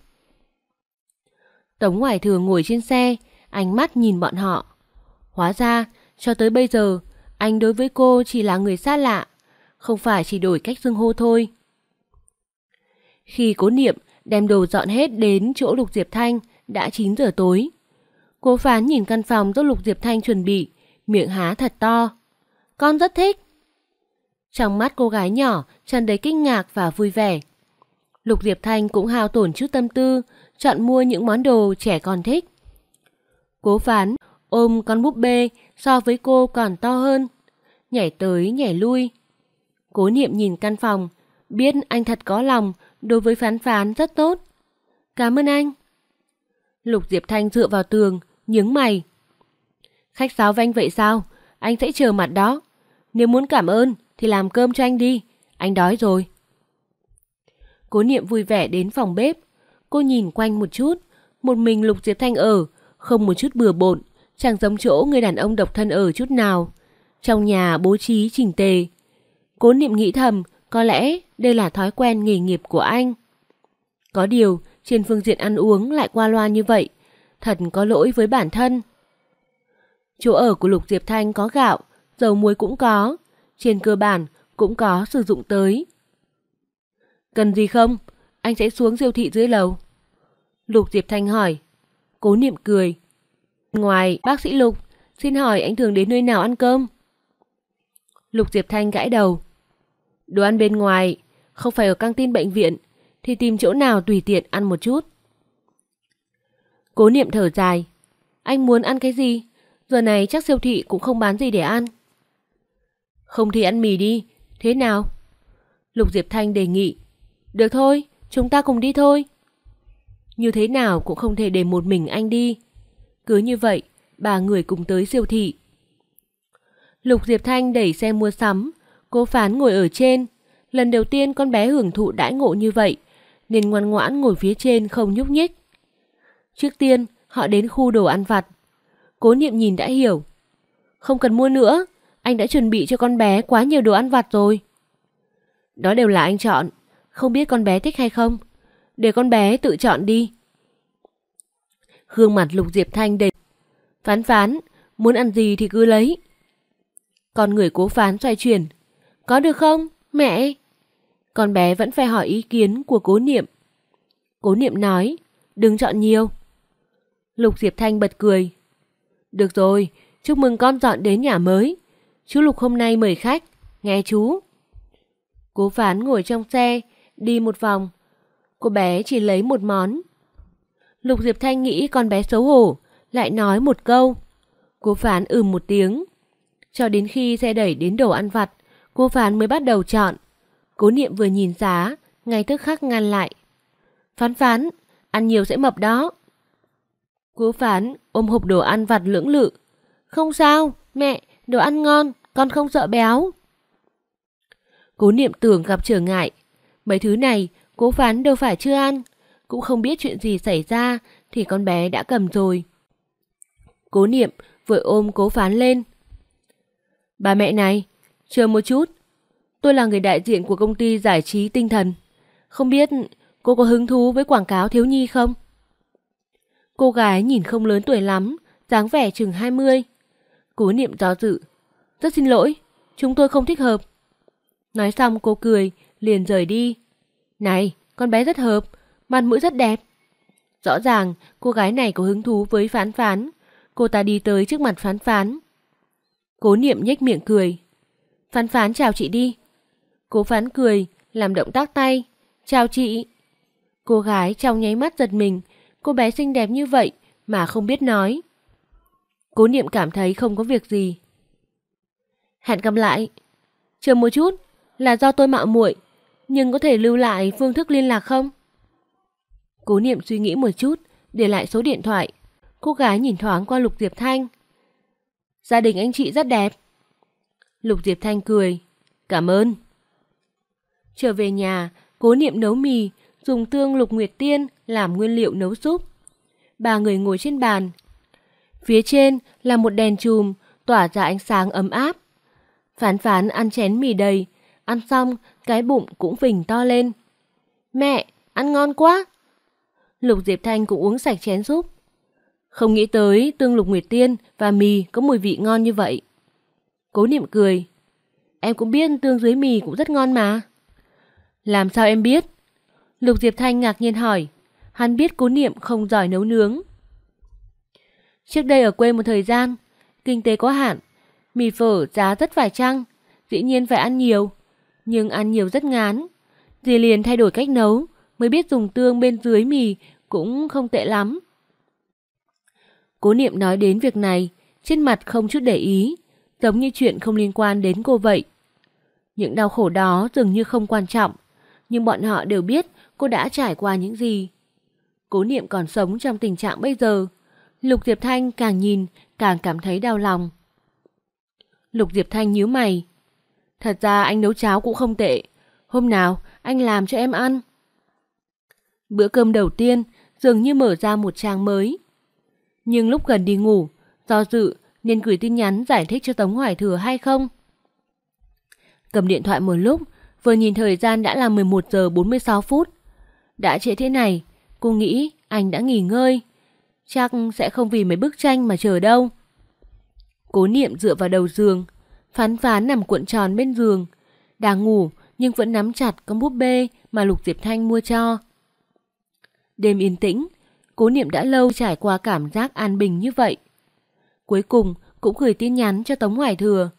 Tống Hoài Thừa ngồi trên xe, ánh mắt nhìn bọn họ. Hóa ra, cho tới bây giờ, anh đối với cô chỉ là người xa lạ, không phải chỉ đổi cách xưng hô thôi. Khi Cố Niệm đem đồ dọn hết đến chỗ Lục Diệp Thanh, đã 9 giờ tối. Cố Phán nhìn căn phòng do Lục Diệp Thanh chuẩn bị, miệng há thật to. Con rất thích. Trong mắt cô gái nhỏ tràn đầy kinh ngạc và vui vẻ. Lục Diệp Thanh cũng hao tổn chút tâm tư, chọn mua những món đồ trẻ con thích. Cố Phán ôm con búp bê so với cô còn to hơn, nhảy tới nhảy lui. Cố Niệm nhìn căn phòng, biết anh thật có lòng đối với Phán Phán rất tốt. Cảm ơn anh. Lục Diệp Thanh dựa vào tường, nhướng mày. Khách sáo với anh vậy sao? Anh sẽ chờ mặt đó. Nếu muốn cảm ơn thì làm cơm cho anh đi, anh đói rồi. Cố Niệm vui vẻ đến phòng bếp. Cô nhìn quanh một chút, một mình Lục Diệp Thanh ở, không một chút bừa bộn, chẳng giống chỗ người đàn ông độc thân ở chút nào. Trong nhà bố trí chỉnh tề. Cố Niệm nghĩ thầm, có lẽ đây là thói quen nghề nghiệp của anh. Có điều, trên phương diện ăn uống lại qua loa như vậy, thật có lỗi với bản thân. Chỗ ở của Lục Diệp Thanh có gạo, dầu muối cũng có, trên cơ bản cũng có sử dụng tới. Cần gì không? Anh sẽ xuống siêu thị dưới lầu. Lục Diệp Thanh hỏi. Cố Niệm cười. Ngoài bác sĩ Lục, xin hỏi anh thường đến nơi nào ăn cơm? Lục Diệp Thanh gãi đầu. Đồ ăn bên ngoài, không phải ở căng tin bệnh viện, thì tìm chỗ nào tùy tiện ăn một chút. Cố Niệm thở dài. Anh muốn ăn cái gì? Giờ này chắc siêu thị cũng không bán gì để ăn. Không thì ăn mì đi, thế nào? Lục Diệp Thanh đề nghị. Được thôi, chúng ta cùng đi thôi. Như thế nào cũng không thể để một mình anh đi. Cứ như vậy, ba người cùng tới siêu thị. Lục Diệp Thanh đẩy xe mua sắm, Cố Phán ngồi ở trên. Lần đầu tiên con bé hưởng thụ đãi ngộ như vậy, nên ngoan ngoãn ngồi phía trên không nhúc nhích. Trước tiên, họ đến khu đồ ăn vặt. Cố Niệm nhìn đã hiểu. Không cần mua nữa, anh đã chuẩn bị cho con bé quá nhiều đồ ăn vặt rồi. Đó đều là anh chọn, không biết con bé thích hay không. Để con bé tự chọn đi. Gương mặt Lục Diệp Thanh đầy. Phán Phán, muốn ăn gì thì cứ lấy. Con người Cố Phán xoay chuyển. Có được không, mẹ? Con bé vẫn phải hỏi ý kiến của Cố Niệm. Cố Niệm nói, đừng chọn nhiều. Lục Diệp Thanh bật cười. Được rồi, chúc mừng con dọn đến nhà mới. Chú Lục hôm nay mời khách, nghe chú. Cố Phán ngồi trong xe, đi một vòng. Cô bé chỉ lấy một món. Lục Diệp Thanh nghĩ con bé xấu hổ, lại nói một câu. Cố Phán một tiếng. Cho đến khi xe đẩy đến đồ ăn vặt, Cố Phán mới bắt đầu chọn. Cố Niệm vừa nhìn giá, ngay tức khắc ngăn lại. Phán Phán, ăn nhiều sẽ mập đó. Cố Phán ôm hộp đồ ăn vặt lưỡng lự. Không sao, mẹ, đồ ăn ngon, con không sợ béo. Cố Niệm tưởng gặp trở ngại. Mấy thứ này Cố Phán đâu phải chưa ăn, cũng không biết chuyện gì xảy ra thì con bé đã cầm rồi. Cố Niệm vội ôm Cố Phán lên. Bà mẹ này, chờ một chút. Tôi là người đại diện của công ty giải trí tinh thần. Không biết cô có hứng thú với quảng cáo thiếu nhi không? Cô gái nhìn không lớn tuổi lắm, dáng vẻ chừng 20. Cố Niệm do dự. Rất xin lỗi, chúng tôi không thích hợp. Nói xong cô cười, liền rời đi. Này, con bé rất hợp, mặt mũi rất đẹp. Rõ ràng cô gái này có hứng thú với Phán Phán. Cô ta đi tới trước mặt Phán Phán. Cố Niệm nhếch miệng cười. Phán Phán chào chị đi. Cố Phán cười, làm động tác tay. Chào chị. Cô gái trong nháy mắt giật mình. Cô bé xinh đẹp như vậy mà không biết nói. Cố Niệm cảm thấy không có việc gì. Hẹn gặp lại. Chờ một chút, là do tôi mạo muội, nhưng có thể lưu lại phương thức liên lạc không? Cố Niệm suy nghĩ một chút, để lại số điện thoại. Cô gái nhìn thoáng qua Lục Diệp Thanh. Gia đình anh chị rất đẹp. Lục Diệp Thanh cười. Cảm ơn. Trở về nhà, Cố Niệm nấu mì, dùng tương Lục Nguyệt Tiên làm nguyên liệu nấu súp. Ba người ngồi trên bàn. Phía trên là một đèn chùm tỏa ra ánh sáng ấm áp. Phán Phán ăn chén mì đầy, ăn xong cái bụng cũng phình to lên. Mẹ, ăn ngon quá. Lục Diệp Thanh cũng uống sạch chén súp. Không nghĩ tới tương Lục Nguyệt Tiên và mì có mùi vị ngon như vậy. Cố Niệm cười. Em cũng biết tương dưới mì cũng rất ngon mà. Làm sao em biết? Lục Diệp Thanh ngạc nhiên hỏi. Hắn biết Cố Niệm không giỏi nấu nướng. Trước đây ở quê một thời gian, kinh tế có hạn, mì phở giá rất phải chăng, dĩ nhiên phải ăn nhiều. Nhưng ăn nhiều rất ngán. Dì liền thay đổi cách nấu, mới biết dùng tương bên dưới mì cũng không tệ lắm. Cố Niệm nói đến việc này, trên mặt không chút để ý, giống như chuyện không liên quan đến cô vậy. Những đau khổ đó dường như không quan trọng, nhưng bọn họ đều biết cô đã trải qua những gì. Cố Niệm còn sống trong tình trạng bây giờ. Lục Diệp Thanh càng nhìn càng cảm thấy đau lòng. Lục Diệp Thanh nhíu mày. Thật ra anh nấu cháo cũng không tệ. Hôm nào anh làm cho em ăn. Bữa cơm đầu tiên dường như mở ra một trang mới. Nhưng lúc gần đi ngủ, do dự nên gửi tin nhắn giải thích cho Tống Hoài Thừa hay không. Cầm điện thoại một lúc, vừa nhìn thời gian đã là 11 giờ 46 phút. Đã trễ thế này, cô nghĩ anh đã nghỉ ngơi. Chắc sẽ không vì mấy bức tranh mà chờ đâu. Cố Niệm dựa vào đầu giường, Phán Phán nằm cuộn tròn bên giường, đang ngủ nhưng vẫn nắm chặt con búp bê mà Lục Diệp Thanh mua cho. Đêm yên tĩnh, Cố Niệm đã lâu trải qua cảm giác an bình như vậy. Cuối cùng cũng gửi tin nhắn cho Tống Hoài Thừa.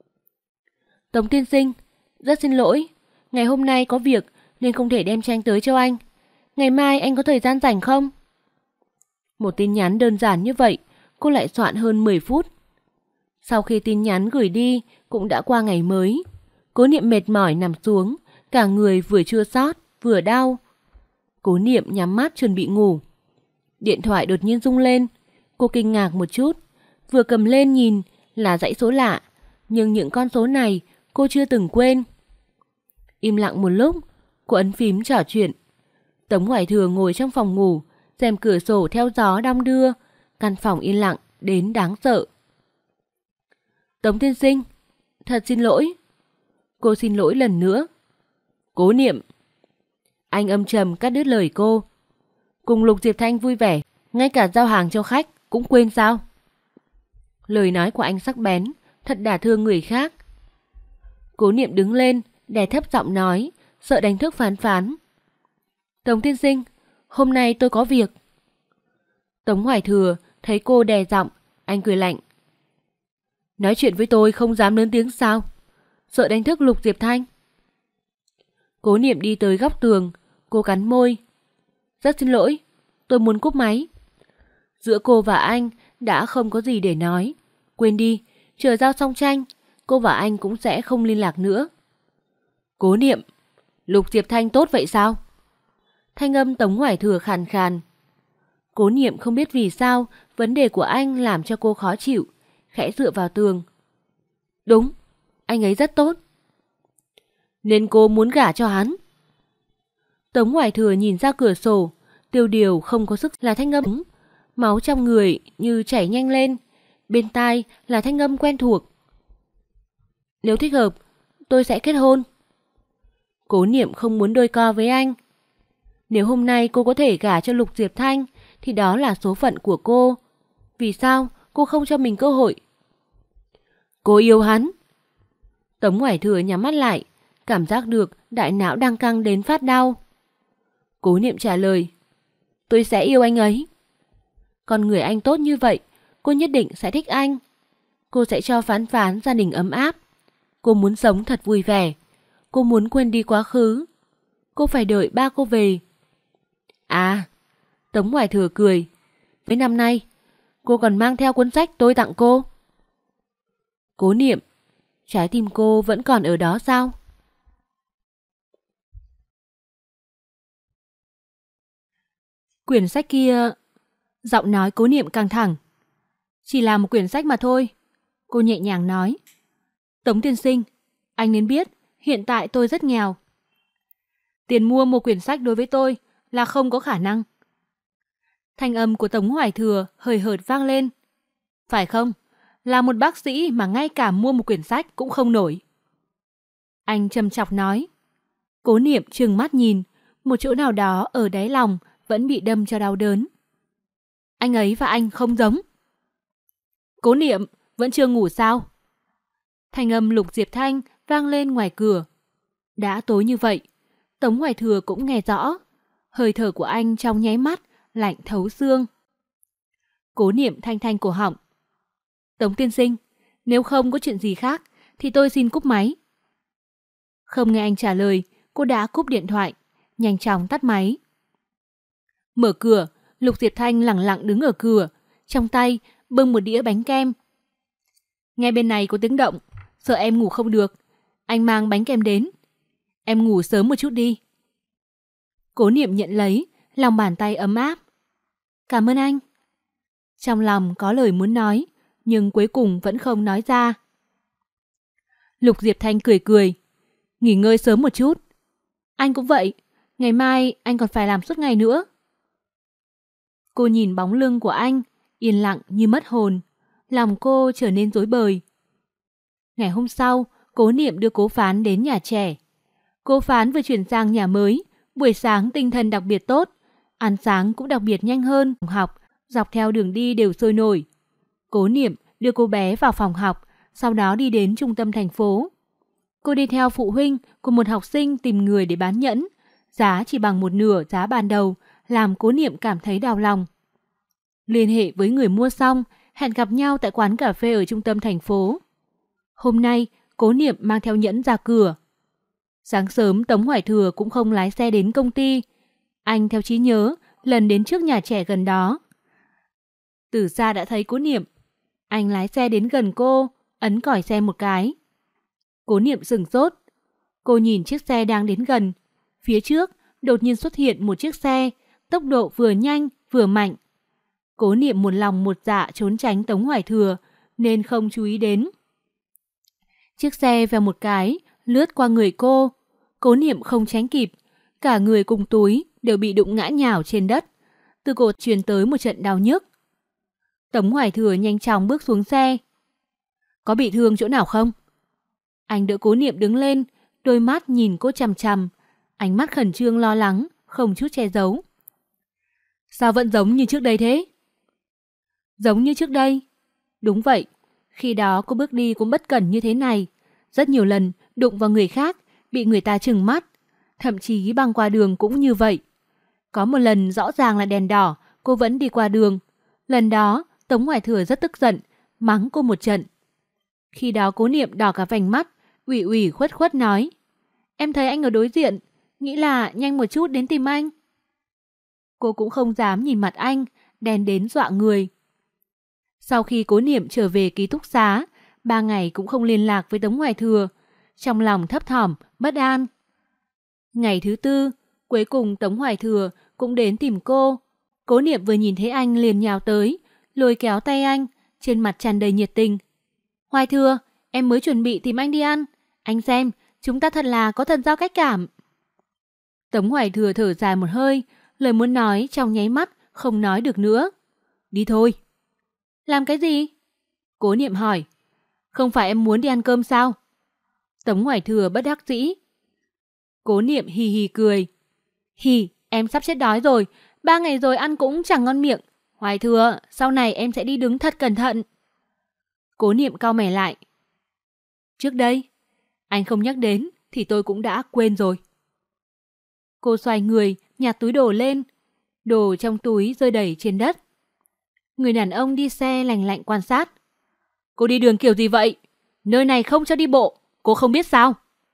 Tống tiên sinh, rất xin lỗi, ngày hôm nay có việc nên không thể đem tranh tới cho anh. Ngày mai anh có thời gian rảnh không? Một tin nhắn đơn giản như vậy, cô lại soạn hơn 10 phút. Sau khi tin nhắn gửi đi, cũng đã qua ngày mới. Cố Niệm mệt mỏi nằm xuống, cả người vừa chua xót vừa đau. Cố Niệm nhắm mắt chuẩn bị ngủ. Điện thoại đột nhiên rung lên. Cô kinh ngạc một chút, vừa cầm lên nhìn là dãy số lạ, nhưng những con số này cô chưa từng quên. Im lặng một lúc, cô ấn phím trò chuyện. Tống Hoài Thừa ngồi trong phòng ngủ, rèm cửa sổ theo gió đong đưa, căn phòng yên lặng đến đáng sợ. Tống tiên sinh, thật xin lỗi. Cô xin lỗi lần nữa. Cố Niệm. Anh âm trầm cắt đứt lời cô. Cùng Lục Diệp Thanh vui vẻ, ngay cả giao hàng cho khách cũng quên sao? Lời nói của anh sắc bén, thật đả thương người khác. Cố Niệm đứng lên, đè thấp giọng nói, sợ đánh thức Phán Phán. Tống tiên sinh, hôm nay tôi có việc. Tống Hoài Thừa thấy cô đè giọng, anh cười lạnh. Nói chuyện với tôi không dám lớn tiếng sao? Sợ đánh thức Lục Diệp Thanh. Cố Niệm đi tới góc tường, cô cắn môi. Rất xin lỗi, tôi muốn cúp máy. Giữa cô và anh đã không có gì để nói. Quên đi, chờ giao xong tranh, cô và anh cũng sẽ không liên lạc nữa. Cố Niệm, Lục Diệp Thanh tốt vậy sao? Thanh âm Tống Hoài Thừa khàn khàn. Cố Niệm không biết vì sao vấn đề của anh làm cho cô khó chịu, khẽ dựa vào tường. Đúng, anh ấy rất tốt. Nên cô muốn gả cho hắn. Tống Hoài Thừa nhìn ra cửa sổ, tiêu điều không có sức là thanh âm. Máu trong người như chảy nhanh lên, bên tai là thanh âm quen thuộc. Nếu thích hợp, tôi sẽ kết hôn. Cố Niệm không muốn đôi co với anh. Nếu hôm nay cô có thể gả cho Lục Diệp Thanh thì đó là số phận của cô. Vì sao cô không cho mình cơ hội? Cô yêu hắn. Tống Hoài Thừa nhắm mắt lại, cảm giác được đại não đang căng đến phát đau. Cố Niệm trả lời. Tôi sẽ yêu anh ấy. Con người anh tốt như vậy, cô nhất định sẽ thích anh. Cô sẽ cho Phán Phán gia đình ấm áp. Cô muốn sống thật vui vẻ. Cô muốn quên đi quá khứ. Cô phải đợi ba cô về. À, Tống Hoài Thừa cười. Với năm nay, cô còn mang theo cuốn sách tôi tặng cô. Cố Niệm. Trái tim cô vẫn còn ở đó sao? Quyển sách kia... Giọng nói Cố Niệm căng thẳng. Chỉ là một quyển sách mà thôi. Cô nhẹ nhàng nói. Tống tiên sinh, anh nên biết hiện tại tôi rất nghèo. Tiền mua một quyển sách đối với tôi là không có khả năng. Thanh âm của Tống Hoài Thừa hời hợt vang lên. Phải không? Là một bác sĩ mà ngay cả mua một quyển sách cũng không nổi. Anh châm chọc nói. Cố Niệm trừng mắt nhìn, một chỗ nào đó ở đáy lòng vẫn bị đâm cho đau đớn. Anh ấy và anh không giống. Cố Niệm, vẫn chưa ngủ sao? Thanh âm Lục Diệp Thanh vang lên ngoài cửa. Đã tối như vậy, Tống Hoài Thừa cũng nghe rõ. Hơi thở của anh trong nháy mắt, lạnh thấu xương. Cố Niệm thanh thanh cổ họng. Tống tiên sinh, nếu không có chuyện gì khác, thì tôi xin cúp máy. Không nghe anh trả lời, cô đã cúp điện thoại, nhanh chóng tắt máy. Mở cửa, Lục Diệp Thanh lẳng lặng đứng ở cửa, trong tay bưng một đĩa bánh kem. Nghe bên này có tiếng động, sợ em ngủ không được, anh mang bánh kem đến. Em ngủ sớm một chút đi. Cố Niệm nhận lấy, lòng bàn tay ấm áp. Cảm ơn anh. Trong lòng có lời muốn nói, nhưng cuối cùng vẫn không nói ra. Lục Diệp Thanh cười cười. Nghỉ ngơi sớm một chút. Anh cũng vậy, ngày mai anh còn phải làm suốt ngày nữa. Cô nhìn bóng lưng của anh, yên lặng như mất hồn. Lòng cô trở nên rối bời. Ngày hôm sau, Cố Niệm đưa Cố Phán đến nhà trẻ. Cố Phán vừa chuyển sang nhà mới, buổi sáng tinh thần đặc biệt tốt, ăn sáng cũng đặc biệt nhanh hơn. Phòng học, dọc theo đường đi đều sôi nổi. Cố Niệm đưa cô bé vào phòng học, sau đó đi đến trung tâm thành phố. Cô đi theo phụ huynh của một học sinh tìm người để bán nhẫn, giá chỉ bằng một nửa giá ban đầu, làm Cố Niệm cảm thấy đau lòng. Liên hệ với người mua xong, hẹn gặp nhau tại quán cà phê ở trung tâm thành phố. Hôm nay, Cố Niệm mang theo nhẫn ra cửa. Sáng sớm Tống Hoài Thừa cũng không lái xe đến công ty. Anh theo trí nhớ, lần đến trước nhà trẻ gần đó. Từ xa đã thấy Cố Niệm. Anh lái xe đến gần cô, ấn còi xe một cái. Cố Niệm sửng sốt. Cô nhìn chiếc xe đang đến gần. Phía trước, đột nhiên xuất hiện một chiếc xe, tốc độ vừa nhanh vừa mạnh. Cố Niệm một lòng một dạ trốn tránh Tống Hoài Thừa, nên không chú ý đến. Chiếc xe vèo một cái, lướt qua người cô. Cố Niệm không tránh kịp, cả người cùng túi đều bị đụng ngã nhào trên đất. Từ cổ truyền tới một trận đau nhức. Tống Hoài Thừa nhanh chóng bước xuống xe. Có bị thương chỗ nào không? Anh đỡ Cố Niệm đứng lên, đôi mắt nhìn cô chằm chằm, ánh mắt khẩn trương lo lắng, không chút che giấu. Sao vẫn giống như trước đây thế? Giống như trước đây? Đúng vậy, khi đó cô bước đi cũng bất cẩn như thế này. Rất nhiều lần đụng vào người khác, bị người ta trừng mắt. Thậm chí băng qua đường cũng như vậy. Có một lần rõ ràng là đèn đỏ, cô vẫn đi qua đường. Lần đó, Tống Hoài Thừa rất tức giận, mắng cô một trận. Khi đó Cố Niệm đỏ cả vành mắt, ủy ủy khuất khuất nói. Em thấy anh ở đối diện, nghĩ là nhanh một chút đến tìm anh. Cô cũng không dám nhìn mặt anh, đen đến dọa người. Sau khi Cố Niệm trở về ký túc xá, 3 ngày cũng không liên lạc với Tống Hoài Thừa, trong lòng thấp thỏm, bất an. Ngày thứ 4, cuối cùng Tống Hoài Thừa cũng đến tìm cô. Cố Niệm vừa nhìn thấy anh liền nhào tới, lôi kéo tay anh, trên mặt tràn đầy nhiệt tình. Hoài Thừa, em mới chuẩn bị tìm anh đi ăn. Anh xem, chúng ta thật là có thần giao cách cảm. Tống Hoài Thừa thở dài một hơi, lời muốn nói trong nháy mắt không nói được nữa. Đi thôi. Làm cái gì? Cố Niệm hỏi. Không phải em muốn đi ăn cơm sao? Tống Hoài Thừa bất đắc dĩ. Cố Niệm hì hì cười. Hì, em sắp chết đói rồi, 3 ngày rồi ăn cũng chẳng ngon miệng. Hoài Thừa, sau này em sẽ đi đứng thật cẩn thận. Cố Niệm cau mày lại. Trước đây, anh không nhắc đến thì tôi cũng đã quên rồi. Cô xoay người, nhặt túi đồ lên. Đồ trong túi rơi đầy trên đất. Người đàn ông đi xe lành lạnh quan sát. Cô đi đường kiểu gì vậy? Nơi này không cho đi bộ, cô không biết sao?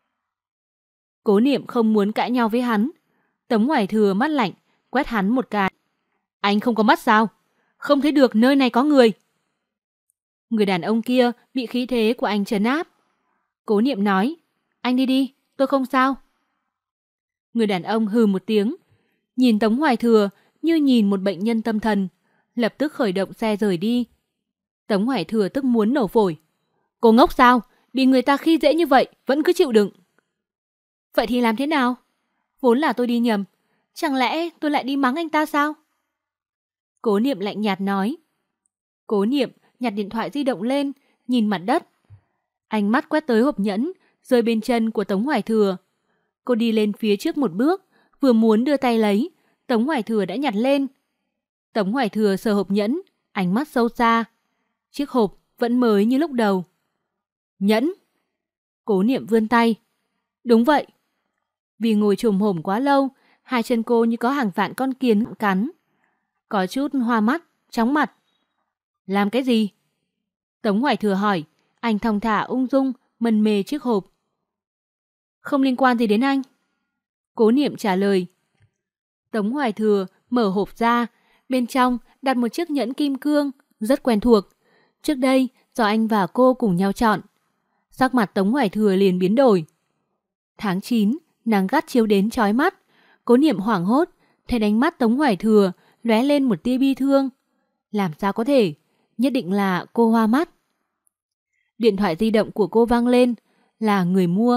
Cố Niệm không muốn cãi nhau với hắn. Tống Hoài Thừa mắt lạnh, quét hắn một cái. Anh không có mắt sao? Không thấy được nơi này có người. Người đàn ông kia bị khí thế của anh trấn áp. Cố Niệm nói, anh đi đi, tôi không sao. Người đàn ông hừ một tiếng, nhìn Tống Hoài Thừa như nhìn một bệnh nhân tâm thần, lập tức khởi động xe rời đi. Tống Hoài Thừa tức muốn nổ phổi. Cô ngốc sao? Bị người ta khi dễ như vậy vẫn cứ chịu đựng. Vậy thì làm thế nào? Vốn là tôi đi nhầm, chẳng lẽ tôi lại đi mắng anh ta sao? Cố Niệm lạnh nhạt nói. Cố Niệm nhặt điện thoại di động lên, nhìn mặt đất. Ánh mắt quét tới hộp nhẫn rơi bên chân của Tống Hoài Thừa. Cô đi lên phía trước một bước, vừa muốn đưa tay lấy, Tống Hoài Thừa đã nhặt lên. Tống Hoài Thừa sờ hộp nhẫn, ánh mắt sâu xa. Chiếc hộp vẫn mới như lúc đầu. Nhẫn. Cố Niệm vươn tay. Đúng vậy. Vì ngồi chồm hổm quá lâu, hai chân cô như có hàng vạn con kiến cắn. Có chút hoa mắt, chóng mặt. Làm cái gì? Tống Hoài Thừa hỏi, anh thong thả ung dung, mân mê chiếc hộp. Không liên quan gì đến anh. Cố Niệm trả lời. Tống Hoài Thừa mở hộp ra, bên trong đặt một chiếc nhẫn kim cương, rất quen thuộc. Trước đây, do anh và cô cùng nhau chọn. Sắc mặt Tống Hoài Thừa liền biến đổi. Tháng 9, nắng gắt chiếu đến chói mắt. Cố Niệm hoảng hốt, thấy ánh mắt Tống Hoài Thừa lóe lên một tia bi thương. Làm sao có thể? Nhất định là cô hoa mắt. Điện thoại di động của cô vang lên, là người mua.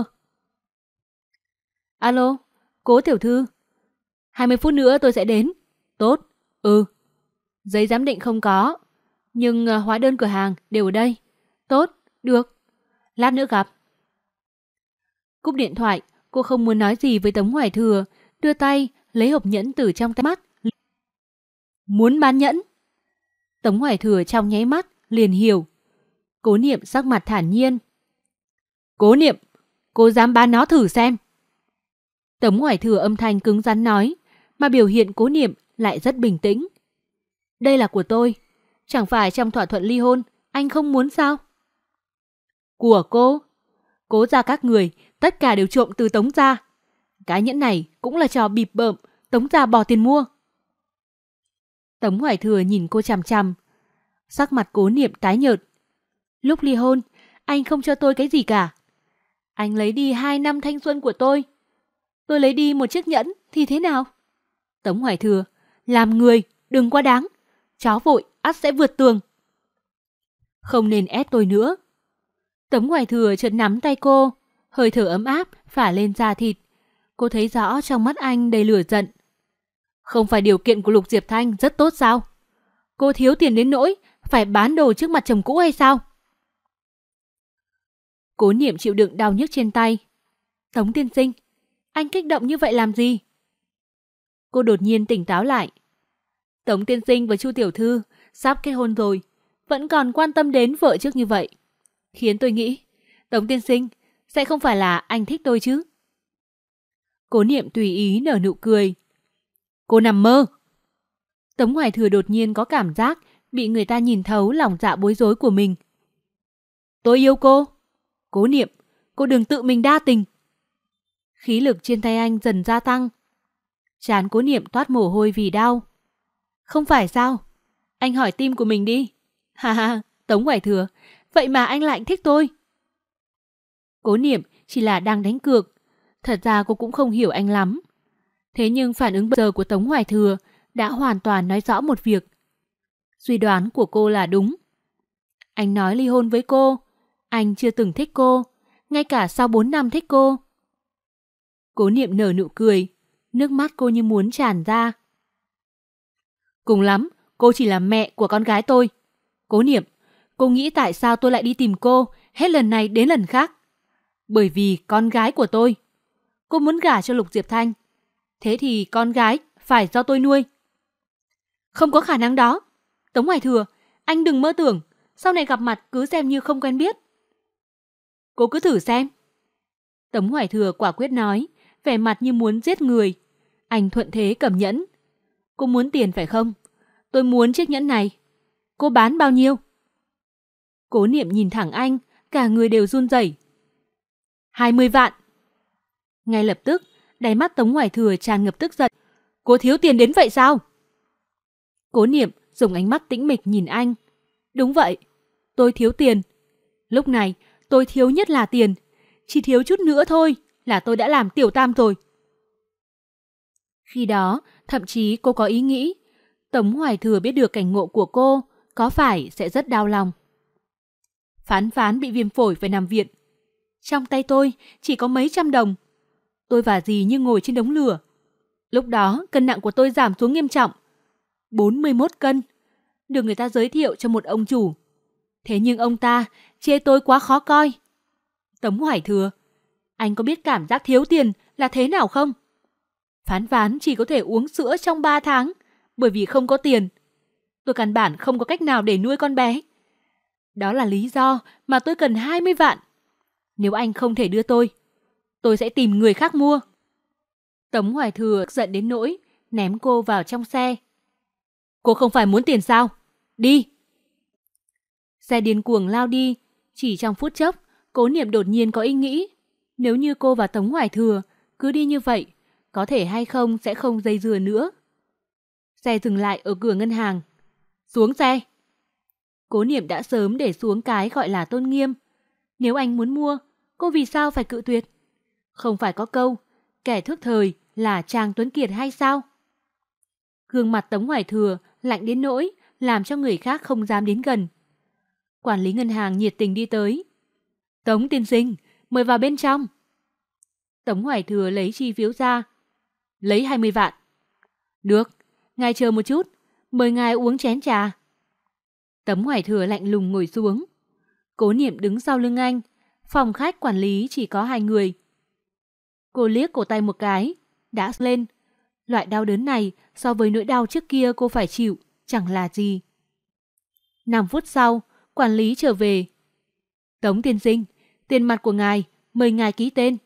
Alo, Cố tiểu thư. 20 phút nữa tôi sẽ đến. Tốt, giấy giám định không có, nhưng hóa đơn cửa hàng đều ở đây. Tốt, được. Lát nữa gặp. Cúp điện thoại, cô không muốn nói gì với Tống Hoài Thừa, đưa tay lấy hộp nhẫn từ trong tay mắt. Muốn bán nhẫn? Tống Hoài Thừa trong nháy mắt liền hiểu. Cố Niệm sắc mặt thản nhiên. Cố Niệm, cô dám bán nó thử xem. Tống Hoài Thừa âm thanh cứng rắn nói, mà biểu hiện Cố Niệm lại rất bình tĩnh. Đây là của tôi, chẳng phải trong thỏa thuận ly hôn anh không muốn sao? Của cô? Cố gia các người tất cả đều trộm từ Tống gia. Cái nhẫn này cũng là trò bịp bợm, Tống gia bỏ tiền mua. Tống Hoài Thừa nhìn cô chằm chằm, sắc mặt Cố Niệm tái nhợt. Lúc ly hôn, anh không cho tôi cái gì cả. Anh lấy đi 2 năm thanh xuân của tôi. Tôi lấy đi một chiếc nhẫn thì thế nào? Tống Hoài Thừa, làm người đừng quá đáng. Chó vội ắt sẽ vượt tường. Không nên ép tôi nữa. Tống Hoài Thừa chợt nắm tay cô, hơi thở ấm áp phả lên da thịt. Cô thấy rõ trong mắt anh đầy lửa giận. Không phải điều kiện của Lục Diệp Thanh rất tốt sao? Cô thiếu tiền đến nỗi phải bán đồ trước mặt chồng cũ hay sao? Cố Niệm chịu đựng đau nhức trên tay. Tống tiên sinh, anh kích động như vậy làm gì? Cô đột nhiên tỉnh táo lại. Tống tiên sinh và Chu tiểu thư sắp kết hôn rồi, vẫn còn quan tâm đến vợ trước như vậy, khiến tôi nghĩ Tống tiên sinh sẽ không phải là anh thích tôi chứ? Cố Niệm tùy ý nở nụ cười. Cô nằm mơ. Tống Hoài Thừa đột nhiên có cảm giác bị người ta nhìn thấu lòng dạ bối rối của mình. Tôi yêu cô. Cố Niệm, cô đừng tự mình đa tình. Khí lực trên tay anh dần gia tăng. Trán Cố Niệm toát mồ hôi vì đau. Không phải sao? Anh hỏi tim của mình đi. Ha ha, Tống Hoài Thừa, vậy mà anh lại thích tôi. Cố Niệm chỉ là đang đánh cược. Thật ra cô cũng không hiểu anh lắm. Thế nhưng phản ứng bây giờ của Tống Hoài Thừa đã hoàn toàn nói rõ một việc. Suy đoán của cô là đúng. Anh nói ly hôn với cô. Anh chưa từng thích cô, ngay cả sau 4 năm thích cô. Cố Niệm nở nụ cười, nước mắt cô như muốn tràn ra. Cùng lắm, cô chỉ là mẹ của con gái tôi. Cố Niệm, cô nghĩ tại sao tôi lại đi tìm cô hết lần này đến lần khác? Bởi vì con gái của tôi. Cô muốn gả cho Lục Diệp Thanh. Thế thì con gái phải do tôi nuôi. Không có khả năng đó. Tống Hoài Thừa, anh đừng mơ tưởng sau này gặp mặt cứ xem như không quen biết. Cô cứ thử xem. Tống Hoài Thừa quả quyết nói, vẻ mặt như muốn giết người. Anh thuận thế cầm nhẫn. Cô muốn tiền phải không? Tôi muốn chiếc nhẫn này. Cô bán bao nhiêu? Cố Niệm nhìn thẳng anh, cả người đều run rẩy. 20 vạn. Ngay lập tức, đáy mắt Tống Hoài Thừa tràn ngập tức giận. Cô thiếu tiền đến vậy sao? Cố Niệm dùng ánh mắt tĩnh mịch nhìn anh. Đúng vậy, tôi thiếu tiền. Lúc này, tôi thiếu nhất là tiền. Chỉ thiếu chút nữa thôi là tôi đã làm tiểu tam rồi. Khi đó, thậm chí cô có ý nghĩ, Tống Hoài Thừa biết được cảnh ngộ của cô, có phải sẽ rất đau lòng. Phán Phán bị viêm phổi phải nằm viện. Trong tay tôi chỉ có mấy trăm đồng. Tôi và dì như ngồi trên đống lửa. Lúc đó cân nặng của tôi giảm xuống nghiêm trọng, 41 cân. Được người ta giới thiệu cho một ông chủ. Thế nhưng ông ta chê tôi quá khó coi. Tống Hoài Thừa, anh có biết cảm giác thiếu tiền là thế nào không? Phán Phán chỉ có thể uống sữa trong 3 tháng bởi vì không có tiền. Tôi căn bản không có cách nào để nuôi con bé. Đó là lý do mà tôi cần 20 vạn. Nếu anh không thể đưa tôi sẽ tìm người khác mua. Tống Hoài Thừa giận đến nỗi ném cô vào trong xe. Cô không phải muốn tiền sao? Đi! Xe điên cuồng lao đi. Chỉ trong phút chốc, Cố Niệm đột nhiên có ý nghĩ, nếu như cô và Tống Hoài Thừa cứ đi như vậy, có thể hay không sẽ không dây dưa nữa. Xe dừng lại ở cửa ngân hàng. Xuống xe! Cố Niệm đã sớm để xuống cái gọi là tôn nghiêm. Nếu anh muốn mua, cô vì sao phải cự tuyệt? Không phải có câu, kẻ thước thời là Trang Tuấn Kiệt hay sao? Gương mặt Tống Hoài Thừa lạnh đến nỗi làm cho người khác không dám đến gần. Quản lý ngân hàng nhiệt tình đi tới. Tống tiên sinh, mời vào bên trong. Tống Hoài Thừa lấy chi phiếu ra. Lấy 20 vạn. Được, ngài chờ một chút, mời ngài uống chén trà. Tống Hoài Thừa lạnh lùng ngồi xuống. Cố Niệm đứng sau lưng anh. Phòng khách quản lý chỉ có 2 người. Cô liếc cổ tay một cái, đã lên. Loại đau đớn này so với nỗi đau trước kia cô phải chịu chẳng là gì. 5 phút sau, quản lý trở về. Tống tiên sinh, tiền mặt của ngài, mời ngài ký tên.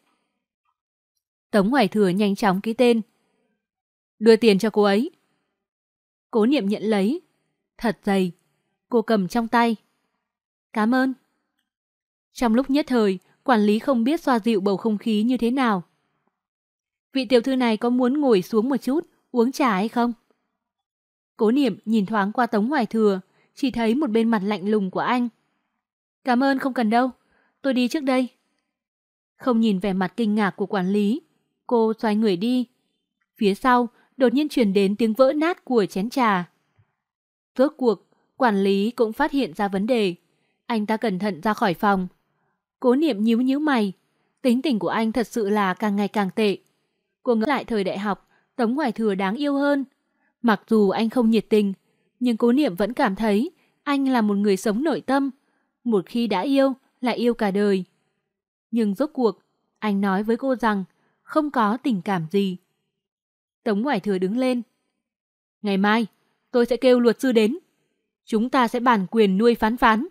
Tống Hoài Thừa nhanh chóng ký tên. Đưa tiền cho cô ấy. Cố Niệm nhận lấy. Thật dày. Cô cầm trong tay. Cảm ơn. Trong lúc nhất thời, quản lý không biết xoa dịu bầu không khí như thế nào. Vị tiểu thư này có muốn ngồi xuống một chút, uống trà hay không? Cố Niệm nhìn thoáng qua Tống Hoài Thừa, chỉ thấy một bên mặt lạnh lùng của anh. Cảm ơn, không cần đâu, tôi đi trước đây. Không nhìn vẻ mặt kinh ngạc của quản lý, cô xoay người đi. Phía sau, đột nhiên truyền đến tiếng vỡ nát của chén trà. Rốt cuộc, quản lý cũng phát hiện ra vấn đề. Anh ta cẩn thận ra khỏi phòng. Cố Niệm nhíu nhíu mày. Tính tình của anh thật sự là càng ngày càng tệ. Cô ngẫm lại thời đại học, Tống Hoài Thừa đáng yêu hơn. Mặc dù anh không nhiệt tình, nhưng Cố Niệm vẫn cảm thấy anh là một người sống nội tâm. Một khi đã yêu, là yêu cả đời. Nhưng rốt cuộc, anh nói với cô rằng không có tình cảm gì. Tống Hoài Thừa đứng lên. Ngày mai, tôi sẽ kêu luật sư đến. Chúng ta sẽ bàn quyền nuôi Phán Phán.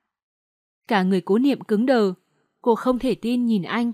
Cả người Cố Niệm cứng đờ. Cô không thể tin nhìn anh.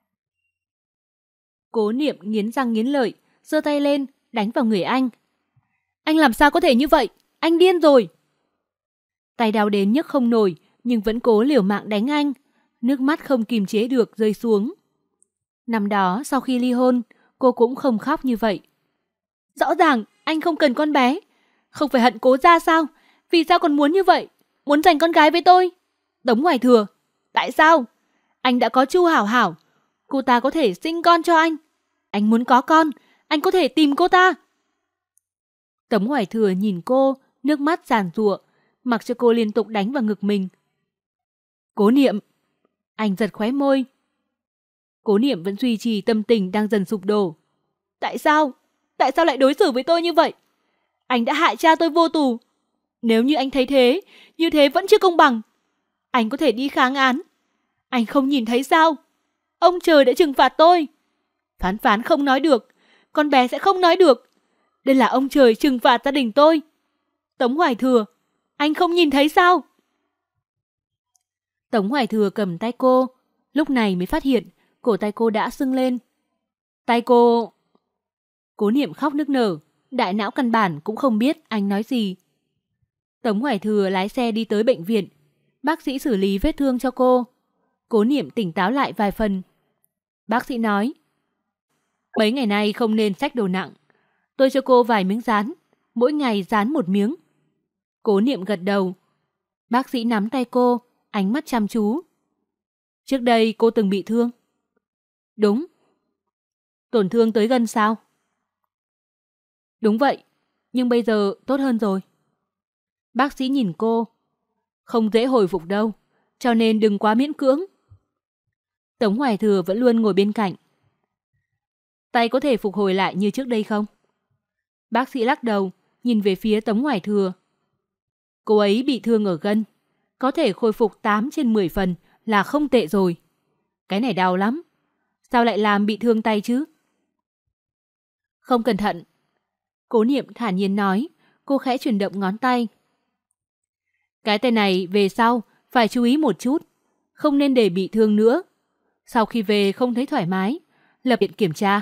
Cố Niệm nghiến răng nghiến lợi, giơ tay lên, đánh vào người anh. Anh làm sao có thể như vậy? Anh điên rồi! Tay đau đến nhấc không nổi, nhưng vẫn cố liều mạng đánh anh. Nước mắt không kìm chế được rơi xuống. Năm đó, sau khi ly hôn, cô cũng không khóc như vậy. Rõ ràng, anh không cần con bé. Không phải hận Cố gia sao? Vì sao còn muốn như vậy? Muốn giành con gái với tôi? Tống Hoài Thừa, tại sao? Anh đã có Chu Hảo Hảo. Cô ta có thể sinh con cho anh. Anh muốn có con, anh có thể tìm cô ta. Tống Hoài Thừa nhìn cô, nước mắt giàn giụa, mặc cho cô liên tục đánh vào ngực mình. Cố Niệm. Anh giật khóe môi. Cố Niệm vẫn duy trì tâm tình đang dần sụp đổ. Tại sao? Tại sao lại đối xử với tôi như vậy? Anh đã hại cha tôi vô tù. Nếu như anh thấy thế, như thế vẫn chưa công bằng. Anh có thể đi kháng án. Anh không nhìn thấy sao? Ông trời đã trừng phạt tôi. Phán Phán không nói được. Con bé sẽ không nói được. Đây là ông trời trừng phạt gia đình tôi. Tống Hoài Thừa, anh không nhìn thấy sao? Tống Hoài Thừa cầm tay cô. Lúc này mới phát hiện cổ tay cô đã sưng lên. Tay cô... Cố Niệm khóc nức nở. Đại não căn bản cũng không biết anh nói gì. Tống Hoài Thừa lái xe đi tới bệnh viện. Bác sĩ xử lý vết thương cho cô. Cố Niệm tỉnh táo lại vài phần. Bác sĩ nói, mấy ngày nay không nên xách đồ nặng. Tôi cho cô vài miếng rán, mỗi ngày rán một miếng. Cố Niệm gật đầu. Bác sĩ nắm tay cô, ánh mắt chăm chú. Trước đây cô từng bị thương. Đúng. Tổn thương tới gân sao? Đúng vậy, nhưng bây giờ tốt hơn rồi. Bác sĩ nhìn cô. Không dễ hồi phục đâu, cho nên đừng quá miễn cưỡng. Tống Hoài Thừa vẫn luôn ngồi bên cạnh. Tay có thể phục hồi lại như trước đây không? Bác sĩ lắc đầu, nhìn về phía Tống Hoài Thừa. Cô ấy bị thương ở gân, có thể khôi phục 8 trên 10 phần là không tệ rồi. Cái này đau lắm. Sao lại làm bị thương tay chứ? Không cẩn thận. Cố Niệm thản nhiên nói, cô khẽ chuyển động ngón tay. Cái tay này về sau phải chú ý một chút, không nên để bị thương nữa. Sau khi về không thấy thoải mái, lập viện kiểm tra.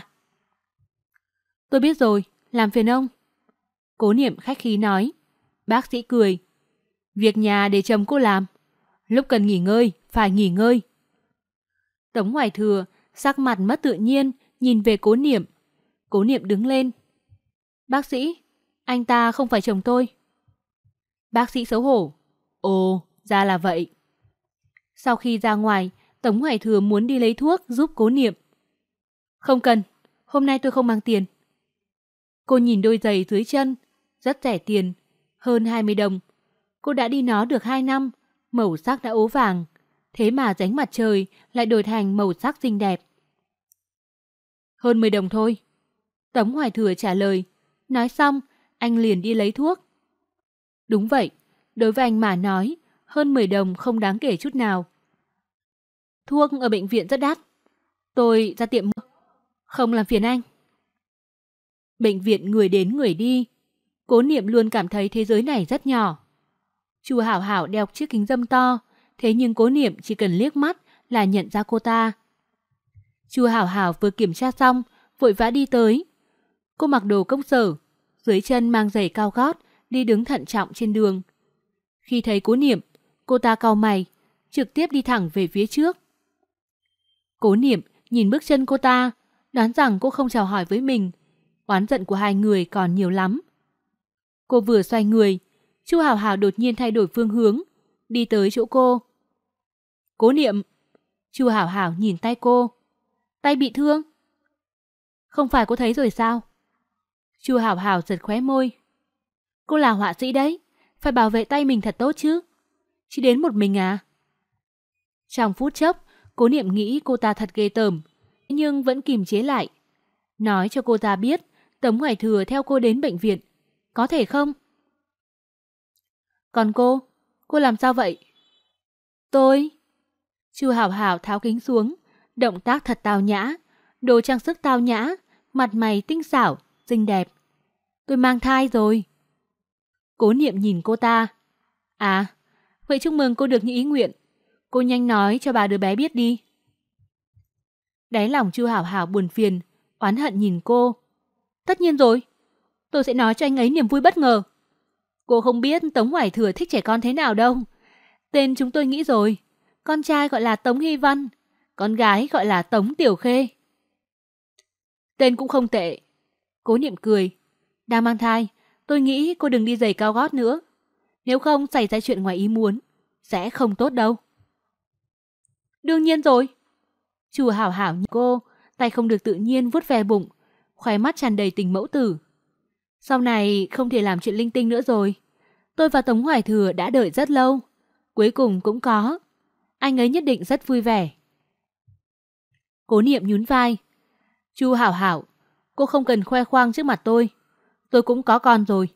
Tôi biết rồi, làm phiền ông. Cố Niệm khách khí nói. Bác sĩ cười. Việc nhà để chồng cô làm. Lúc cần nghỉ ngơi, phải nghỉ ngơi. Tống Hoài Thừa sắc mặt mất tự nhiên, nhìn về Cố Niệm. Cố Niệm đứng lên. Bác sĩ, anh ta không phải chồng tôi. Bác sĩ xấu hổ. Ồ, ra là vậy. Sau khi ra ngoài, Tống Hoài Thừa muốn đi lấy thuốc giúp Cố Niệm. Không cần, hôm nay tôi không mang tiền. Cô nhìn đôi giày dưới chân, rất rẻ tiền, hơn 20 đồng. Cô đã đi nó được 2 năm, màu sắc đã ố vàng, thế mà ánh mặt trời lại đổi thành màu sắc xinh đẹp. Hơn 10 đồng thôi. Tống Hoài Thừa trả lời. Nói xong, anh liền đi lấy thuốc. Đúng vậy, đối với anh mà nói, hơn 10 đồng không đáng kể chút nào. Thuốc ở bệnh viện rất đắt. Tôi ra tiệm mua. Không làm phiền anh. Bệnh viện người đến người đi. Cố Niệm luôn cảm thấy thế giới này rất nhỏ. Chu Hảo Hảo đeo chiếc kính râm to, thế nhưng Cố Niệm chỉ cần liếc mắt là nhận ra cô ta. Chu Hảo Hảo vừa kiểm tra xong, vội vã đi tới. Cô mặc đồ công sở, dưới chân mang giày cao gót, đi đứng thận trọng trên đường. Khi thấy Cố Niệm, cô ta cau mày, trực tiếp đi thẳng về phía trước. Cố Niệm nhìn bước chân cô ta, đoán rằng cô không chào hỏi với mình. Oán giận của hai người còn nhiều lắm. Cô vừa xoay người, Chu Hảo Hảo đột nhiên thay đổi phương hướng, đi tới chỗ cô. Cố Niệm. Chu Hảo Hảo nhìn tay cô. Tay bị thương. Không phải cô thấy rồi sao? Chu Hảo Hảo giật khóe môi. Cô là họa sĩ đấy, phải bảo vệ tay mình thật tốt chứ. Chỉ đến một mình à? Trong phút chốc, Cố Niệm nghĩ cô ta thật ghê tởm, nhưng vẫn kìm chế lại. Nói cho cô ta biết Tống Hoài Thừa theo cô đến bệnh viện. Có thể không? Còn cô làm sao vậy? Tôi... Chu Hảo Hảo tháo kính xuống, động tác thật tao nhã, đồ trang sức tao nhã, mặt mày tinh xảo, xinh đẹp. Tôi mang thai rồi. Cố Niệm nhìn cô ta. À, vậy chúc mừng cô được như ý nguyện. Cô nhanh nói cho bà đứa bé biết đi. Đáy lòng Chu Hảo Hảo buồn phiền, oán hận nhìn cô. Tất nhiên rồi, tôi sẽ nói cho anh ấy niềm vui bất ngờ. Cô không biết Tống Hoài Thừa thích trẻ con thế nào đâu. Tên chúng tôi nghĩ rồi, con trai gọi là Tống Hy Văn, con gái gọi là Tống Tiểu Khê. Tên cũng không tệ. Cố Niệm cười. Đang mang thai, tôi nghĩ cô đừng đi giày cao gót nữa. Nếu không xảy ra chuyện ngoài ý muốn, sẽ không tốt đâu. Đương nhiên rồi. Chu Hảo Hảo nhìn cô, tay không được tự nhiên vuốt ve bụng, khóe mắt tràn đầy tình mẫu tử. Sau này không thể làm chuyện linh tinh nữa rồi. Tôi và Tống Hoài Thừa đã đợi rất lâu. Cuối cùng cũng có. Anh ấy nhất định rất vui vẻ. Cố Niệm nhún vai. Chu Hảo Hảo, cô không cần khoe khoang trước mặt tôi. Tôi cũng có con rồi.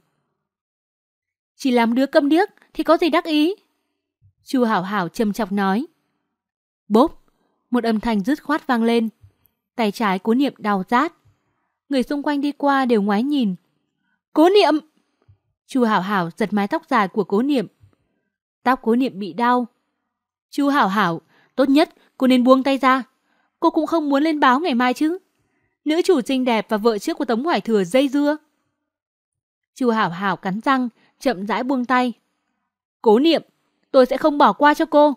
Chỉ làm đứa câm điếc thì có gì đắc ý? Chu Hảo Hảo châm chọc nói. Bốp, một âm thanh dứt khoát vang lên. Tay trái Cố Niệm đau rát. Người xung quanh đi qua đều ngoái nhìn. Cố Niệm! Chu Hảo Hảo giật mái tóc dài của Cố Niệm. Tóc Cố Niệm bị đau. Chu Hảo Hảo, tốt nhất cô nên buông tay ra. Cô cũng không muốn lên báo ngày mai chứ. Nữ chủ xinh đẹp và vợ trước của Tống Hoài Thừa dây dưa. Chu Hảo Hảo cắn răng, chậm rãi buông tay. Cố Niệm, tôi sẽ không bỏ qua cho cô.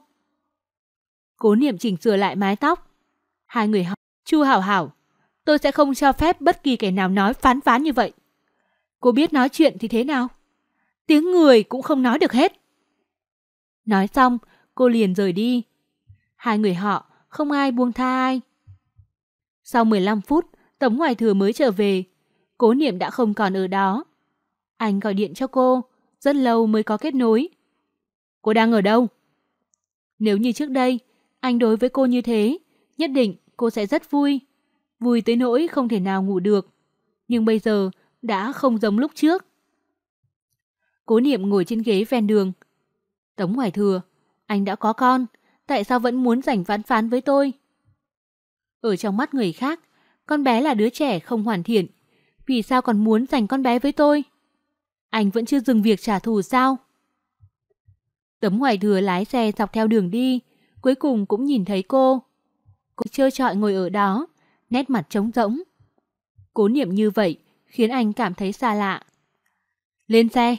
Cố Niệm chỉnh sửa lại mái tóc. Hai người hỏi. Chu Hảo Hảo, tôi sẽ không cho phép bất kỳ kẻ nào nói phán phán như vậy. Cô biết nói chuyện thì thế nào? Tiếng người cũng không nói được hết. Nói xong, cô liền rời đi. Hai người họ không ai buông tha ai. Sau 15 phút, Tống Hoài Thừa mới trở về. Cố Niệm đã không còn ở đó. Anh gọi điện cho cô, rất lâu mới có kết nối. Cô đang ở đâu? Nếu như trước đây, anh đối với cô như thế, nhất định cô sẽ rất vui. Vui tới nỗi không thể nào ngủ được. Nhưng bây giờ đã không giống lúc trước. Cố Niệm ngồi trên ghế ven đường. Tống Hoài Thừa, anh đã có con, tại sao vẫn muốn giành phán phán với tôi? Ở trong mắt người khác, con bé là đứa trẻ không hoàn thiện. Vì sao còn muốn giành con bé với tôi? Anh vẫn chưa dừng việc trả thù sao? Tống Hoài Thừa lái xe dọc theo đường đi, cuối cùng cũng nhìn thấy cô. Cô trơ trọi ngồi ở đó, nét mặt trống rỗng. Cố Niệm như vậy khiến anh cảm thấy xa lạ. Lên xe.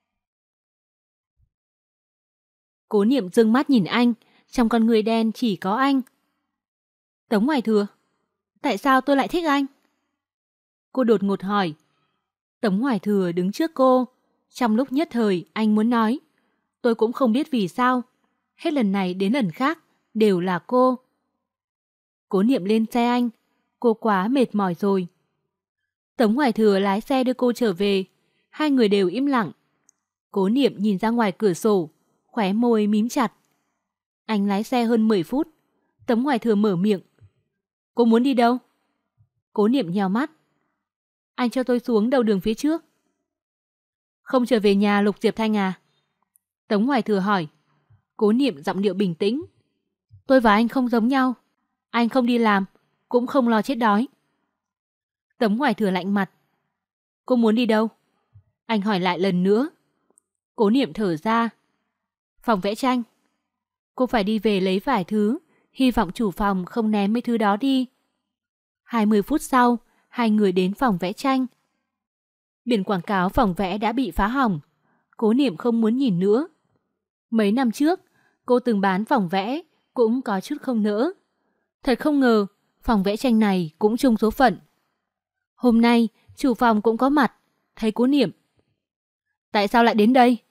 Cố Niệm dương mắt nhìn anh, trong con người đen chỉ có anh. Tống Hoài Thừa, tại sao tôi lại thích anh? Cô đột ngột hỏi. Tống Hoài Thừa đứng trước cô. Trong lúc nhất thời anh muốn nói, tôi cũng không biết vì sao. Hết lần này đến lần khác đều là cô. Cố Niệm lên xe anh. Cô quá mệt mỏi rồi. Tống Hoài Thừa lái xe đưa cô trở về. Hai người đều im lặng. Cố Niệm nhìn ra ngoài cửa sổ, khóe môi mím chặt. Anh lái xe hơn 10 phút. Tống Hoài Thừa mở miệng. Cô muốn đi đâu? Cố Niệm nheo mắt. Anh cho tôi xuống đầu đường phía trước. Không trở về nhà Lục Diệp Thanh à? Tống Hoài Thừa hỏi. Cố Niệm giọng điệu bình tĩnh. Tôi và anh không giống nhau. Anh không đi làm, cũng không lo chết đói. Tống Hoài Thừa lạnh mặt. Cô muốn đi đâu? Anh hỏi lại lần nữa. Cố Niệm thở ra. Phòng vẽ tranh. Cô phải đi về lấy vài thứ, hy vọng chủ phòng không ném mấy thứ đó đi. 20 phút sau, hai người đến phòng vẽ tranh. Biển quảng cáo phòng vẽ đã bị phá hỏng. Cố Niệm không muốn nhìn nữa. Mấy năm trước, cô từng bán phòng vẽ, cũng có chút không nỡ. Thật không ngờ, phòng vẽ tranh này cũng chung số phận. Hôm nay, chủ phòng cũng có mặt, thấy Cố Niệm. Tại sao lại đến đây?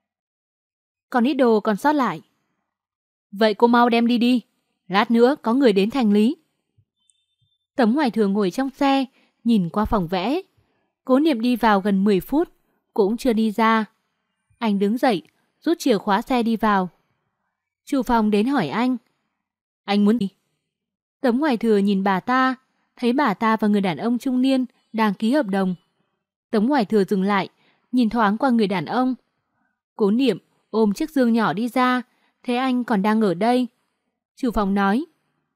Còn ít đồ còn sót lại. Vậy cô mau đem đi đi, lát nữa có người đến thành lý. Tống Hoài Thừa ngồi trong xe, nhìn qua phòng vẽ. Cố Niệm đi vào gần 10 phút, cũng chưa đi ra. Anh đứng dậy, rút chìa khóa xe đi vào. Chủ phòng đến hỏi anh. Anh muốn đi? Tống Hoài Thừa nhìn bà ta, thấy bà ta và người đàn ông trung niên đang ký hợp đồng. Tống Hoài Thừa dừng lại, nhìn thoáng qua người đàn ông. Cố Niệm ôm chiếc dương nhỏ đi ra, thấy anh còn đang ở đây. Chủ phòng nói.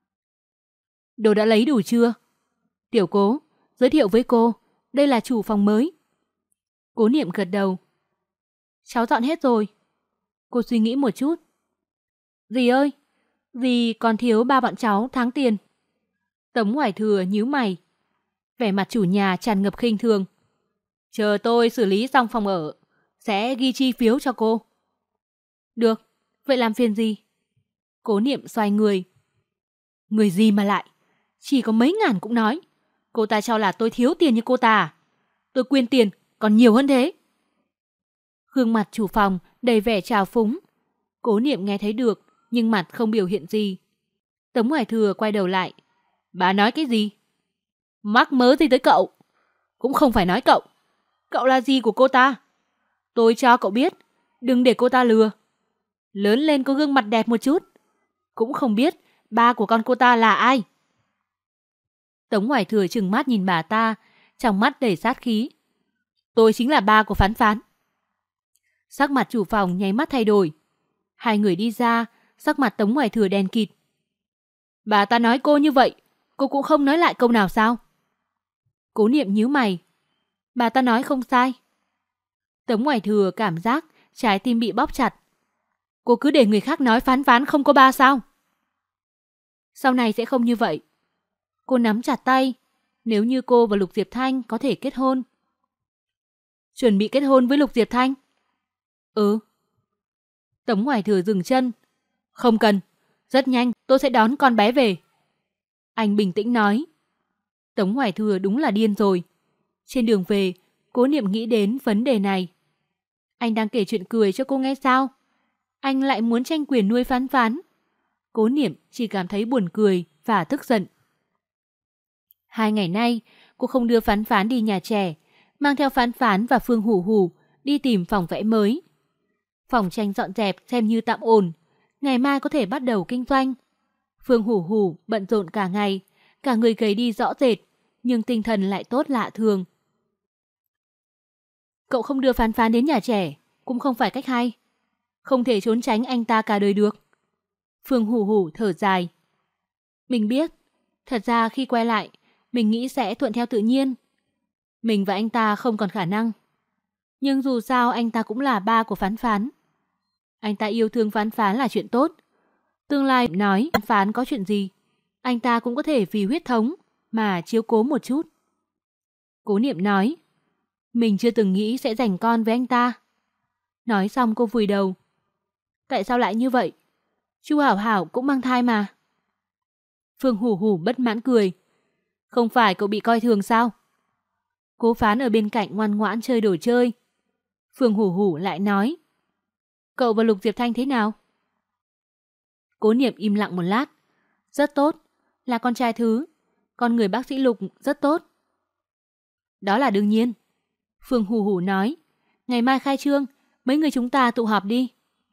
Đồ đã lấy đủ chưa? Tiểu Cố, giới thiệu với cô, đây là chủ phòng mới. Cố Niệm gật đầu. Cháu dọn hết rồi. Cô suy nghĩ một chút. Dì ơi, dì còn thiếu ba bọn cháu tháng tiền. Tống Hoài Thừa nhíu mày. Vẻ mặt chủ nhà tràn ngập khinh thường. Chờ tôi xử lý xong phòng ở, sẽ ghi chi phiếu cho cô. Được, vậy làm phiền gì? Cố Niệm xoay người. Người gì mà lại? Chỉ có mấy ngàn cũng nói. Cô ta cho là tôi thiếu tiền như cô ta à? Tôi quyên tiền còn nhiều hơn thế. Gương mặt chủ phòng đầy vẻ trào phúng. Cố Niệm nghe thấy được, nhưng mặt không biểu hiện gì. Tống Hoài Thừa quay đầu lại. Bà nói cái gì? Mắc mớ gì tới cậu? Cũng không phải nói cậu. Cậu là gì của cô ta? Tôi cho cậu biết, đừng để cô ta lừa. Lớn lên có gương mặt đẹp một chút. Cũng không biết ba của con cô ta là ai. Tống Hoài Thừa trừng mắt nhìn bà ta, trong mắt đầy sát khí. Tôi chính là ba của Phán Phán. Sắc mặt chủ phòng nháy mắt thay đổi. Hai người đi ra, sắc mặt Tống Hoài Thừa đen kịt. Bà ta nói cô như vậy, cô cũng không nói lại câu nào sao? Cố Niệm nhíu mày. Bà ta nói không sai. Tống Hoài Thừa cảm giác trái tim bị bóp chặt. Cô cứ để người khác nói Phán Phán không có ba sao? Sau này sẽ không như vậy. Cô nắm chặt tay. Nếu như cô và Lục Diệp Thanh có thể kết hôn. Chuẩn bị kết hôn với Lục Diệp Thanh? Ừ. Tống Hoài Thừa dừng chân. Không cần. Rất nhanh tôi sẽ đón con bé về. Anh bình tĩnh nói. Tống Hoài Thừa đúng là điên rồi. Trên đường về, Cố Niệm nghĩ đến vấn đề này. Anh đang kể chuyện cười cho cô nghe sao? Anh lại muốn tranh quyền nuôi Phán Phán. Cố Niệm chỉ cảm thấy buồn cười và tức giận. 2 ngày nay, cô không đưa Phán Phán đi nhà trẻ, mang theo Phán Phán và Phương Hủ Hủ đi tìm phòng vẽ mới. Phòng tranh dọn dẹp xem như tạm ổn, ngày mai có thể bắt đầu kinh doanh. Phương Hủ Hủ bận rộn cả ngày, cả người gầy đi rõ rệt, nhưng tinh thần lại tốt lạ thường. Cậu không đưa Phán Phán đến nhà trẻ, cũng không phải cách hay. Không thể trốn tránh anh ta cả đời được. Phương Hủ Hủ thở dài. Mình biết, thật ra khi quay lại, mình nghĩ sẽ thuận theo tự nhiên. Mình và anh ta không còn khả năng. Nhưng dù sao anh ta cũng là ba của Phán Phán. Anh ta yêu thương Phán Phán là chuyện tốt. Tương lai nói Phán Phán có chuyện gì, anh ta cũng có thể vì huyết thống mà chiếu cố một chút. Cố Niệm nói, mình chưa từng nghĩ sẽ giành con với anh ta. Nói xong cô vùi đầu. Tại sao lại như vậy? Chu Hảo Hảo cũng mang thai mà. Phương Hủ Hủ bất mãn cười. Không phải cậu bị coi thường sao? Cố Phán ở bên cạnh ngoan ngoãn chơi đồ chơi. Phương Hủ Hủ lại nói, cậu và Lục Diệp Thanh thế nào? Cố Niệm im lặng một lát. Rất tốt, là con trai thứ. Con người bác sĩ Lục rất tốt. Đó là đương nhiên. Phương Hủ Hủ nói, ngày mai khai trương, mấy người chúng ta tụ họp đi.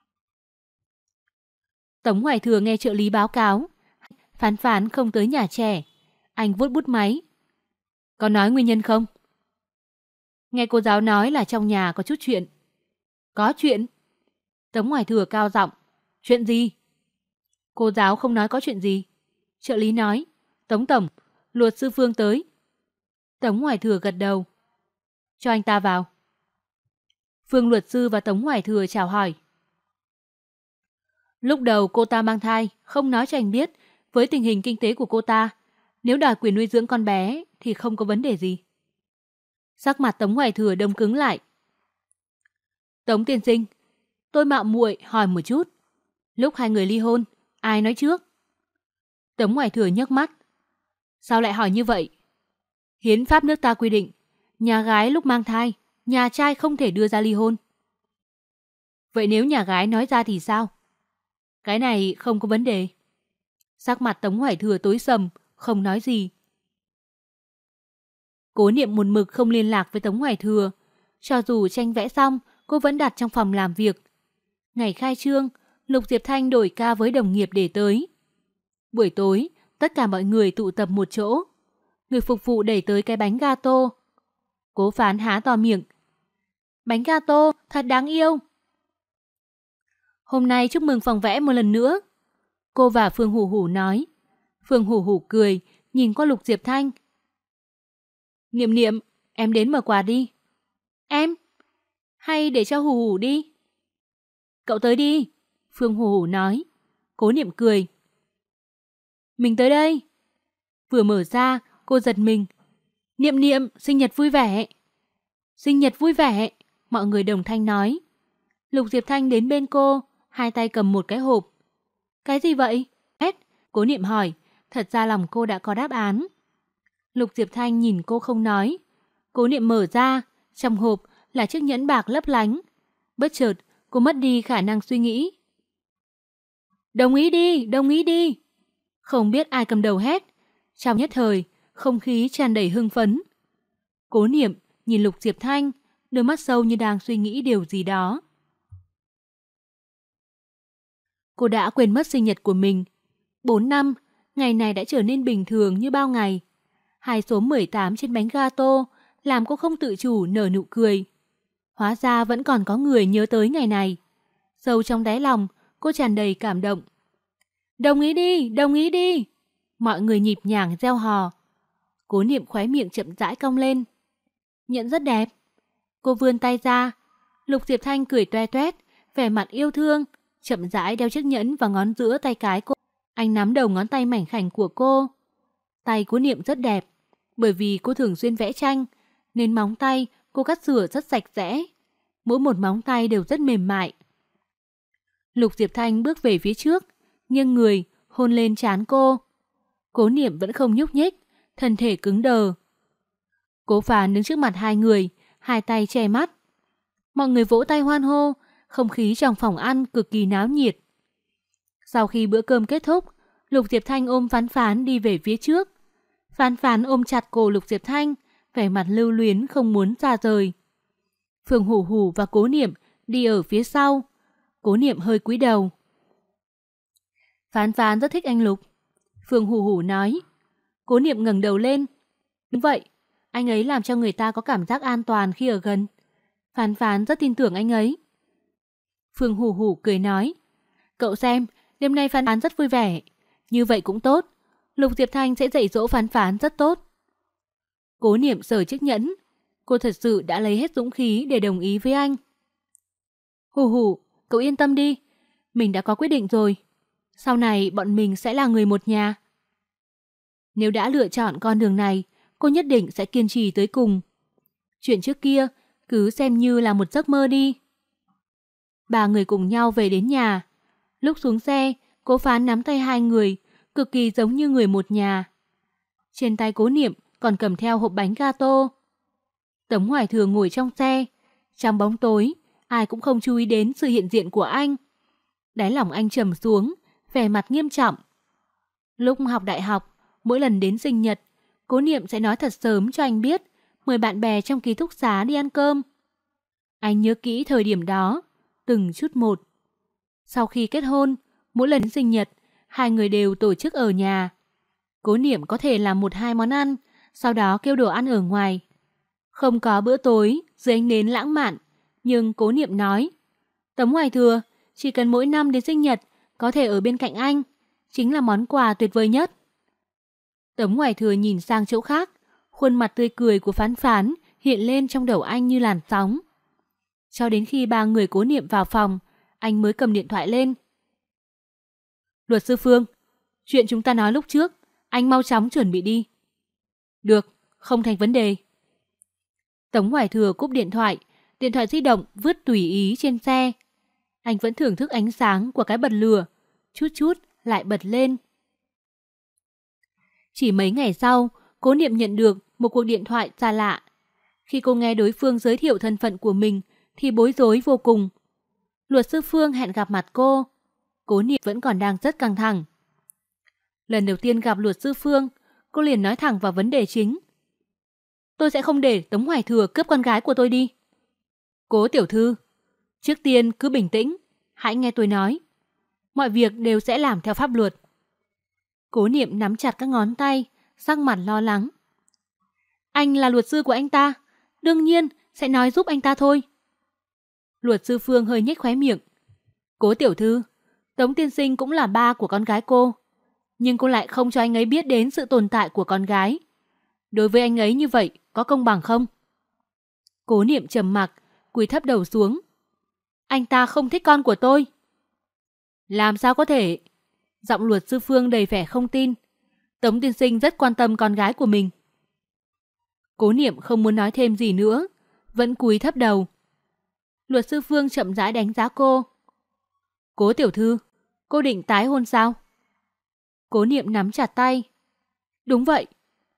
Tống Hoài Thừa nghe trợ lý báo cáo, Phán Phán không tới nhà trẻ. Anh vuốt bút máy. Có nói nguyên nhân không? Nghe cô giáo nói là trong nhà có chút chuyện. Có chuyện? Tống Hoài Thừa cao giọng. Chuyện gì? Cô giáo không nói có chuyện gì. Trợ lý nói, Tống Tổng, luật sư Phương tới. Tống Hoài Thừa gật đầu. Cho anh ta vào. Phương luật sư và Tống Hoài Thừa chào hỏi. Lúc đầu cô ta mang thai, không nói cho anh biết. Với tình hình kinh tế của cô ta, nếu đòi quyền nuôi dưỡng con bé thì không có vấn đề gì. Sắc mặt Tống Hoài Thừa đông cứng lại. Tống tiên sinh, tôi mạo muội hỏi một chút. Lúc hai người ly hôn, ai nói trước? Tống Hoài Thừa nhấc mắt. Sao lại hỏi như vậy? Hiến pháp nước ta quy định, nhà gái lúc mang thai, nhà trai không thể đưa ra ly hôn. Vậy nếu nhà gái nói ra thì sao? Cái này không có vấn đề. Sắc mặt Tống Hoài Thừa tối sầm, không nói gì. Cố Niệm một mực không liên lạc với Tống Hoài Thừa. Cho dù tranh vẽ xong, cô vẫn đặt trong phòng làm việc. Ngày khai trương, Lục Diệp Thanh đổi ca với đồng nghiệp để tới. Buổi tối, tất cả mọi người tụ tập một chỗ. Người phục vụ đẩy tới cái bánh gato. Cố Phán há to miệng. Bánh gato, thật đáng yêu. Hôm nay chúc mừng phòng vẽ một lần nữa. Cô và Phương Hủ Hủ nói. Phương Hủ Hủ cười, nhìn qua Lục Diệp Thanh. Niệm Niệm, em đến mở quà đi. Em? Hay để cho Hủ Hủ đi? Cậu tới đi, Phương Hủ Hủ nói. Cố Niệm cười. Mình tới đây. Vừa mở ra, cô giật mình. Niệm Niệm, sinh nhật vui vẻ. Sinh nhật vui vẻ, mọi người đồng thanh nói. Lục Diệp Thanh đến bên cô, hai tay cầm một cái hộp. Cái gì vậy? Cố Niệm hỏi, thật ra lòng cô đã có đáp án. Lục Diệp Thanh nhìn cô không nói. Cố Niệm mở ra, trong hộp là chiếc nhẫn bạc lấp lánh. Bất chợt, cô mất đi khả năng suy nghĩ. Đồng ý đi, đồng ý đi. Không biết ai cầm đầu hét. Trong nhất thời, không khí tràn đầy hưng phấn. Cố Niệm nhìn Lục Diệp Thanh, đôi mắt sâu như đang suy nghĩ điều gì đó. Cô đã quên mất sinh nhật của mình. 4 năm, ngày này đã trở nên bình thường như bao ngày. Hai số 18 trên bánh gato làm cô không tự chủ nở nụ cười. Hóa ra vẫn còn có người nhớ tới ngày này. Sâu trong đáy lòng, cô tràn đầy cảm động. Đồng ý đi, đồng ý đi. Mọi người nhịp nhàng reo hò. Cố Niệm khóe miệng chậm rãi cong lên. Nhẫn rất đẹp. Cô vươn tay ra. Lục Diệp Thanh cười toe toét, vẻ mặt yêu thương, chậm rãi đeo chiếc nhẫn vào ngón giữa tay cái cô. Anh nắm đầu ngón tay mảnh khảnh của cô. Tay Cố Niệm rất đẹp, bởi vì cô thường xuyên vẽ tranh, nên móng tay cô cắt rửa rất sạch sẽ. Mỗi một móng tay đều rất mềm mại. Lục Diệp Thanh bước về phía trước, nghiêng người, hôn lên trán cô. Cố Niệm vẫn không nhúc nhích, thân thể cứng đờ. Cố Phán đứng trước mặt hai người, hai tay che mắt. Mọi người vỗ tay hoan hô, không khí trong phòng ăn cực kỳ náo nhiệt. Sau khi bữa cơm kết thúc, Lục Diệp Thanh ôm Phán Phán đi về phía trước. Phán Phán ôm chặt cổ Lục Diệp Thanh, vẻ mặt lưu luyến không muốn ra rời. Phương Hủ Hủ và Cố Niệm đi ở phía sau. Cố Niệm hơi cúi đầu. Phán Phán rất thích anh Lục. Phương Hủ Hủ nói. Cố Niệm ngẩng đầu lên. Đúng vậy, anh ấy làm cho người ta có cảm giác an toàn khi ở gần. Phán Phán rất tin tưởng anh ấy. Phương Hủ Hủ cười nói. Cậu xem, đêm nay Phán Phán rất vui vẻ. Như vậy cũng tốt. Lục Diệp Thanh sẽ dạy dỗ Phán Phán rất tốt. Cố Niệm sờ chiếc nhẫn. Cô thật sự đã lấy hết dũng khí để đồng ý với anh. Hủ Hủ, cậu yên tâm đi. Mình đã có quyết định rồi. Sau này bọn mình sẽ là người một nhà. Nếu đã lựa chọn con đường này, cô nhất định sẽ kiên trì tới cùng. Chuyện trước kia cứ xem như là một giấc mơ đi. Ba người cùng nhau về đến nhà. Lúc xuống xe, Cố Phán nắm tay hai người, cực kỳ giống như người một nhà. Trên tay Cố Niệm còn cầm theo hộp bánh gato. Tống Hoài Thường ngồi trong xe. Trong bóng tối, ai cũng không chú ý đến sự hiện diện của anh. Đáy lòng anh trầm xuống, vẻ mặt nghiêm trọng. Lúc học đại học, mỗi lần đến sinh nhật, Cố Niệm sẽ nói thật sớm cho anh biết, mời bạn bè trong ký túc xá đi ăn cơm. Anh nhớ kỹ thời điểm đó, từng chút một. Sau khi kết hôn, mỗi lần đến sinh nhật, hai người đều tổ chức ở nhà. Cố Niệm có thể làm 1-2 món ăn, sau đó kêu đồ ăn ở ngoài. Không có bữa tối dưới ánh nến lãng mạn, nhưng Cố Niệm nói, Tống Hoài Thừa, chỉ cần mỗi năm đến sinh nhật có thể ở bên cạnh anh, chính là món quà tuyệt vời nhất. Tống Hoài Thừa nhìn sang chỗ khác, khuôn mặt tươi cười của Phán Phán hiện lên trong đầu anh như làn sóng. Cho đến khi ba người Cố Niệm vào phòng, anh mới cầm điện thoại lên. Luật sư Phương, chuyện chúng ta nói lúc trước, anh mau chóng chuẩn bị đi. Được, không thành vấn đề. Tống Hoài Thừa cúp điện thoại di động vứt tùy ý trên xe. Anh vẫn thưởng thức ánh sáng của cái bật lửa, chút chút lại bật lên. Chỉ mấy ngày sau, Cố Niệm nhận được một cuộc điện thoại xa lạ. Khi cô nghe đối phương giới thiệu thân phận của mình thì bối rối vô cùng. Luật sư Phương hẹn gặp mặt cô. Cố Niệm vẫn còn đang rất căng thẳng. Lần đầu tiên gặp luật sư Phương, cô liền nói thẳng vào vấn đề chính. Tôi sẽ không để Tống Hoài Thừa cướp con gái của tôi đi. Cố tiểu thư, trước tiên cứ bình tĩnh, hãy nghe tôi nói. Mọi việc đều sẽ làm theo pháp luật. Cố Niệm nắm chặt các ngón tay, sắc mặt lo lắng. Anh là luật sư của anh ta, đương nhiên sẽ nói giúp anh ta thôi. Luật sư Phương hơi nhếch khóe miệng. Cố tiểu thư, Tống tiên sinh cũng là ba của con gái cô, nhưng cô lại không cho anh ấy biết đến sự tồn tại của con gái. Đối với anh ấy như vậy có công bằng không? Cố Niệm trầm mặc, cúi thấp đầu xuống. Anh ta không thích con của tôi. Làm sao có thể? Giọng luật sư Phương đầy vẻ không tin. Tống tiên sinh rất quan tâm con gái của mình. Cố Niệm không muốn nói thêm gì nữa, vẫn cúi thấp đầu. Luật sư Phương chậm rãi đánh giá cô. Cố tiểu thư, cô định tái hôn sao? Cố Niệm nắm chặt tay. Đúng vậy.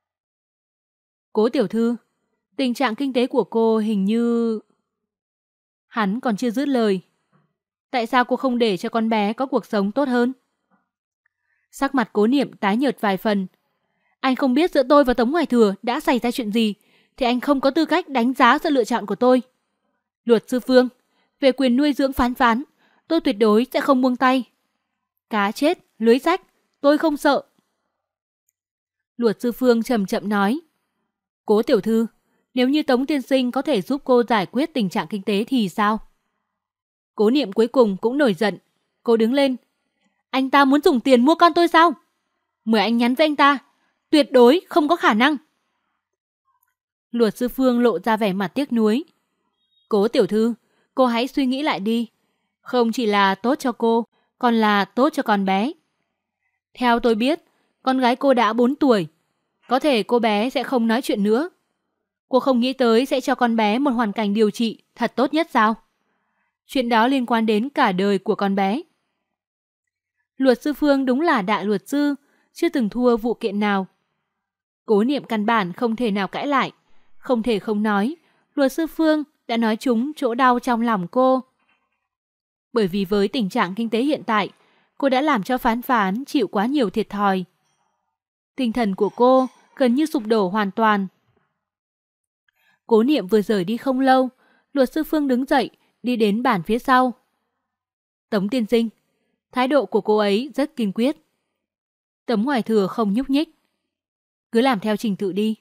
Cố tiểu thư, tình trạng kinh tế của cô hình như... Hắn còn chưa dứt lời. Tại sao cô không để cho con bé có cuộc sống tốt hơn? Sắc mặt Cố Niệm tái nhợt vài phần. Anh không biết giữa tôi và Tống Hoài Thừa đã xảy ra chuyện gì, thì anh không có tư cách đánh giá sự lựa chọn của tôi. Luật sư Phương, về quyền nuôi dưỡng Phán Phán, tôi tuyệt đối sẽ không buông tay. Cá chết, lưới rách, tôi không sợ. Luật sư Phương chậm chậm nói. Cố tiểu thư, nếu như Tống tiên sinh có thể giúp cô giải quyết tình trạng kinh tế thì sao? Cố Niệm cuối cùng cũng nổi giận. Cô đứng lên. Anh ta muốn dùng tiền mua con tôi sao? Mời anh nhắn với anh ta. Tuyệt đối không có khả năng. Luật sư Phương lộ ra vẻ mặt tiếc nuối. Cố tiểu thư, cô hãy suy nghĩ lại đi. Không chỉ là tốt cho cô, còn là tốt cho con bé. Theo tôi biết, con gái cô đã 4 tuổi. Có thể cô bé sẽ không nói chuyện nữa. Cô không nghĩ tới sẽ cho con bé một hoàn cảnh điều trị thật tốt nhất sao? Chuyện đó liên quan đến cả đời của con bé. Luật sư Phương đúng là đại luật sư, chưa từng thua vụ kiện nào. Cố Niệm căn bản không thể nào cãi lại. Không thể không nói, luật sư Phương đã nói trúng chỗ đau trong lòng cô. Bởi vì với tình trạng kinh tế hiện tại, cô đã làm cho Phán Phán chịu quá nhiều thiệt thòi. Tinh thần của cô gần như sụp đổ hoàn toàn. Cố Niệm vừa rời đi không lâu, luật sư Phương đứng dậy, đi đến bàn phía sau. Tống tiên sinh, thái độ của cô ấy rất kiên quyết. Tống Hoài Thừa không nhúc nhích. Cứ làm theo trình tự đi.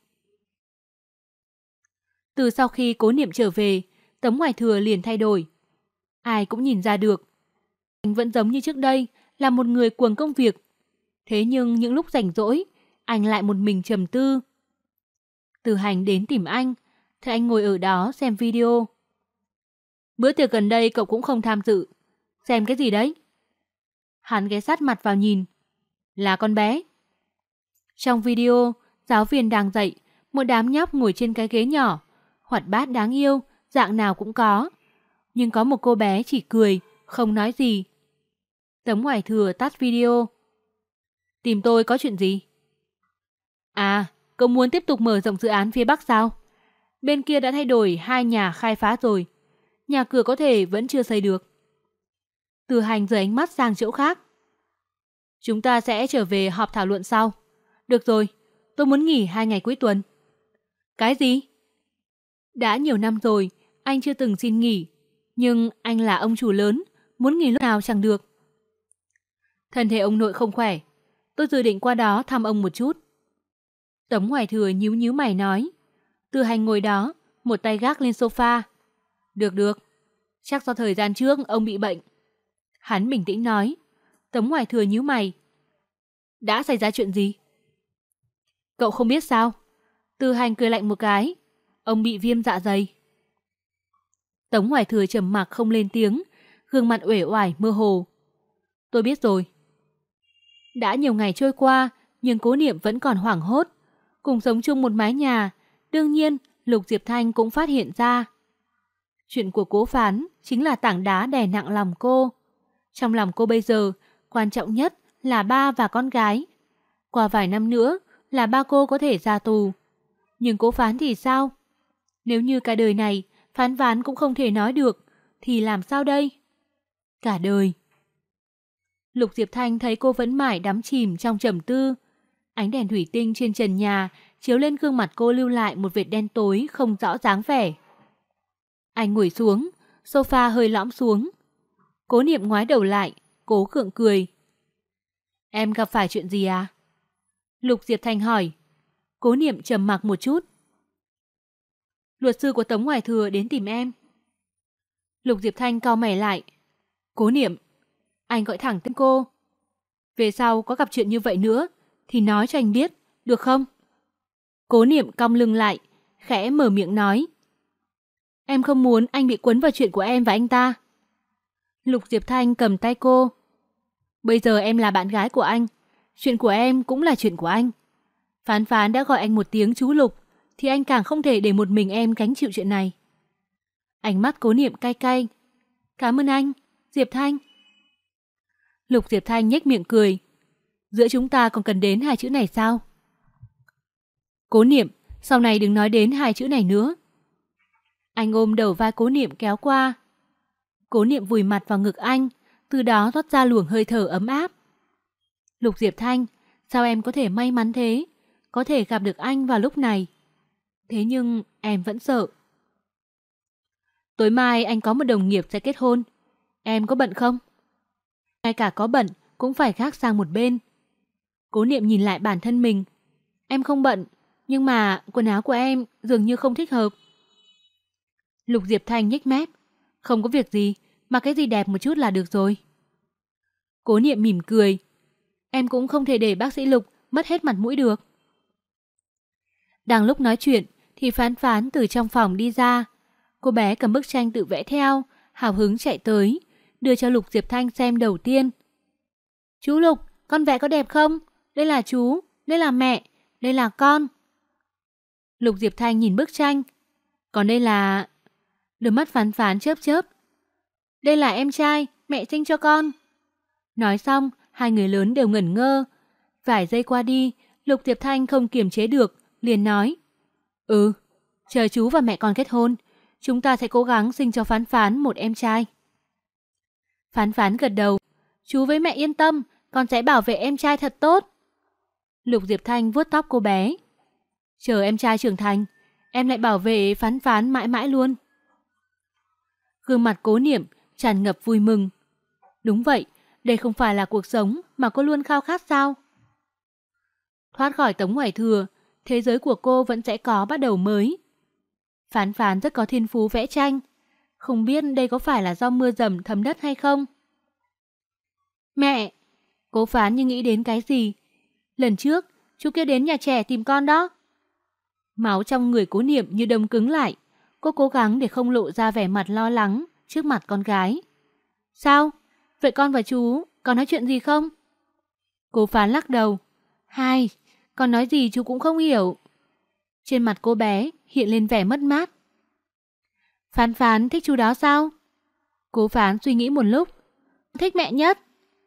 Từ sau khi Cố Niệm trở về, Tống Hoài Thừa liền thay đổi. Ai cũng nhìn ra được. Anh vẫn giống như trước đây, là một người cuồng công việc. Thế nhưng những lúc rảnh rỗi, anh lại một mình trầm tư. Từ Hành đến tìm anh, thấy anh ngồi ở đó xem video. Bữa tiệc gần đây cậu cũng không tham dự. Xem cái gì đấy? Hắn ghé sát mặt vào nhìn. Là con bé. Trong video, giáo viên đang dạy, một đám nhóc ngồi trên cái ghế nhỏ, hoạt bát đáng yêu, dạng nào cũng có. Nhưng có một cô bé chỉ cười, không nói gì. Tống Hoài Thừa tắt video. Tìm tôi có chuyện gì? À, cậu muốn tiếp tục mở rộng dự án phía Bắc sao? Bên kia đã thay đổi 2 nhà khai phá rồi. Nhà cửa có thể vẫn chưa xây được. Từ Hành rời ánh mắt sang chỗ khác. Chúng ta sẽ trở về họp thảo luận sau. Được rồi, tôi muốn nghỉ 2 ngày cuối tuần. Cái gì? Đã nhiều năm rồi, anh chưa từng xin nghỉ. Nhưng anh là ông chủ lớn, muốn nghỉ lúc nào chẳng được. Thân thể ông nội không khỏe, tôi dự định qua đó thăm ông một chút. Tống Hoài Thừa nhíu nhíu mày nói. Từ Hành ngồi đó, một tay gác lên sofa. Được, chắc do thời gian trước ông bị bệnh. Hắn bình tĩnh nói. Tống Hoài Thừa nhíu mày. Đã xảy ra chuyện gì? Cậu không biết sao? Từ Hành cười lạnh một cái. Ông bị viêm dạ dày. Tống Hoài Thừa trầm mặc không lên tiếng, gương mặt uể oải mơ hồ. Tôi biết rồi. Đã nhiều ngày trôi qua, nhưng Cố Niệm vẫn còn hoảng hốt. Cùng sống chung một mái nhà, đương nhiên Lục Diệp Thanh cũng phát hiện ra. Chuyện của Cố Phán chính là tảng đá đè nặng lòng cô. Trong lòng cô bây giờ, quan trọng nhất là ba và con gái. Qua vài năm nữa là ba cô có thể ra tù. Nhưng Cố Phán thì sao? Nếu như cả đời này Phán Ván cũng không thể nói được, thì làm sao đây? Cả đời. Lục Diệp Thanh thấy cô vẫn mãi đắm chìm trong trầm tư. Ánh đèn thủy tinh trên trần nhà chiếu lên gương mặt cô lưu lại một vệt đen tối không rõ dáng vẻ. Anh ngồi xuống, sofa hơi lõm xuống. Cố Niệm ngoái đầu lại, cố gượng cười. Em gặp phải chuyện gì à? Lục Diệp Thanh hỏi. Cố Niệm trầm mặc một chút. Luật sư của Tống Hoài Thừa đến tìm em. Lục Diệp Thanh cau mày lại. Cố Niệm, anh gọi thẳng tên cô. Về sau có gặp chuyện như vậy nữa thì nói cho anh biết, được không? Cố Niệm cong lưng lại, khẽ mở miệng nói. Em không muốn anh bị cuốn vào chuyện của em và anh ta. Lục Diệp Thanh cầm tay cô. Bây giờ em là bạn gái của anh, chuyện của em cũng là chuyện của anh. Phán Phán đã gọi anh một tiếng chú Lục, thì anh càng không thể để một mình em gánh chịu chuyện này. Ánh mắt Cố Niệm cay cay. Cảm ơn anh, Diệp Thanh. Lục Diệp Thanh nhếch miệng cười. Giữa chúng ta còn cần đến 2 chữ này sao? Cố Niệm, sau này đừng nói đến 2 chữ này nữa. Anh ôm đầu vai Cố Niệm kéo qua. Cố Niệm vùi mặt vào ngực anh, từ đó thoát ra luồng hơi thở ấm áp. Lục Diệp Thanh, sao em có thể may mắn thế, có thể gặp được anh vào lúc này? Thế nhưng em vẫn sợ. Tối mai anh có một đồng nghiệp sẽ kết hôn. Em có bận không? Ngay cả có bận cũng phải gác sang một bên. Cố Niệm nhìn lại bản thân mình. Em không bận, nhưng mà quần áo của em dường như không thích hợp. Lục Diệp Thanh nhếch mép. Không có việc gì, mặc cái gì đẹp một chút là được rồi. Cố Niệm mỉm cười. Em cũng không thể để bác sĩ Lục mất hết mặt mũi được. Đang lúc nói chuyện thì Phán Phán từ trong phòng đi ra. Cô bé cầm bức tranh tự vẽ theo, hào hứng chạy tới, đưa cho Lục Diệp Thanh xem đầu tiên. Chú Lục, con vẽ có đẹp không? Đây là chú, đây là mẹ, đây là con. Lục Diệp Thanh nhìn bức tranh. Còn đây là... Đôi mắt Phán Phán chớp chớp. Đây là em trai, mẹ sinh cho con. Nói xong, hai người lớn đều ngẩn ngơ. Vài giây qua đi, Lục Diệp Thanh không kiềm chế được, liền nói. Chờ chú và mẹ con kết hôn, chúng ta sẽ cố gắng sinh cho Phán Phán một em trai. Phán Phán gật đầu. Chú với mẹ yên tâm, con sẽ bảo vệ em trai thật tốt. Lục Diệp Thanh vuốt tóc cô bé. Chờ em trai trưởng thành, em lại bảo vệ Phán Phán mãi mãi luôn. Gương mặt Cố Niệm tràn ngập vui mừng. Đúng vậy, đây không phải là cuộc sống mà cô luôn khao khát sao? Thoát khỏi Tống Hoài Thừa, thế giới của cô vẫn sẽ có bắt đầu mới. Phán Phán rất có thiên phú vẽ tranh. Không biết đây có phải là do mưa dầm thấm đất hay không? Mẹ! Cố Phán như nghĩ đến cái gì. Lần trước, chú kia đến nhà trẻ tìm con đó. Máu trong người Cố Niệm như đông cứng lại. Cô cố gắng để không lộ ra vẻ mặt lo lắng trước mặt con gái. Sao? Vậy con và chú có nói chuyện gì không? Cố Phán lắc đầu. Hai, con nói gì chú cũng không hiểu. Trên mặt cô bé hiện lên vẻ mất mát. Phán Phán thích chú đó sao? Cố Phán suy nghĩ một lúc. Thích mẹ nhất.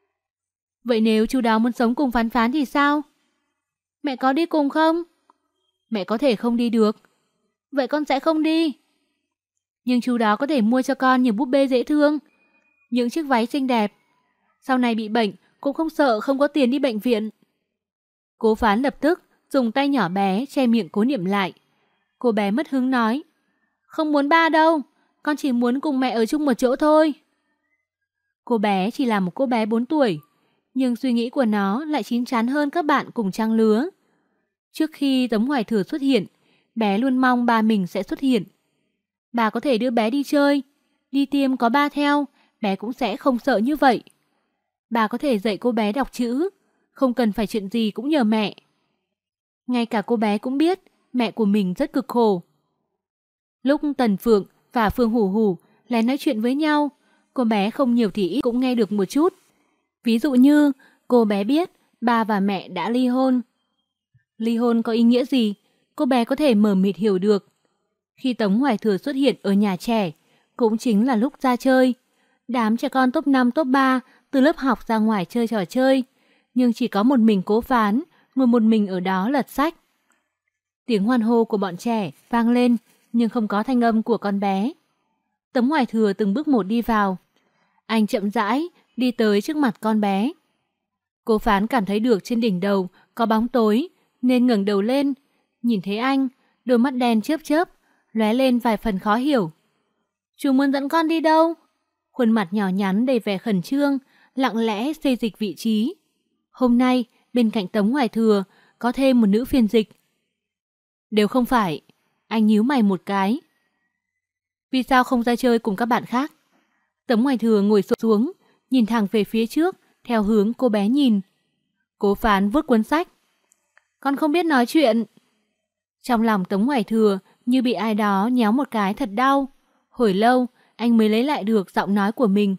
Vậy nếu chú đó muốn sống cùng Phán Phán thì sao? Mẹ có đi cùng không? Mẹ có thể không đi được. Vậy con sẽ không đi. Nhưng chú đó có thể mua cho con nhiều búp bê dễ thương, những chiếc váy xinh đẹp. Sau này bị bệnh cũng không sợ không có tiền đi bệnh viện. Cố Phán lập tức dùng tay nhỏ bé che miệng Cố Niệm lại. Cô bé mất hứng nói. Không muốn ba đâu, con chỉ muốn cùng mẹ ở chung một chỗ thôi. Cô bé chỉ là một cô bé 4 tuổi, nhưng suy nghĩ của nó lại chín chắn hơn các bạn cùng trang lứa. Trước khi Tống Hoài Thừa xuất hiện, bé luôn mong ba mình sẽ xuất hiện. Bà có thể đưa bé đi chơi, đi tiêm có ba theo, bé cũng sẽ không sợ như vậy. Bà có thể dạy cô bé đọc chữ, không cần phải chuyện gì cũng nhờ mẹ. Ngay cả cô bé cũng biết mẹ của mình rất cực khổ. Lúc Tần Phượng và Phương Hủ Hủ lén nói chuyện với nhau, cô bé không nhiều thì ít cũng nghe được một chút. Ví dụ như cô bé biết ba và mẹ đã ly hôn. Ly hôn có ý nghĩa gì? Cô bé có thể mờ mịt hiểu được. Khi Tống Hoài Thừa xuất hiện ở nhà trẻ, cũng chính là lúc ra chơi. Đám trẻ con top 5, top 3 từ lớp học ra ngoài chơi trò chơi, nhưng chỉ có một mình Cố Phán ngồi một mình ở đó lật sách. Tiếng hoan hô của bọn trẻ vang lên, nhưng không có thanh âm của con bé. Tống Hoài Thừa từng bước một đi vào. Anh chậm rãi đi tới trước mặt con bé. Cố Phán cảm thấy được trên đỉnh đầu có bóng tối, nên ngẩng đầu lên, nhìn thấy anh, đôi mắt đen chớp chớp, lóe lên vài phần khó hiểu. Chú muốn dẫn con đi đâu? Khuôn mặt nhỏ nhắn đầy vẻ khẩn trương, lặng lẽ xê dịch vị trí. Hôm nay, bên cạnh Tống Hoài Thừa có thêm một nữ phiên dịch. Đều không phải. Anh nhíu mày một cái. Vì sao không ra chơi cùng các bạn khác? Tống Hoài Thừa ngồi xuống, nhìn thẳng về phía trước, theo hướng cô bé nhìn. Cố Phán vuốt cuốn sách. Con không biết nói chuyện. Trong lòng Tống Hoài Thừa như bị ai đó nhéo một cái thật đau. Hồi lâu, anh mới lấy lại được giọng nói của mình.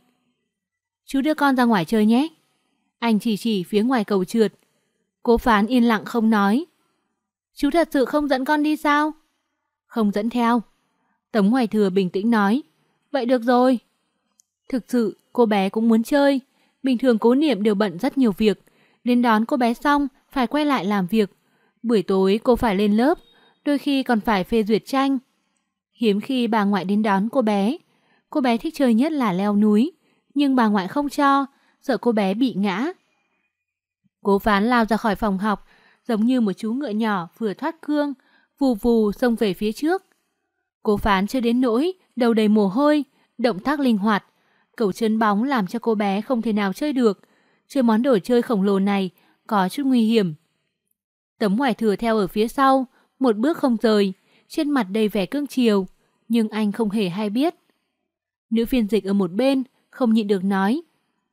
Chú đưa con ra ngoài chơi nhé. Anh chỉ phía ngoài cầu trượt. Cố Phán yên lặng không nói. Chú thật sự không dẫn con đi sao? Không dẫn theo. Tống Hoài Thừa bình tĩnh nói. Vậy được rồi. Thực sự, cô bé cũng muốn chơi. Bình thường Cố Niệm đều bận rất nhiều việc. Đến đón cô bé xong, phải quay lại làm việc. Buổi tối cô phải lên lớp, đôi khi còn phải phê duyệt tranh. Hiếm khi bà ngoại đến đón cô bé. Cô bé thích chơi nhất là leo núi, nhưng bà ngoại không cho, sợ cô bé bị ngã. Cố Phán lao ra khỏi phòng học, giống như một chú ngựa nhỏ vừa thoát cương, vù vù xông về phía trước. Cố Phán chưa đến nỗi đầu đầy mồ hôi, động tác linh hoạt. Cầu chân bóng làm cho cô bé không thể nào chơi được. Chơi món đồ chơi khổng lồ này có chút nguy hiểm. Tống Hoài Thừa theo ở phía sau, một bước không rời, trên mặt đầy vẻ cương chiều, nhưng anh không hề hay biết. Nữ phiên dịch ở một bên không nhịn được nói.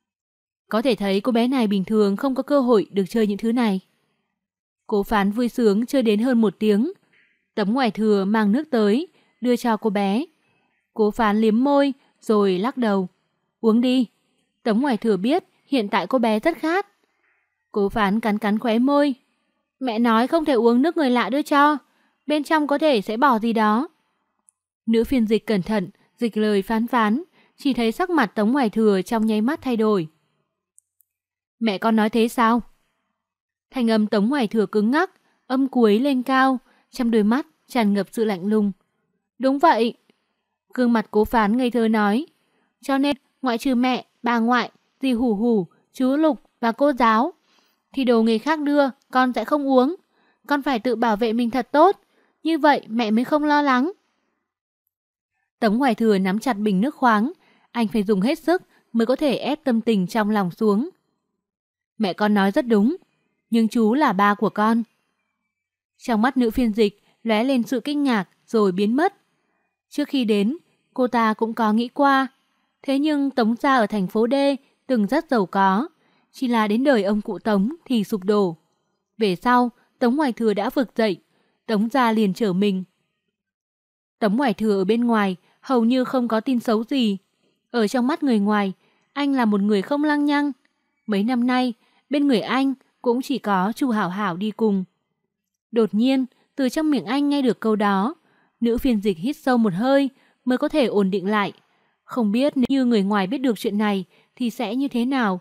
Có thể thấy cô bé này bình thường không có cơ hội được chơi những thứ này. Cố Phán vui sướng chơi đến hơn 1 tiếng. Tống Hoài Thừa mang nước tới, đưa cho cô bé. Cố Phán liếm môi, rồi lắc đầu. Uống đi. Tống Hoài Thừa biết hiện tại cô bé rất khát. Cố Phán cắn cắn khóe môi. Mẹ nói không thể uống nước người lạ đưa cho. Bên trong có thể sẽ bỏ gì đó. Nữ phiên dịch cẩn thận, dịch lời Phán Phán. Chỉ thấy sắc mặt Tống Hoài Thừa trong nháy mắt thay đổi. Mẹ con nói thế sao? Thanh âm Tống Hoài Thừa cứng ngắc, âm cuối lên cao, trong đôi mắt tràn ngập sự lạnh lùng. Đúng vậy. Gương mặt Cố Phán ngây thơ nói. Cho nên, ngoại trừ mẹ, bà ngoại, dì Hủ Hủ, Chú Lục và cô giáo. Thì đồ người khác đưa, con sẽ không uống. Con phải tự bảo vệ mình thật tốt. Như vậy mẹ mới không lo lắng. Tống Hoài Thừa nắm chặt bình nước khoáng. Anh phải dùng hết sức mới có thể ép tâm tình trong lòng xuống. Mẹ con nói rất đúng. Nhưng chú là ba của con. Trong mắt nữ phiên dịch lóe lên sự kinh ngạc rồi biến mất. Trước khi đến, cô ta cũng có nghĩ qua. Thế nhưng Tống gia ở thành phố D từng rất giàu có. Chỉ là đến đời ông cụ Tống thì sụp đổ. Về sau, Tống Hoài Thừa đã vực dậy. Tống gia liền trở mình. Tống Hoài Thừa ở bên ngoài hầu như không có tin xấu gì. Ở trong mắt người ngoài, anh là một người không lăng nhăng. Mấy năm nay, bên người anh cũng chỉ có Chu Hảo Hảo đi cùng. Đột nhiên, từ trong miệng anh nghe được câu đó, nữ phiên dịch hít sâu một hơi mới có thể ổn định lại. Không biết nếu như người ngoài biết được chuyện này thì sẽ như thế nào.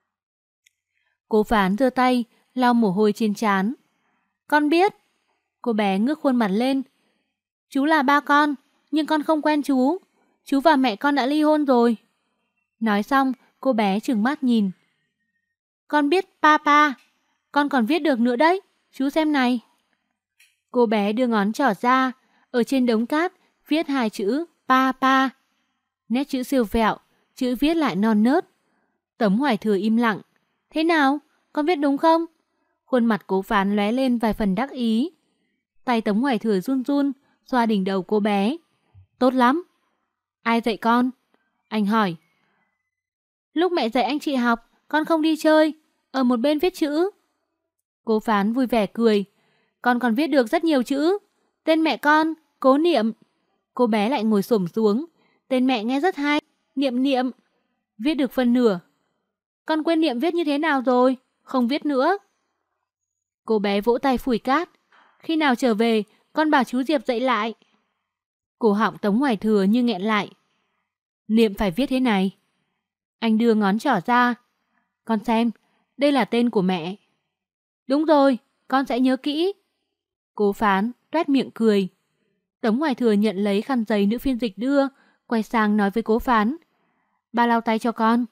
Cố Phán giơ tay, lau mồ hôi trên trán. Con biết. Cô bé ngước khuôn mặt lên. Chú là ba con, nhưng con không quen chú. Chú và mẹ con đã ly hôn rồi. Nói xong, cô bé trừng mắt nhìn. Con biết papa. Con còn viết được nữa đấy. Chú xem này. Cô bé đưa ngón trỏ ra. Ở trên đống cát viết hai chữ papa. Nét chữ siêu vẹo, chữ viết lại non nớt. Tống Hoài Thừa im lặng. Thế nào? Con viết đúng không? Khuôn mặt Cố Phán lóe lên vài phần đắc ý. Tay Tống Hoài Thừa run run, xoa đỉnh đầu cô bé. Tốt lắm. Ai dạy con? Anh hỏi. Lúc mẹ dạy anh chị học, con không đi chơi, ở một bên viết chữ. Cố Phán vui vẻ cười. Con còn viết được rất nhiều chữ. Tên mẹ con, Cố Niệm. Cô bé lại ngồi xổm xuống. Tên mẹ nghe rất hay, Niệm Niệm. Viết được phân nửa. Con quên Niệm viết như thế nào rồi, không viết nữa. Cô bé vỗ tay phủi cát. Khi nào trở về, con bảo chú Diệp dạy lại. Cổ họng Tống Hoài Thừa như nghẹn lại. Niệm phải viết thế này. Anh đưa ngón trỏ ra. Con xem, đây là tên của mẹ. Đúng rồi, con sẽ nhớ kỹ. Cố Phán toét miệng cười. Tống Hoài Thừa nhận lấy khăn giấy nữ phiên dịch đưa, quay sang nói với Cố Phán. Ba lau tay cho con.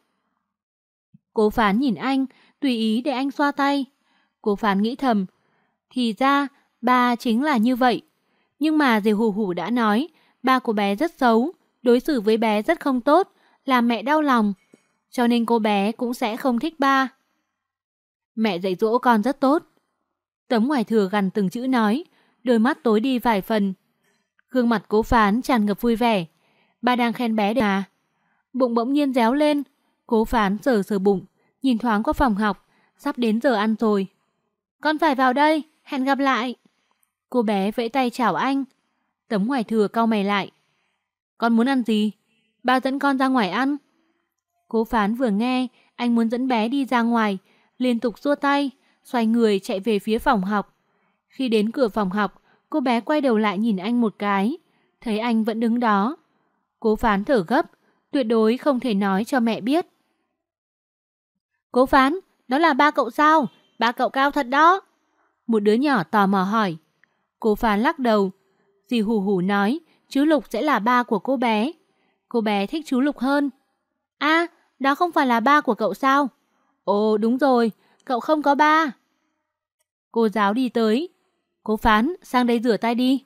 Cố Phán nhìn anh, tùy ý để anh xoa tay. Cố Phán nghĩ thầm. Thì ra, ba chính là như vậy. Nhưng mà dì Hủ Hủ đã nói, ba của bé rất xấu, đối xử với bé rất không tốt, làm mẹ đau lòng. Cho nên cô bé cũng sẽ không thích ba. Mẹ dạy dỗ con rất tốt. Tống Hoài Thừa gằn từng chữ nói, đôi mắt tối đi vài phần. Gương mặt Cố Phán tràn ngập vui vẻ. Ba đang khen bé đấy à? Bụng bỗng nhiên réo lên. Cố Phán sờ sờ bụng, nhìn thoáng qua phòng học, sắp đến giờ ăn rồi. Con phải vào đây, hẹn gặp lại. Cô bé vẫy tay chào anh. Tống Hoài Thừa cau mày lại. Con muốn ăn gì? Ba dẫn con ra ngoài ăn. Cố Phán vừa nghe anh muốn dẫn bé đi ra ngoài, liên tục xua tay, xoay người chạy về phía phòng học. Khi đến cửa phòng học, cô bé quay đầu lại nhìn anh một cái, thấy anh vẫn đứng đó. Cố Phán thở gấp, tuyệt đối không thể nói cho mẹ biết. Cố Phán, đó là ba cậu sao? Ba cậu cao thật đó. Một đứa nhỏ tò mò hỏi. Cố Phán lắc đầu. Dì Hủ Hủ nói chú Lục sẽ là ba của cô bé. Cô bé thích chú Lục hơn. À, đó không phải là ba của cậu sao? Ồ đúng rồi, cậu không có ba. Cô giáo đi tới. Cố Phán, sang đây rửa tay đi.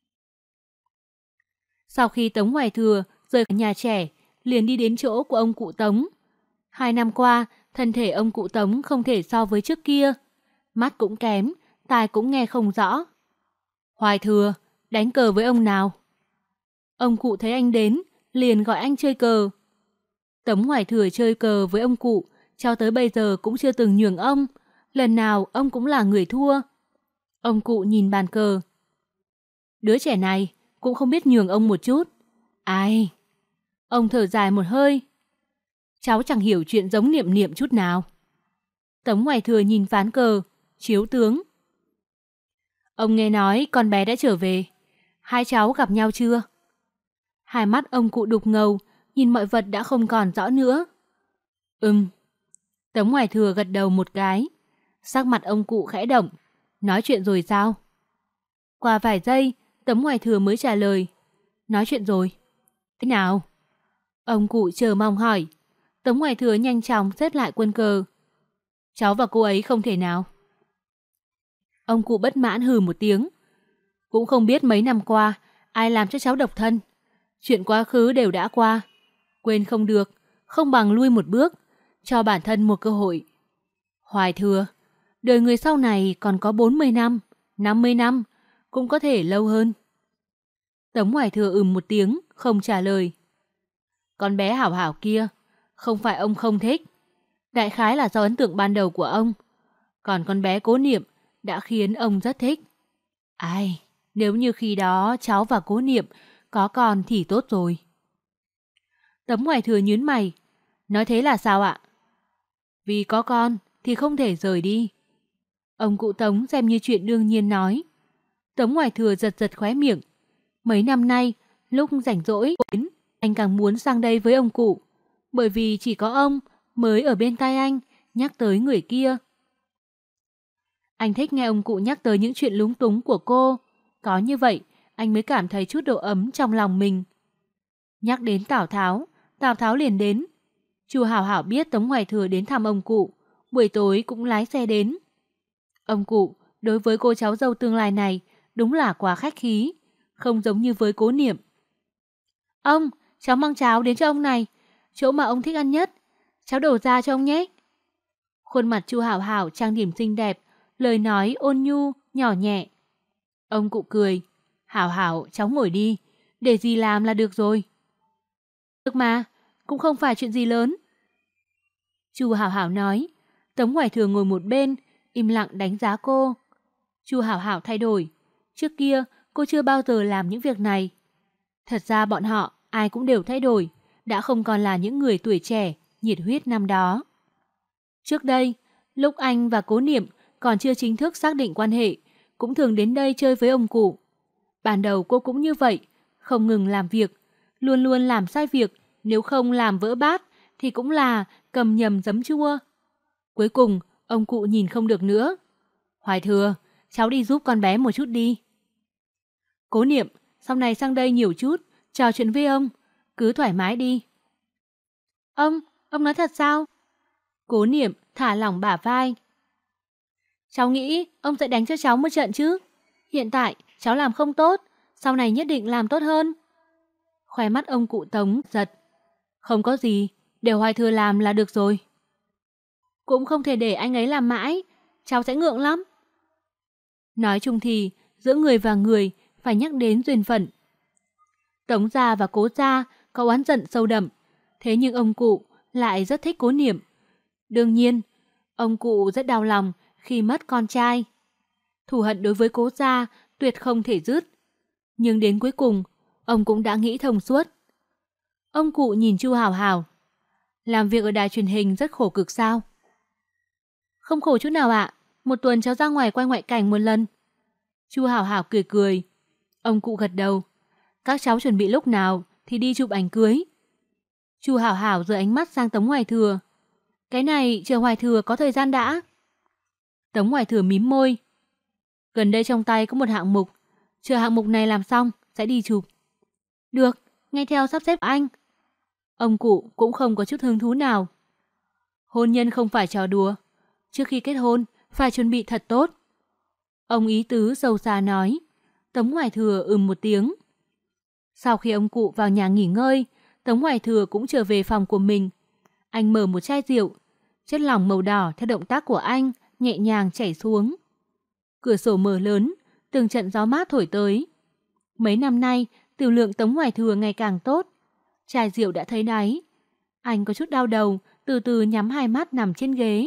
Sau khi Tống Hoài Thừa rời khỏi nhà trẻ, liền đi đến chỗ của ông cụ Tống. 2 năm qua, thân thể ông cụ Tống không thể so với trước kia. Mắt cũng kém, tai cũng nghe không rõ. Hoài Thừa, đánh cờ với ông nào? Ông cụ thấy anh đến, liền gọi anh chơi cờ. Tống Hoài Thừa chơi cờ với ông cụ, cho tới bây giờ cũng chưa từng nhường ông. Lần nào ông cũng là người thua. Ông cụ nhìn bàn cờ. Đứa trẻ này cũng không biết nhường ông một chút. Ai? Ông thở dài một hơi. Cháu chẳng hiểu chuyện giống Niệm Niệm chút nào. Tống Hoài Thừa nhìn ván cờ, chiếu tướng. Ông nghe nói con bé đã trở về. Hai cháu gặp nhau chưa? Hai mắt ông cụ đục ngầu, nhìn mọi vật đã không còn rõ nữa. Tống Hoài Thừa gật đầu một cái. Sắc mặt ông cụ khẽ động. Nói chuyện rồi sao? Qua vài giây, Tống Hoài Thừa mới trả lời. Nói chuyện rồi. Thế nào? Ông cụ chờ mong hỏi. Tống Hoài Thừa nhanh chóng xếp lại quân cờ. Cháu và cô ấy không thể nào. Ông cụ bất mãn hừ một tiếng. Cũng không biết mấy năm qua ai làm cho cháu độc thân. Chuyện quá khứ đều đã qua. Quên không được, không bằng lui một bước, cho bản thân một cơ hội. Hoài Thừa, đời người sau này còn có 40 năm, 50 năm, cũng có thể lâu hơn. Tống Hoài Thừa một tiếng, không trả lời. Con bé Hảo Hảo kia, không phải ông không thích. Đại khái là do ấn tượng ban đầu của ông. Còn con bé Cố Niệm đã khiến ông rất thích. Ai, nếu như khi đó cháu và Cố Niệm có con thì tốt rồi. Tống Hoài Thừa nhướng mày. Nói thế là sao ạ? Vì có con thì không thể rời đi. Ông cụ Tống xem như chuyện đương nhiên nói. Tống Hoài Thừa giật giật khóe miệng. Mấy năm nay, lúc rảnh rỗi, anh càng muốn sang đây với ông cụ. Bởi vì chỉ có ông mới ở bên tai anh nhắc tới người kia. Anh thích nghe ông cụ nhắc tới những chuyện lúng túng của cô. Có như vậy, anh mới cảm thấy chút độ ấm trong lòng mình. Nhắc đến Tào Tháo liền đến. Chu Hảo Hảo biết Tống Hoài Thừa đến thăm ông cụ, buổi tối cũng lái xe đến. Ông cụ đối với cô cháu dâu tương lai này đúng là quá khách khí, không giống như với Cố Niệm. Ông, cháu mang cháo đến cho ông này, chỗ mà ông thích ăn nhất, cháu đổ ra cho ông nhé. Khuôn mặt Chu Hảo Hảo trang điểm xinh đẹp, lời nói ôn nhu, nhỏ nhẹ. Ông cụ cười. Hảo Hảo, cháu ngồi đi, để dì làm là được rồi. Được mà, cũng không phải chuyện gì lớn. Chu Hảo Hảo nói. Tống Hoài Thừa ngồi một bên, im lặng đánh giá cô. Chu Hảo Hảo thay đổi. Trước kia, cô chưa bao giờ làm những việc này. Thật ra bọn họ, ai cũng đều thay đổi, đã không còn là những người tuổi trẻ, nhiệt huyết năm đó. Trước đây, lúc anh và Cố Niệm còn chưa chính thức xác định quan hệ, cũng thường đến đây chơi với ông cụ. Ban đầu cô cũng như vậy, không ngừng làm việc, luôn luôn làm sai việc, nếu không làm vỡ bát thì cũng là cầm nhầm giấm chua. Cuối cùng, ông cụ nhìn không được nữa. Hoài Thừa, cháu đi giúp con bé một chút đi. Cố Niệm, sau này sang đây nhiều chút, trò chuyện với ông, cứ thoải mái đi. Ông nói thật sao? Cố Niệm thả lỏng bả vai. Cháu nghĩ ông sẽ đánh cho cháu một trận chứ. Hiện tại cháu làm không tốt, sau này nhất định làm tốt hơn. Khóe mắt ông cụ Tống giật. Không có gì, để Hoài Thừa làm là được rồi. Cũng không thể để anh ấy làm mãi, cháu sẽ ngượng lắm. Nói chung thì, giữa người và người phải nhắc đến duyên phận. Tống gia và Cố gia có oán giận sâu đậm, thế nhưng ông cụ lại rất thích Cố Niệm. Đương nhiên, ông cụ rất đau lòng khi mất con trai. Thù hận đối với Cố gia tuyệt không thể dứt. Nhưng đến cuối cùng, ông cũng đã nghĩ thông suốt. Ông cụ nhìn Chu Hảo Hảo. Làm việc ở đài truyền hình rất khổ cực sao? Không khổ chút nào ạ. Một tuần cháu ra ngoài quay ngoại cảnh một lần. Chu Hảo Hảo cười cười. Ông cụ gật đầu. Các cháu chuẩn bị lúc nào thì đi chụp ảnh cưới. Chu Hảo Hảo giơ ánh mắt sang Tống Hoài Thừa. Cái này chờ Hoài Thừa có thời gian đã. Tống Hoài Thừa mím môi. Gần đây trong tay có một hạng mục, chờ hạng mục này làm xong sẽ đi chụp. Được, nghe theo sắp xếp của anh. Ông cụ cũng không có chút hứng thú nào. Hôn nhân không phải trò đùa, trước khi kết hôn phải chuẩn bị thật tốt. Ông ý tứ sâu xa nói. Tống Hoài Thừa một tiếng. Sau khi ông cụ vào nhà nghỉ ngơi, Tống Hoài Thừa cũng trở về phòng của mình. Anh mở một chai rượu, chất lỏng màu đỏ theo động tác của anh nhẹ nhàng chảy xuống. Cửa sổ mở lớn, từng trận gió mát thổi tới. Mấy năm nay, tiểu lượng Tống Hoài Thừa ngày càng tốt. Chai rượu đã thấy đáy. Anh có chút đau đầu, từ từ nhắm hai mắt nằm trên ghế.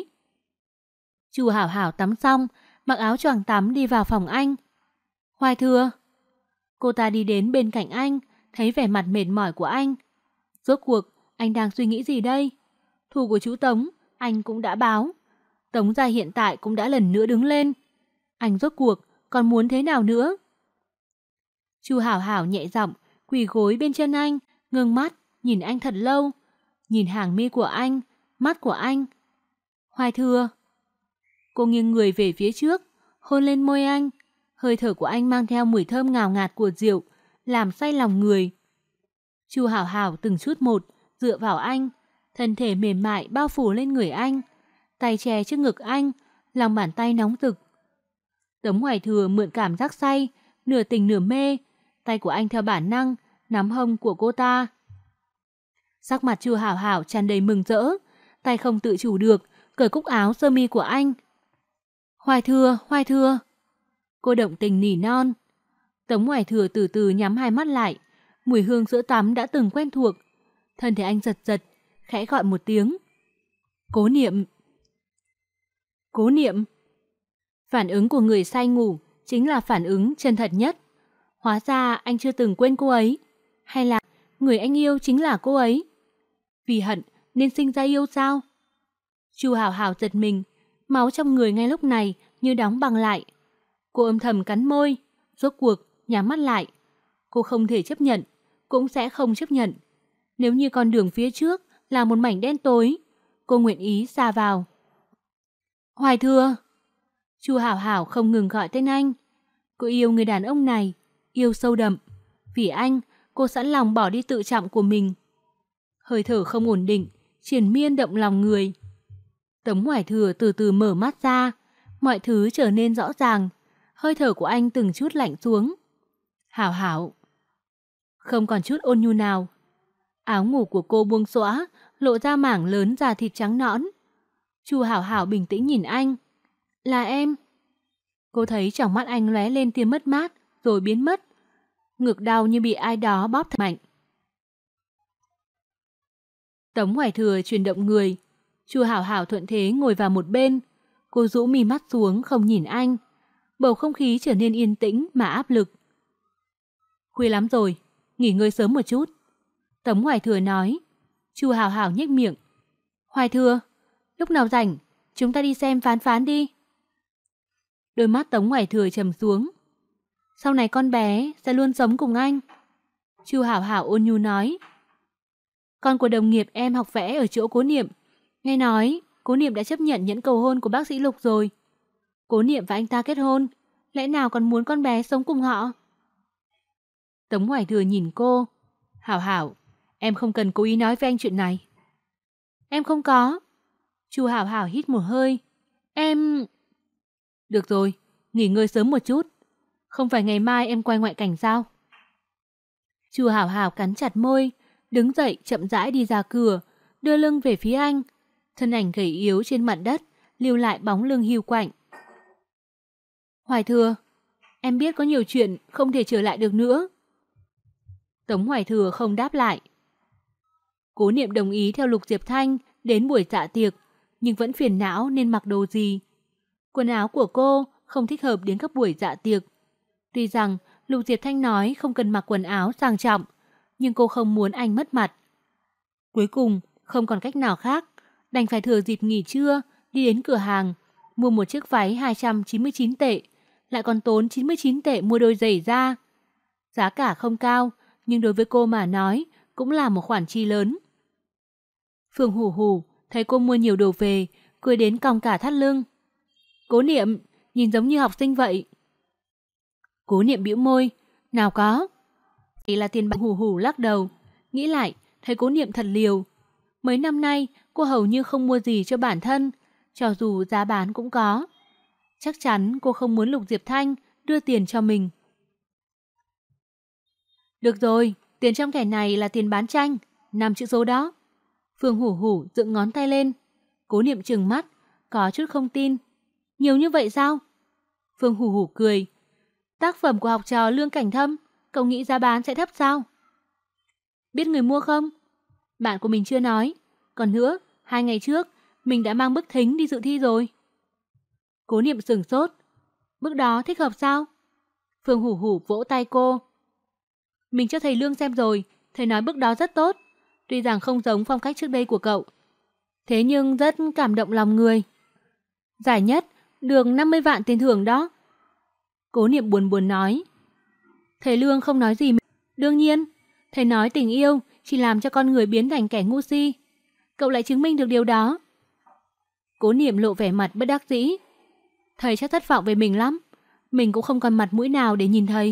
Chu Hảo Hảo tắm xong, mặc áo choàng tắm đi vào phòng anh. Hoài Thừa. Cô ta đi đến bên cạnh anh, thấy vẻ mặt mệt mỏi của anh. Rốt cuộc, anh đang suy nghĩ gì đây? Thù của chú Tống, anh cũng đã báo. Tống gia hiện tại cũng đã lần nữa đứng lên. Anh rốt cuộc, còn muốn thế nào nữa? Chu Hảo Hảo nhẹ giọng, quỳ gối bên chân anh, ngưng mắt, nhìn anh thật lâu. Nhìn hàng mi của anh, mắt của anh. Hoài Thừa. Cô nghiêng người về phía trước, hôn lên môi anh. Hơi thở của anh mang theo mùi thơm ngào ngạt của rượu, làm say lòng người. Chu Hảo Hảo từng chút một dựa vào anh, Thân thể mềm mại bao phủ lên người anh, tay che trước ngực anh, lòng bàn tay nóng rực. Tống Hoài Thừa mượn cảm giác say, nửa tình nửa mê, tay của anh theo bản năng nắm hông của cô ta. Sắc mặt Chu Hảo Hảo tràn đầy mừng rỡ, tay không tự chủ được cởi cúc áo sơ mi của anh. Hoài Thừa, Hoài Thừa. Cô động tình nỉ non. Tống Hoài Thừa từ từ nhắm hai mắt lại, mùi hương sữa tắm đã từng quen thuộc. Thân thể anh giật giật, khẽ gọi một tiếng. Cố Niệm. Cố Niệm. Phản ứng của người say ngủ chính là phản ứng chân thật nhất. Hóa ra anh chưa từng quên cô ấy. Hay là người anh yêu chính là cô ấy? Vì hận nên sinh ra yêu sao? Chu Hảo Hảo giật mình, máu trong người ngay lúc này như đóng băng lại. Cô âm thầm cắn môi, rốt cuộc nhắm mắt lại. Cô không thể chấp nhận, cũng sẽ không chấp nhận. Nếu như con đường phía trước là một mảnh đen tối, cô nguyện ý xa vào. Hoài Thừa. Chu Hảo Hảo không ngừng gọi tên anh. Cô yêu người đàn ông này, yêu sâu đậm. Vì anh, cô sẵn lòng bỏ đi tự trọng của mình. Hơi thở không ổn định, triền miên động lòng người. Tống Hoài Thừa từ từ mở mắt ra, mọi thứ trở nên rõ ràng. Hơi thở của anh từng chút lạnh xuống. Hảo Hảo. Không còn chút ôn nhu nào. Áo ngủ của cô buông xõa, lộ ra mảng lớn da thịt trắng nõn. Chu Hảo Hảo bình tĩnh nhìn anh. Là em. Cô thấy trong mắt anh lóe lên tia mất mát, rồi biến mất. Ngực đau như bị ai đó bóp thật mạnh. Tống Hoài Thừa chuyển động người. Chu Hảo Hảo thuận thế ngồi vào một bên. Cô rũ mi mắt xuống không nhìn anh. Bầu không khí trở nên yên tĩnh mà áp lực. Khuya lắm rồi, nghỉ ngơi sớm một chút. Tống Hoài Thừa nói. Chu Hảo Hảo nhếch miệng. Hoài Thừa, lúc nào rảnh, chúng ta đi xem Phán Phán đi. Đôi mắt Tống Hoài Thừa trầm xuống. Sau này con bé sẽ luôn sống cùng anh. Chu Hảo Hảo ôn nhu nói. Con của đồng nghiệp em học vẽ ở chỗ Cố Niệm. Nghe nói Cố Niệm đã chấp nhận nhẫn cầu hôn của bác sĩ Lục rồi. Cố Niệm và anh ta kết hôn, lẽ nào còn muốn con bé sống cùng họ? Tống Hoài Thừa nhìn cô. Hảo Hảo, em không cần cố ý nói với anh chuyện này. Em không có. Chu Hảo Hảo hít một hơi. Em... Được rồi, nghỉ ngơi sớm một chút. Không phải ngày mai em quay ngoại cảnh sao? Chu Hảo Hảo cắn chặt môi, đứng dậy chậm rãi đi ra cửa, đưa lưng về phía anh. Thân ảnh gầy yếu trên mặt đất, lưu lại bóng lưng hiu quạnh. Hoài Thừa, em biết có nhiều chuyện không thể trở lại được nữa. Tống Hoài Thừa không đáp lại. Cố Niệm đồng ý theo Lục Diệp Thanh đến buổi dạ tiệc, nhưng vẫn phiền não nên mặc đồ gì. Quần áo của cô không thích hợp đến các buổi dạ tiệc. Tuy rằng Lục Diệp Thanh nói không cần mặc quần áo sang trọng, nhưng cô không muốn anh mất mặt. Cuối cùng, không còn cách nào khác, đành phải thừa dịp nghỉ trưa đi đến cửa hàng, mua một chiếc váy 299 tệ, lại còn tốn 99 tệ mua đôi giày da. Giá cả không cao, nhưng đối với cô mà nói cũng là một khoản chi lớn. Phương Hủ Hủ thấy cô mua nhiều đồ về, cười đến cong cả thắt lưng. Cố Niệm, nhìn giống như học sinh vậy. Cố Niệm bĩu môi, nào có. Chỉ là tiền bạc. Hủ Hủ lắc đầu, nghĩ lại thấy Cố Niệm thật liều. Mấy năm nay cô hầu như không mua gì cho bản thân, cho dù giá bán cũng có. Chắc chắn cô không muốn Lục Diệp Thanh đưa tiền cho mình. Được rồi, tiền trong thẻ này là tiền bán tranh, 5 chữ số đó. Phương Hủ Hủ dựng ngón tay lên. Cố Niệm trừng mắt, có chút không tin. Nhiều như vậy sao? Phương Hủ Hủ cười. Tác phẩm của học trò Lương Cảnh Thâm, cậu nghĩ giá bán sẽ thấp sao? Biết người mua không? Bạn của mình chưa nói. Còn nữa, 2 ngày trước, mình đã mang bức thính đi dự thi rồi. Cố Niệm sửng sốt. Bức đó thích hợp sao? Phương Hủ Hủ vỗ tay cô. Mình cho thầy Lương xem rồi, thầy nói bức đó rất tốt. Tuy rằng không giống phong cách trước đây của cậu, thế nhưng rất cảm động lòng người. Giải nhất, được 50 vạn tiền thưởng đó. Cố Niệm buồn buồn nói. Thầy Lương không nói gì. Đương nhiên, thầy nói tình yêu chỉ làm cho con người biến thành kẻ ngu si. Cậu lại chứng minh được điều đó. Cố Niệm lộ vẻ mặt bất đắc dĩ. Thầy chắc thất vọng về mình lắm. Mình cũng không còn mặt mũi nào để nhìn thầy.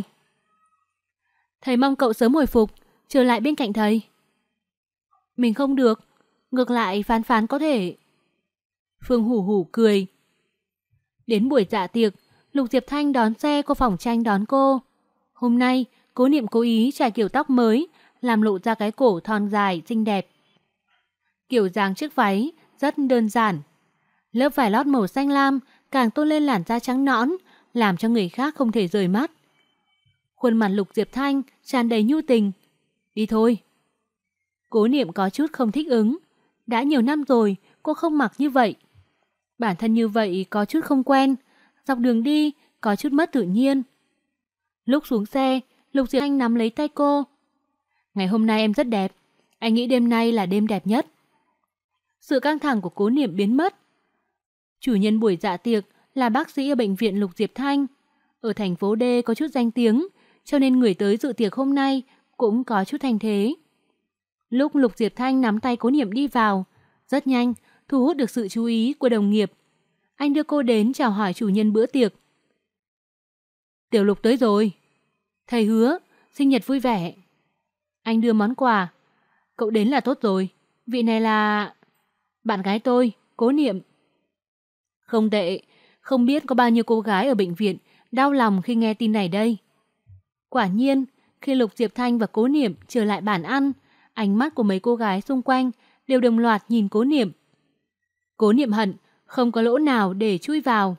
Thầy mong cậu sớm hồi phục, trở lại bên cạnh thầy. Mình không được. Ngược lại Phán Phán có thể... Phương hủ hủ cười. Đến buổi dạ tiệc, Lục Diệp Thanh đón xe qua phòng tranh đón cô. Hôm nay, Cố Niệm cố ý trải kiểu tóc mới, làm lộ ra cái cổ thon dài, xinh đẹp. Kiểu dáng chiếc váy rất đơn giản. Lớp vải lót màu xanh lam càng tôn lên làn da trắng nõn, làm cho người khác không thể rời mắt. Khuôn mặt Lục Diệp Thanh tràn đầy nhu tình. Đi thôi. Cố Niệm có chút không thích ứng. Đã nhiều năm rồi, cô không mặc như vậy. Bản thân như vậy có chút không quen. Dọc đường đi, có chút mất tự nhiên. Lúc xuống xe, Lục Diệp Thanh nắm lấy tay cô. Ngày hôm nay em rất đẹp. Anh nghĩ đêm nay là đêm đẹp nhất. Sự căng thẳng của Cố Niệm biến mất. Chủ nhân buổi dạ tiệc là bác sĩ ở bệnh viện Lục Diệp Thanh. Ở thành phố D có chút danh tiếng, cho nên người tới dự tiệc hôm nay cũng có chút thành thế. Lúc Lục Diệp Thanh nắm tay Cố Niệm đi vào, rất nhanh thu hút được sự chú ý của đồng nghiệp. Anh đưa cô đến chào hỏi chủ nhân bữa tiệc. Tiểu Lục tới rồi. Thầy hứa, sinh nhật vui vẻ. Anh đưa món quà. Cậu đến là tốt rồi. Vị này là... bạn gái tôi, Cố Niệm. Không tệ, không biết có bao nhiêu cô gái ở bệnh viện đau lòng khi nghe tin này đây. Quả nhiên, khi Lục Diệp Thanh và Cố Niệm trở lại bàn ăn, ánh mắt của mấy cô gái xung quanh đều đồng loạt nhìn Cố Niệm. Cố Niệm hận, không có lỗ nào để chui vào.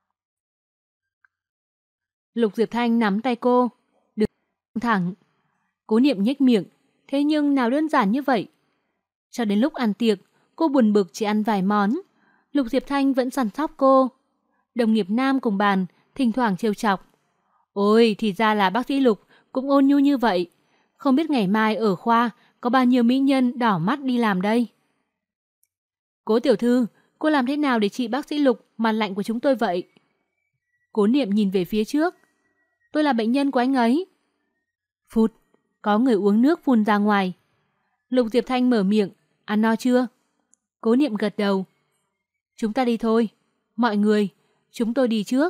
Lục Diệp Thanh nắm tay cô. Đừng thẳng. Cố Niệm nhếch miệng, thế nhưng nào đơn giản như vậy. Cho đến lúc ăn tiệc, cô buồn bực chỉ ăn vài món. Lục Diệp Thanh vẫn săn sóc cô. Đồng nghiệp nam cùng bàn, thỉnh thoảng trêu chọc. Ôi, thì ra là bác sĩ Lục cũng ôn nhu như vậy. Không biết ngày mai ở khoa có bao nhiêu mỹ nhân đỏ mắt đi làm đây. Cố tiểu thư, cô làm thế nào để trị bác sĩ Lục mặt lạnh của chúng tôi vậy? Cố Niệm nhìn về phía trước. Tôi là bệnh nhân của anh ấy. Phụt, có người uống nước phun ra ngoài. Lục Diệp Thanh mở miệng, ăn no chưa? Cố Niệm gật đầu. Chúng ta đi thôi. Mọi người, chúng tôi đi trước.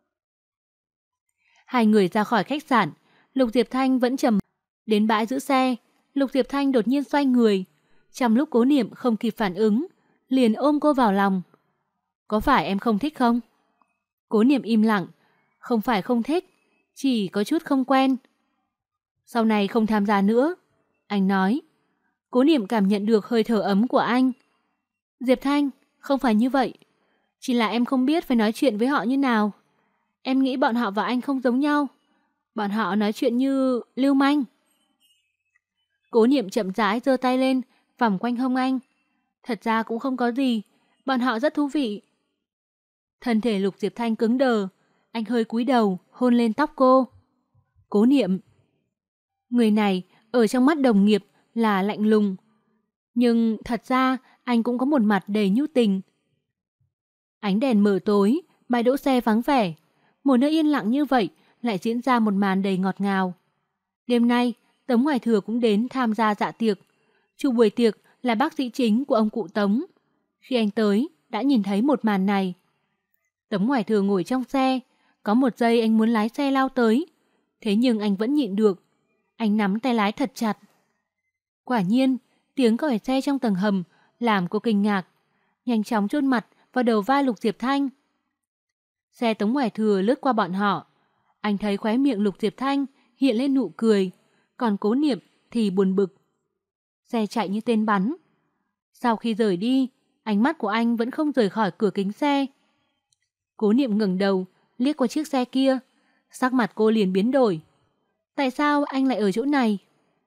Hai người ra khỏi khách sạn, Lục Diệp Thanh vẫn trầm. Đến bãi giữ xe, Lục Diệp Thanh đột nhiên xoay người. Trong lúc Cố Niệm không kịp phản ứng, liền ôm cô vào lòng. Có phải em không thích không? Cố Niệm im lặng. Không phải không thích, chỉ có chút không quen. Sau này không tham gia nữa, anh nói. Cố Niệm cảm nhận được hơi thở ấm của anh. Diệp Thanh, không phải như vậy. Chỉ là em không biết phải nói chuyện với họ như nào. Em nghĩ bọn họ và anh không giống nhau. Bọn họ nói chuyện như lưu manh. Cố Niệm chậm rãi giơ tay lên, vòng quanh hông anh. Thật ra cũng không có gì, bọn họ rất thú vị. Thân thể Lục Diệp Thanh cứng đờ, anh hơi cúi đầu, hôn lên tóc cô. Cố Niệm. Người này ở trong mắt đồng nghiệp là lạnh lùng, nhưng thật ra anh cũng có một mặt đầy nhu tình. Ánh đèn mờ tối, bãi đỗ xe vắng vẻ. Một nơi yên lặng như vậy lại diễn ra một màn đầy ngọt ngào. Đêm nay, Tống Hoài Thừa cũng đến tham gia dạ tiệc. Chủ buổi tiệc là bác sĩ chính của ông cụ Tống. Khi anh tới, đã nhìn thấy một màn này. Tống Hoài Thừa ngồi trong xe, có một giây anh muốn lái xe lao tới. Thế nhưng anh vẫn nhịn được. Anh nắm tay lái thật chặt. Quả nhiên, tiếng còi xe trong tầng hầm làm cô kinh ngạc. Nhanh chóng chôn mặt vào đầu vai Lục Diệp Thanh. Xe Tống Hoài Thừa lướt qua bọn họ. Anh thấy khóe miệng Lục Diệp Thanh hiện lên nụ cười, còn Cố Niệm thì buồn bực. Xe chạy như tên bắn. Sau khi rời đi, ánh mắt của anh vẫn không rời khỏi cửa kính xe. Cố Niệm ngẩng đầu, liếc qua chiếc xe kia. Sắc mặt cô liền biến đổi. Tại sao anh lại ở chỗ này?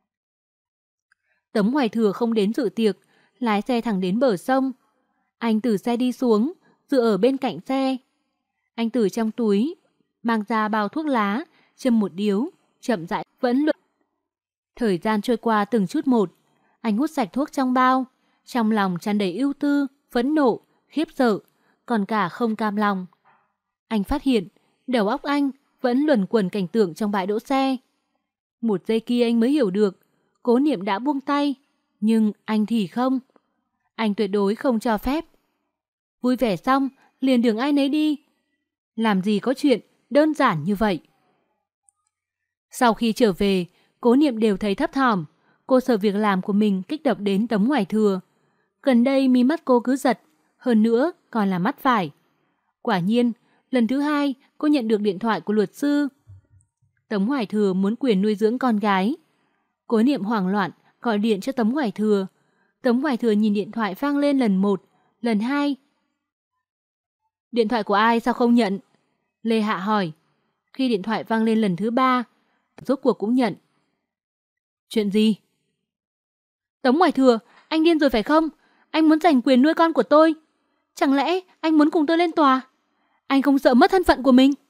Tống Hoài Thừa không đến dự tiệc, lái xe thẳng đến bờ sông. Anh từ xe đi xuống, dựa ở bên cạnh xe. Anh từ trong túi mang ra bao thuốc lá, châm một điếu, chậm rãi vẫn luận. Thời gian trôi qua từng chút một, anh hút sạch thuốc trong bao, trong lòng tràn đầy ưu tư, phẫn nộ, khiếp sợ, còn cả không cam lòng. Anh phát hiện, đầu óc anh vẫn luẩn quẩn cảnh tượng trong bãi đỗ xe. Một giây kia anh mới hiểu được, Cố Niệm đã buông tay, nhưng anh thì không. Anh tuyệt đối không cho phép. Vui vẻ xong, liền đường ai nấy đi. Làm gì có chuyện đơn giản như vậy. Sau khi trở về, Cố Niệm đều thấy thấp thỏm. Cô sợ việc làm của mình kích động đến Tống Hoài Thừa. Gần đây mí mắt cô cứ giật, hơn nữa còn là mắt phải. Quả nhiên, lần thứ 2 cô nhận được điện thoại của luật sư. Tống Hoài Thừa muốn quyền nuôi dưỡng con gái. Cố Niệm hoảng loạn gọi điện cho Tống Hoài Thừa. Tống Hoài Thừa nhìn điện thoại vang lên lần 1, lần 2. Điện thoại của ai sao không nhận? Lê Hạ hỏi. Khi điện thoại vang lên lần thứ 3, rốt cuộc cũng nhận. Chuyện gì? Tống Hoài Thừa, anh điên rồi phải không? Anh muốn giành quyền nuôi con của tôi. Chẳng lẽ anh muốn cùng tôi lên tòa? Anh không sợ mất thân phận của mình?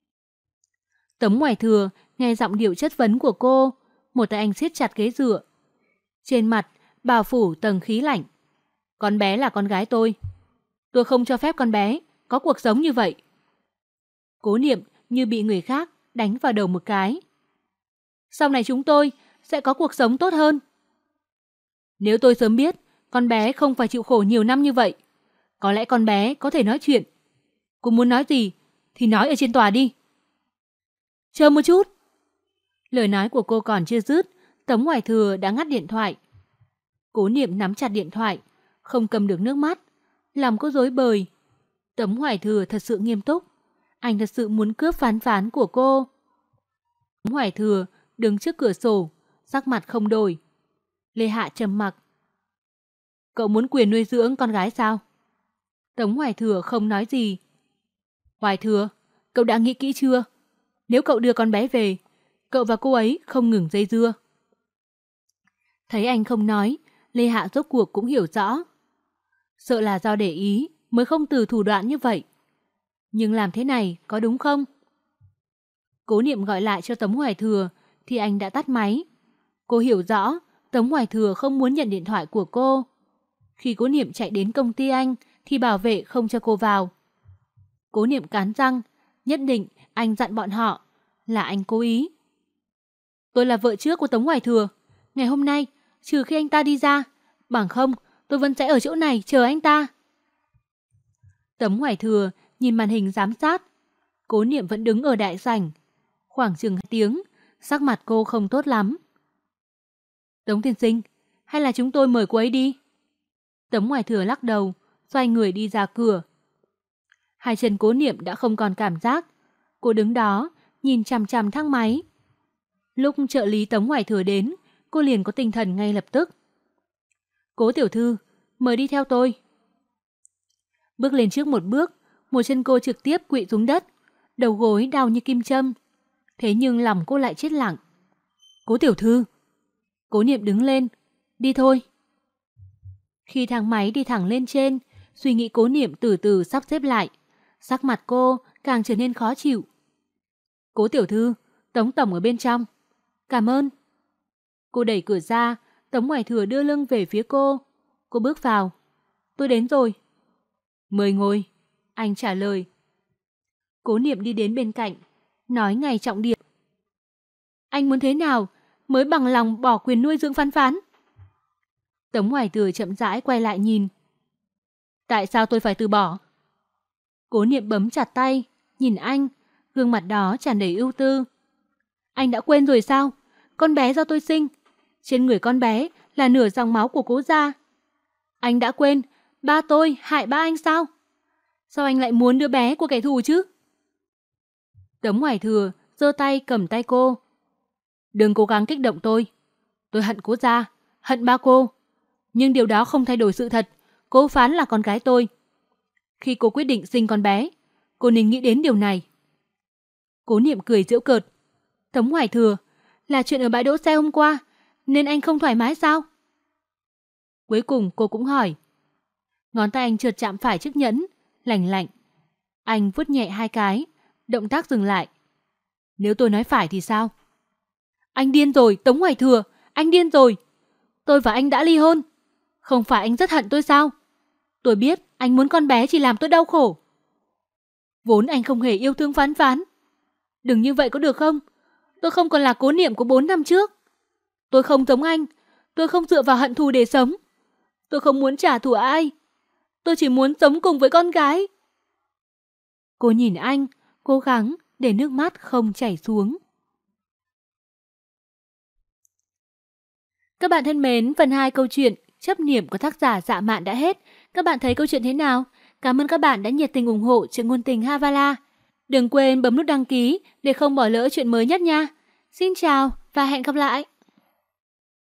Tống Hoài Thừa nghe giọng điệu chất vấn của cô, một tay anh siết chặt ghế dựa. Trên mặt bao phủ tầng khí lạnh. Con bé là con gái tôi. Tôi không cho phép con bé có cuộc sống như vậy. Cố Niệm như bị người khác đánh vào đầu một cái. Sau này chúng tôi sẽ có cuộc sống tốt hơn. Nếu tôi sớm biết con bé không phải chịu khổ nhiều năm như vậy, có lẽ con bé có thể nói chuyện. Cô muốn nói gì thì nói ở trên tòa đi. Chờ một chút. Lời nói của cô còn chưa dứt, Tống Hoài Thừa đã ngắt điện thoại. Cố Niệm nắm chặt điện thoại, không cầm được nước mắt, lòng cô rối bời. Tống Hoài Thừa thật sự nghiêm túc, anh thật sự muốn cướp phán phán của cô. Tống Hoài Thừa đứng trước cửa sổ, sắc mặt không đổi. Lê Hạ trầm mặc. Cậu muốn quyền nuôi dưỡng con gái sao? Tống Hoài Thừa không nói gì. Hoài Thừa, cậu đã nghĩ kỹ chưa? Nếu cậu đưa con bé về, cậu và cô ấy không ngừng dây dưa. Thấy anh không nói, Lê Hạ rốt cuộc cũng hiểu rõ. Sợ là do để ý mới không từ thủ đoạn như vậy. Nhưng làm thế này có đúng không? Cố Niệm gọi lại cho Tống Hoài Thừa thì anh đã tắt máy. Cô hiểu rõ Tống Hoài Thừa không muốn nhận điện thoại của cô. Khi Cố Niệm chạy đến công ty anh thì bảo vệ không cho cô vào. Cố Niệm cắn răng, nhất định anh dặn bọn họ là anh cố ý. Tôi là vợ trước của Tống Hoài Thừa. Ngày hôm nay, trừ khi anh ta đi ra, bằng không tôi vẫn sẽ ở chỗ này chờ anh ta. Tống Hoài Thừa nhìn màn hình giám sát. Cố Niệm vẫn đứng ở đại sảnh. Khoảng chừng 2 tiếng, sắc mặt cô không tốt lắm. Tống tiên sinh, hay là chúng tôi mời cô ấy đi? Tống Hoài Thừa lắc đầu, xoay người đi ra cửa. Hai chân Cố Niệm đã không còn cảm giác. Cô đứng đó, nhìn chằm chằm thang máy. Lúc trợ lý Tống Hoài Thừa đến, cô liền có tinh thần ngay lập tức. Cố tiểu thư, mời đi theo tôi. Bước lên trước một bước, một chân cô trực tiếp quỵ xuống đất, đầu gối đau như kim châm. Thế nhưng lòng cô lại chết lặng. Cố tiểu thư. Cố Niệm đứng lên, đi thôi. Khi thang máy đi thẳng lên trên, suy nghĩ Cố Niệm từ từ sắp xếp lại. Sắc mặt cô càng trở nên khó chịu. Cố tiểu thư, Tống tổng ở bên trong. Cảm ơn. Cô đẩy cửa ra, Tống Hoài Thừa đưa lưng về phía cô. Cô bước vào. Tôi đến rồi. Mời ngồi. Anh trả lời. Cố Niệm đi đến bên cạnh, nói ngay trọng điểm. Anh muốn thế nào mới bằng lòng bỏ quyền nuôi dưỡng Phán Phán? Tống Hoài Thừa chậm rãi quay lại nhìn. Tại sao tôi phải từ bỏ? Cố Niệm bấm chặt tay, nhìn anh, gương mặt đó tràn đầy ưu tư. Anh đã quên rồi sao? Con bé do tôi sinh. Trên người con bé là nửa dòng máu của Cố gia. Anh đã quên ba tôi hại ba anh sao? Sao anh lại muốn đứa bé của kẻ thù chứ? Tống Hoài Thừa giơ tay cầm tay cô. Đừng cố gắng kích động tôi. Tôi hận Cố gia, hận ba cô. Nhưng điều đó không thay đổi sự thật. Cố Phán là con gái tôi. Khi cô quyết định sinh con bé, cô nên nghĩ đến điều này. Cố Niệm cười giễu cợt. Tống Hoài Thừa, là chuyện ở bãi đỗ xe hôm qua, nên anh không thoải mái sao? Cuối cùng cô cũng hỏi. Ngón tay anh trượt chạm phải chiếc nhẫn, lành lạnh. Anh vuốt nhẹ 2 cái, động tác dừng lại. Nếu tôi nói phải thì sao? Anh điên rồi, Tống Hoài Thừa, anh điên rồi. Tôi và anh đã ly hôn. Không phải anh rất hận tôi sao? Tôi biết anh muốn con bé chỉ làm tôi đau khổ. Vốn anh không hề yêu thương Phán Phán. Đừng như vậy có được không? Tôi không còn là Cố Niệm của 4 năm trước. Tôi không giống anh. Tôi không dựa vào hận thù để sống. Tôi không muốn trả thù ai. Tôi chỉ muốn sống cùng với con gái. Cô nhìn anh, cố gắng để nước mắt không chảy xuống. Các bạn thân mến, phần 2 câu chuyện Chấp niệm của tác giả Dạ Mạn đã hết. Các bạn thấy câu chuyện thế nào? Cảm ơn các bạn đã nhiệt tình ủng hộ chuyện ngôn tình Havala. Đừng quên bấm nút đăng ký để không bỏ lỡ chuyện mới nhất nha. Xin chào và hẹn gặp lại!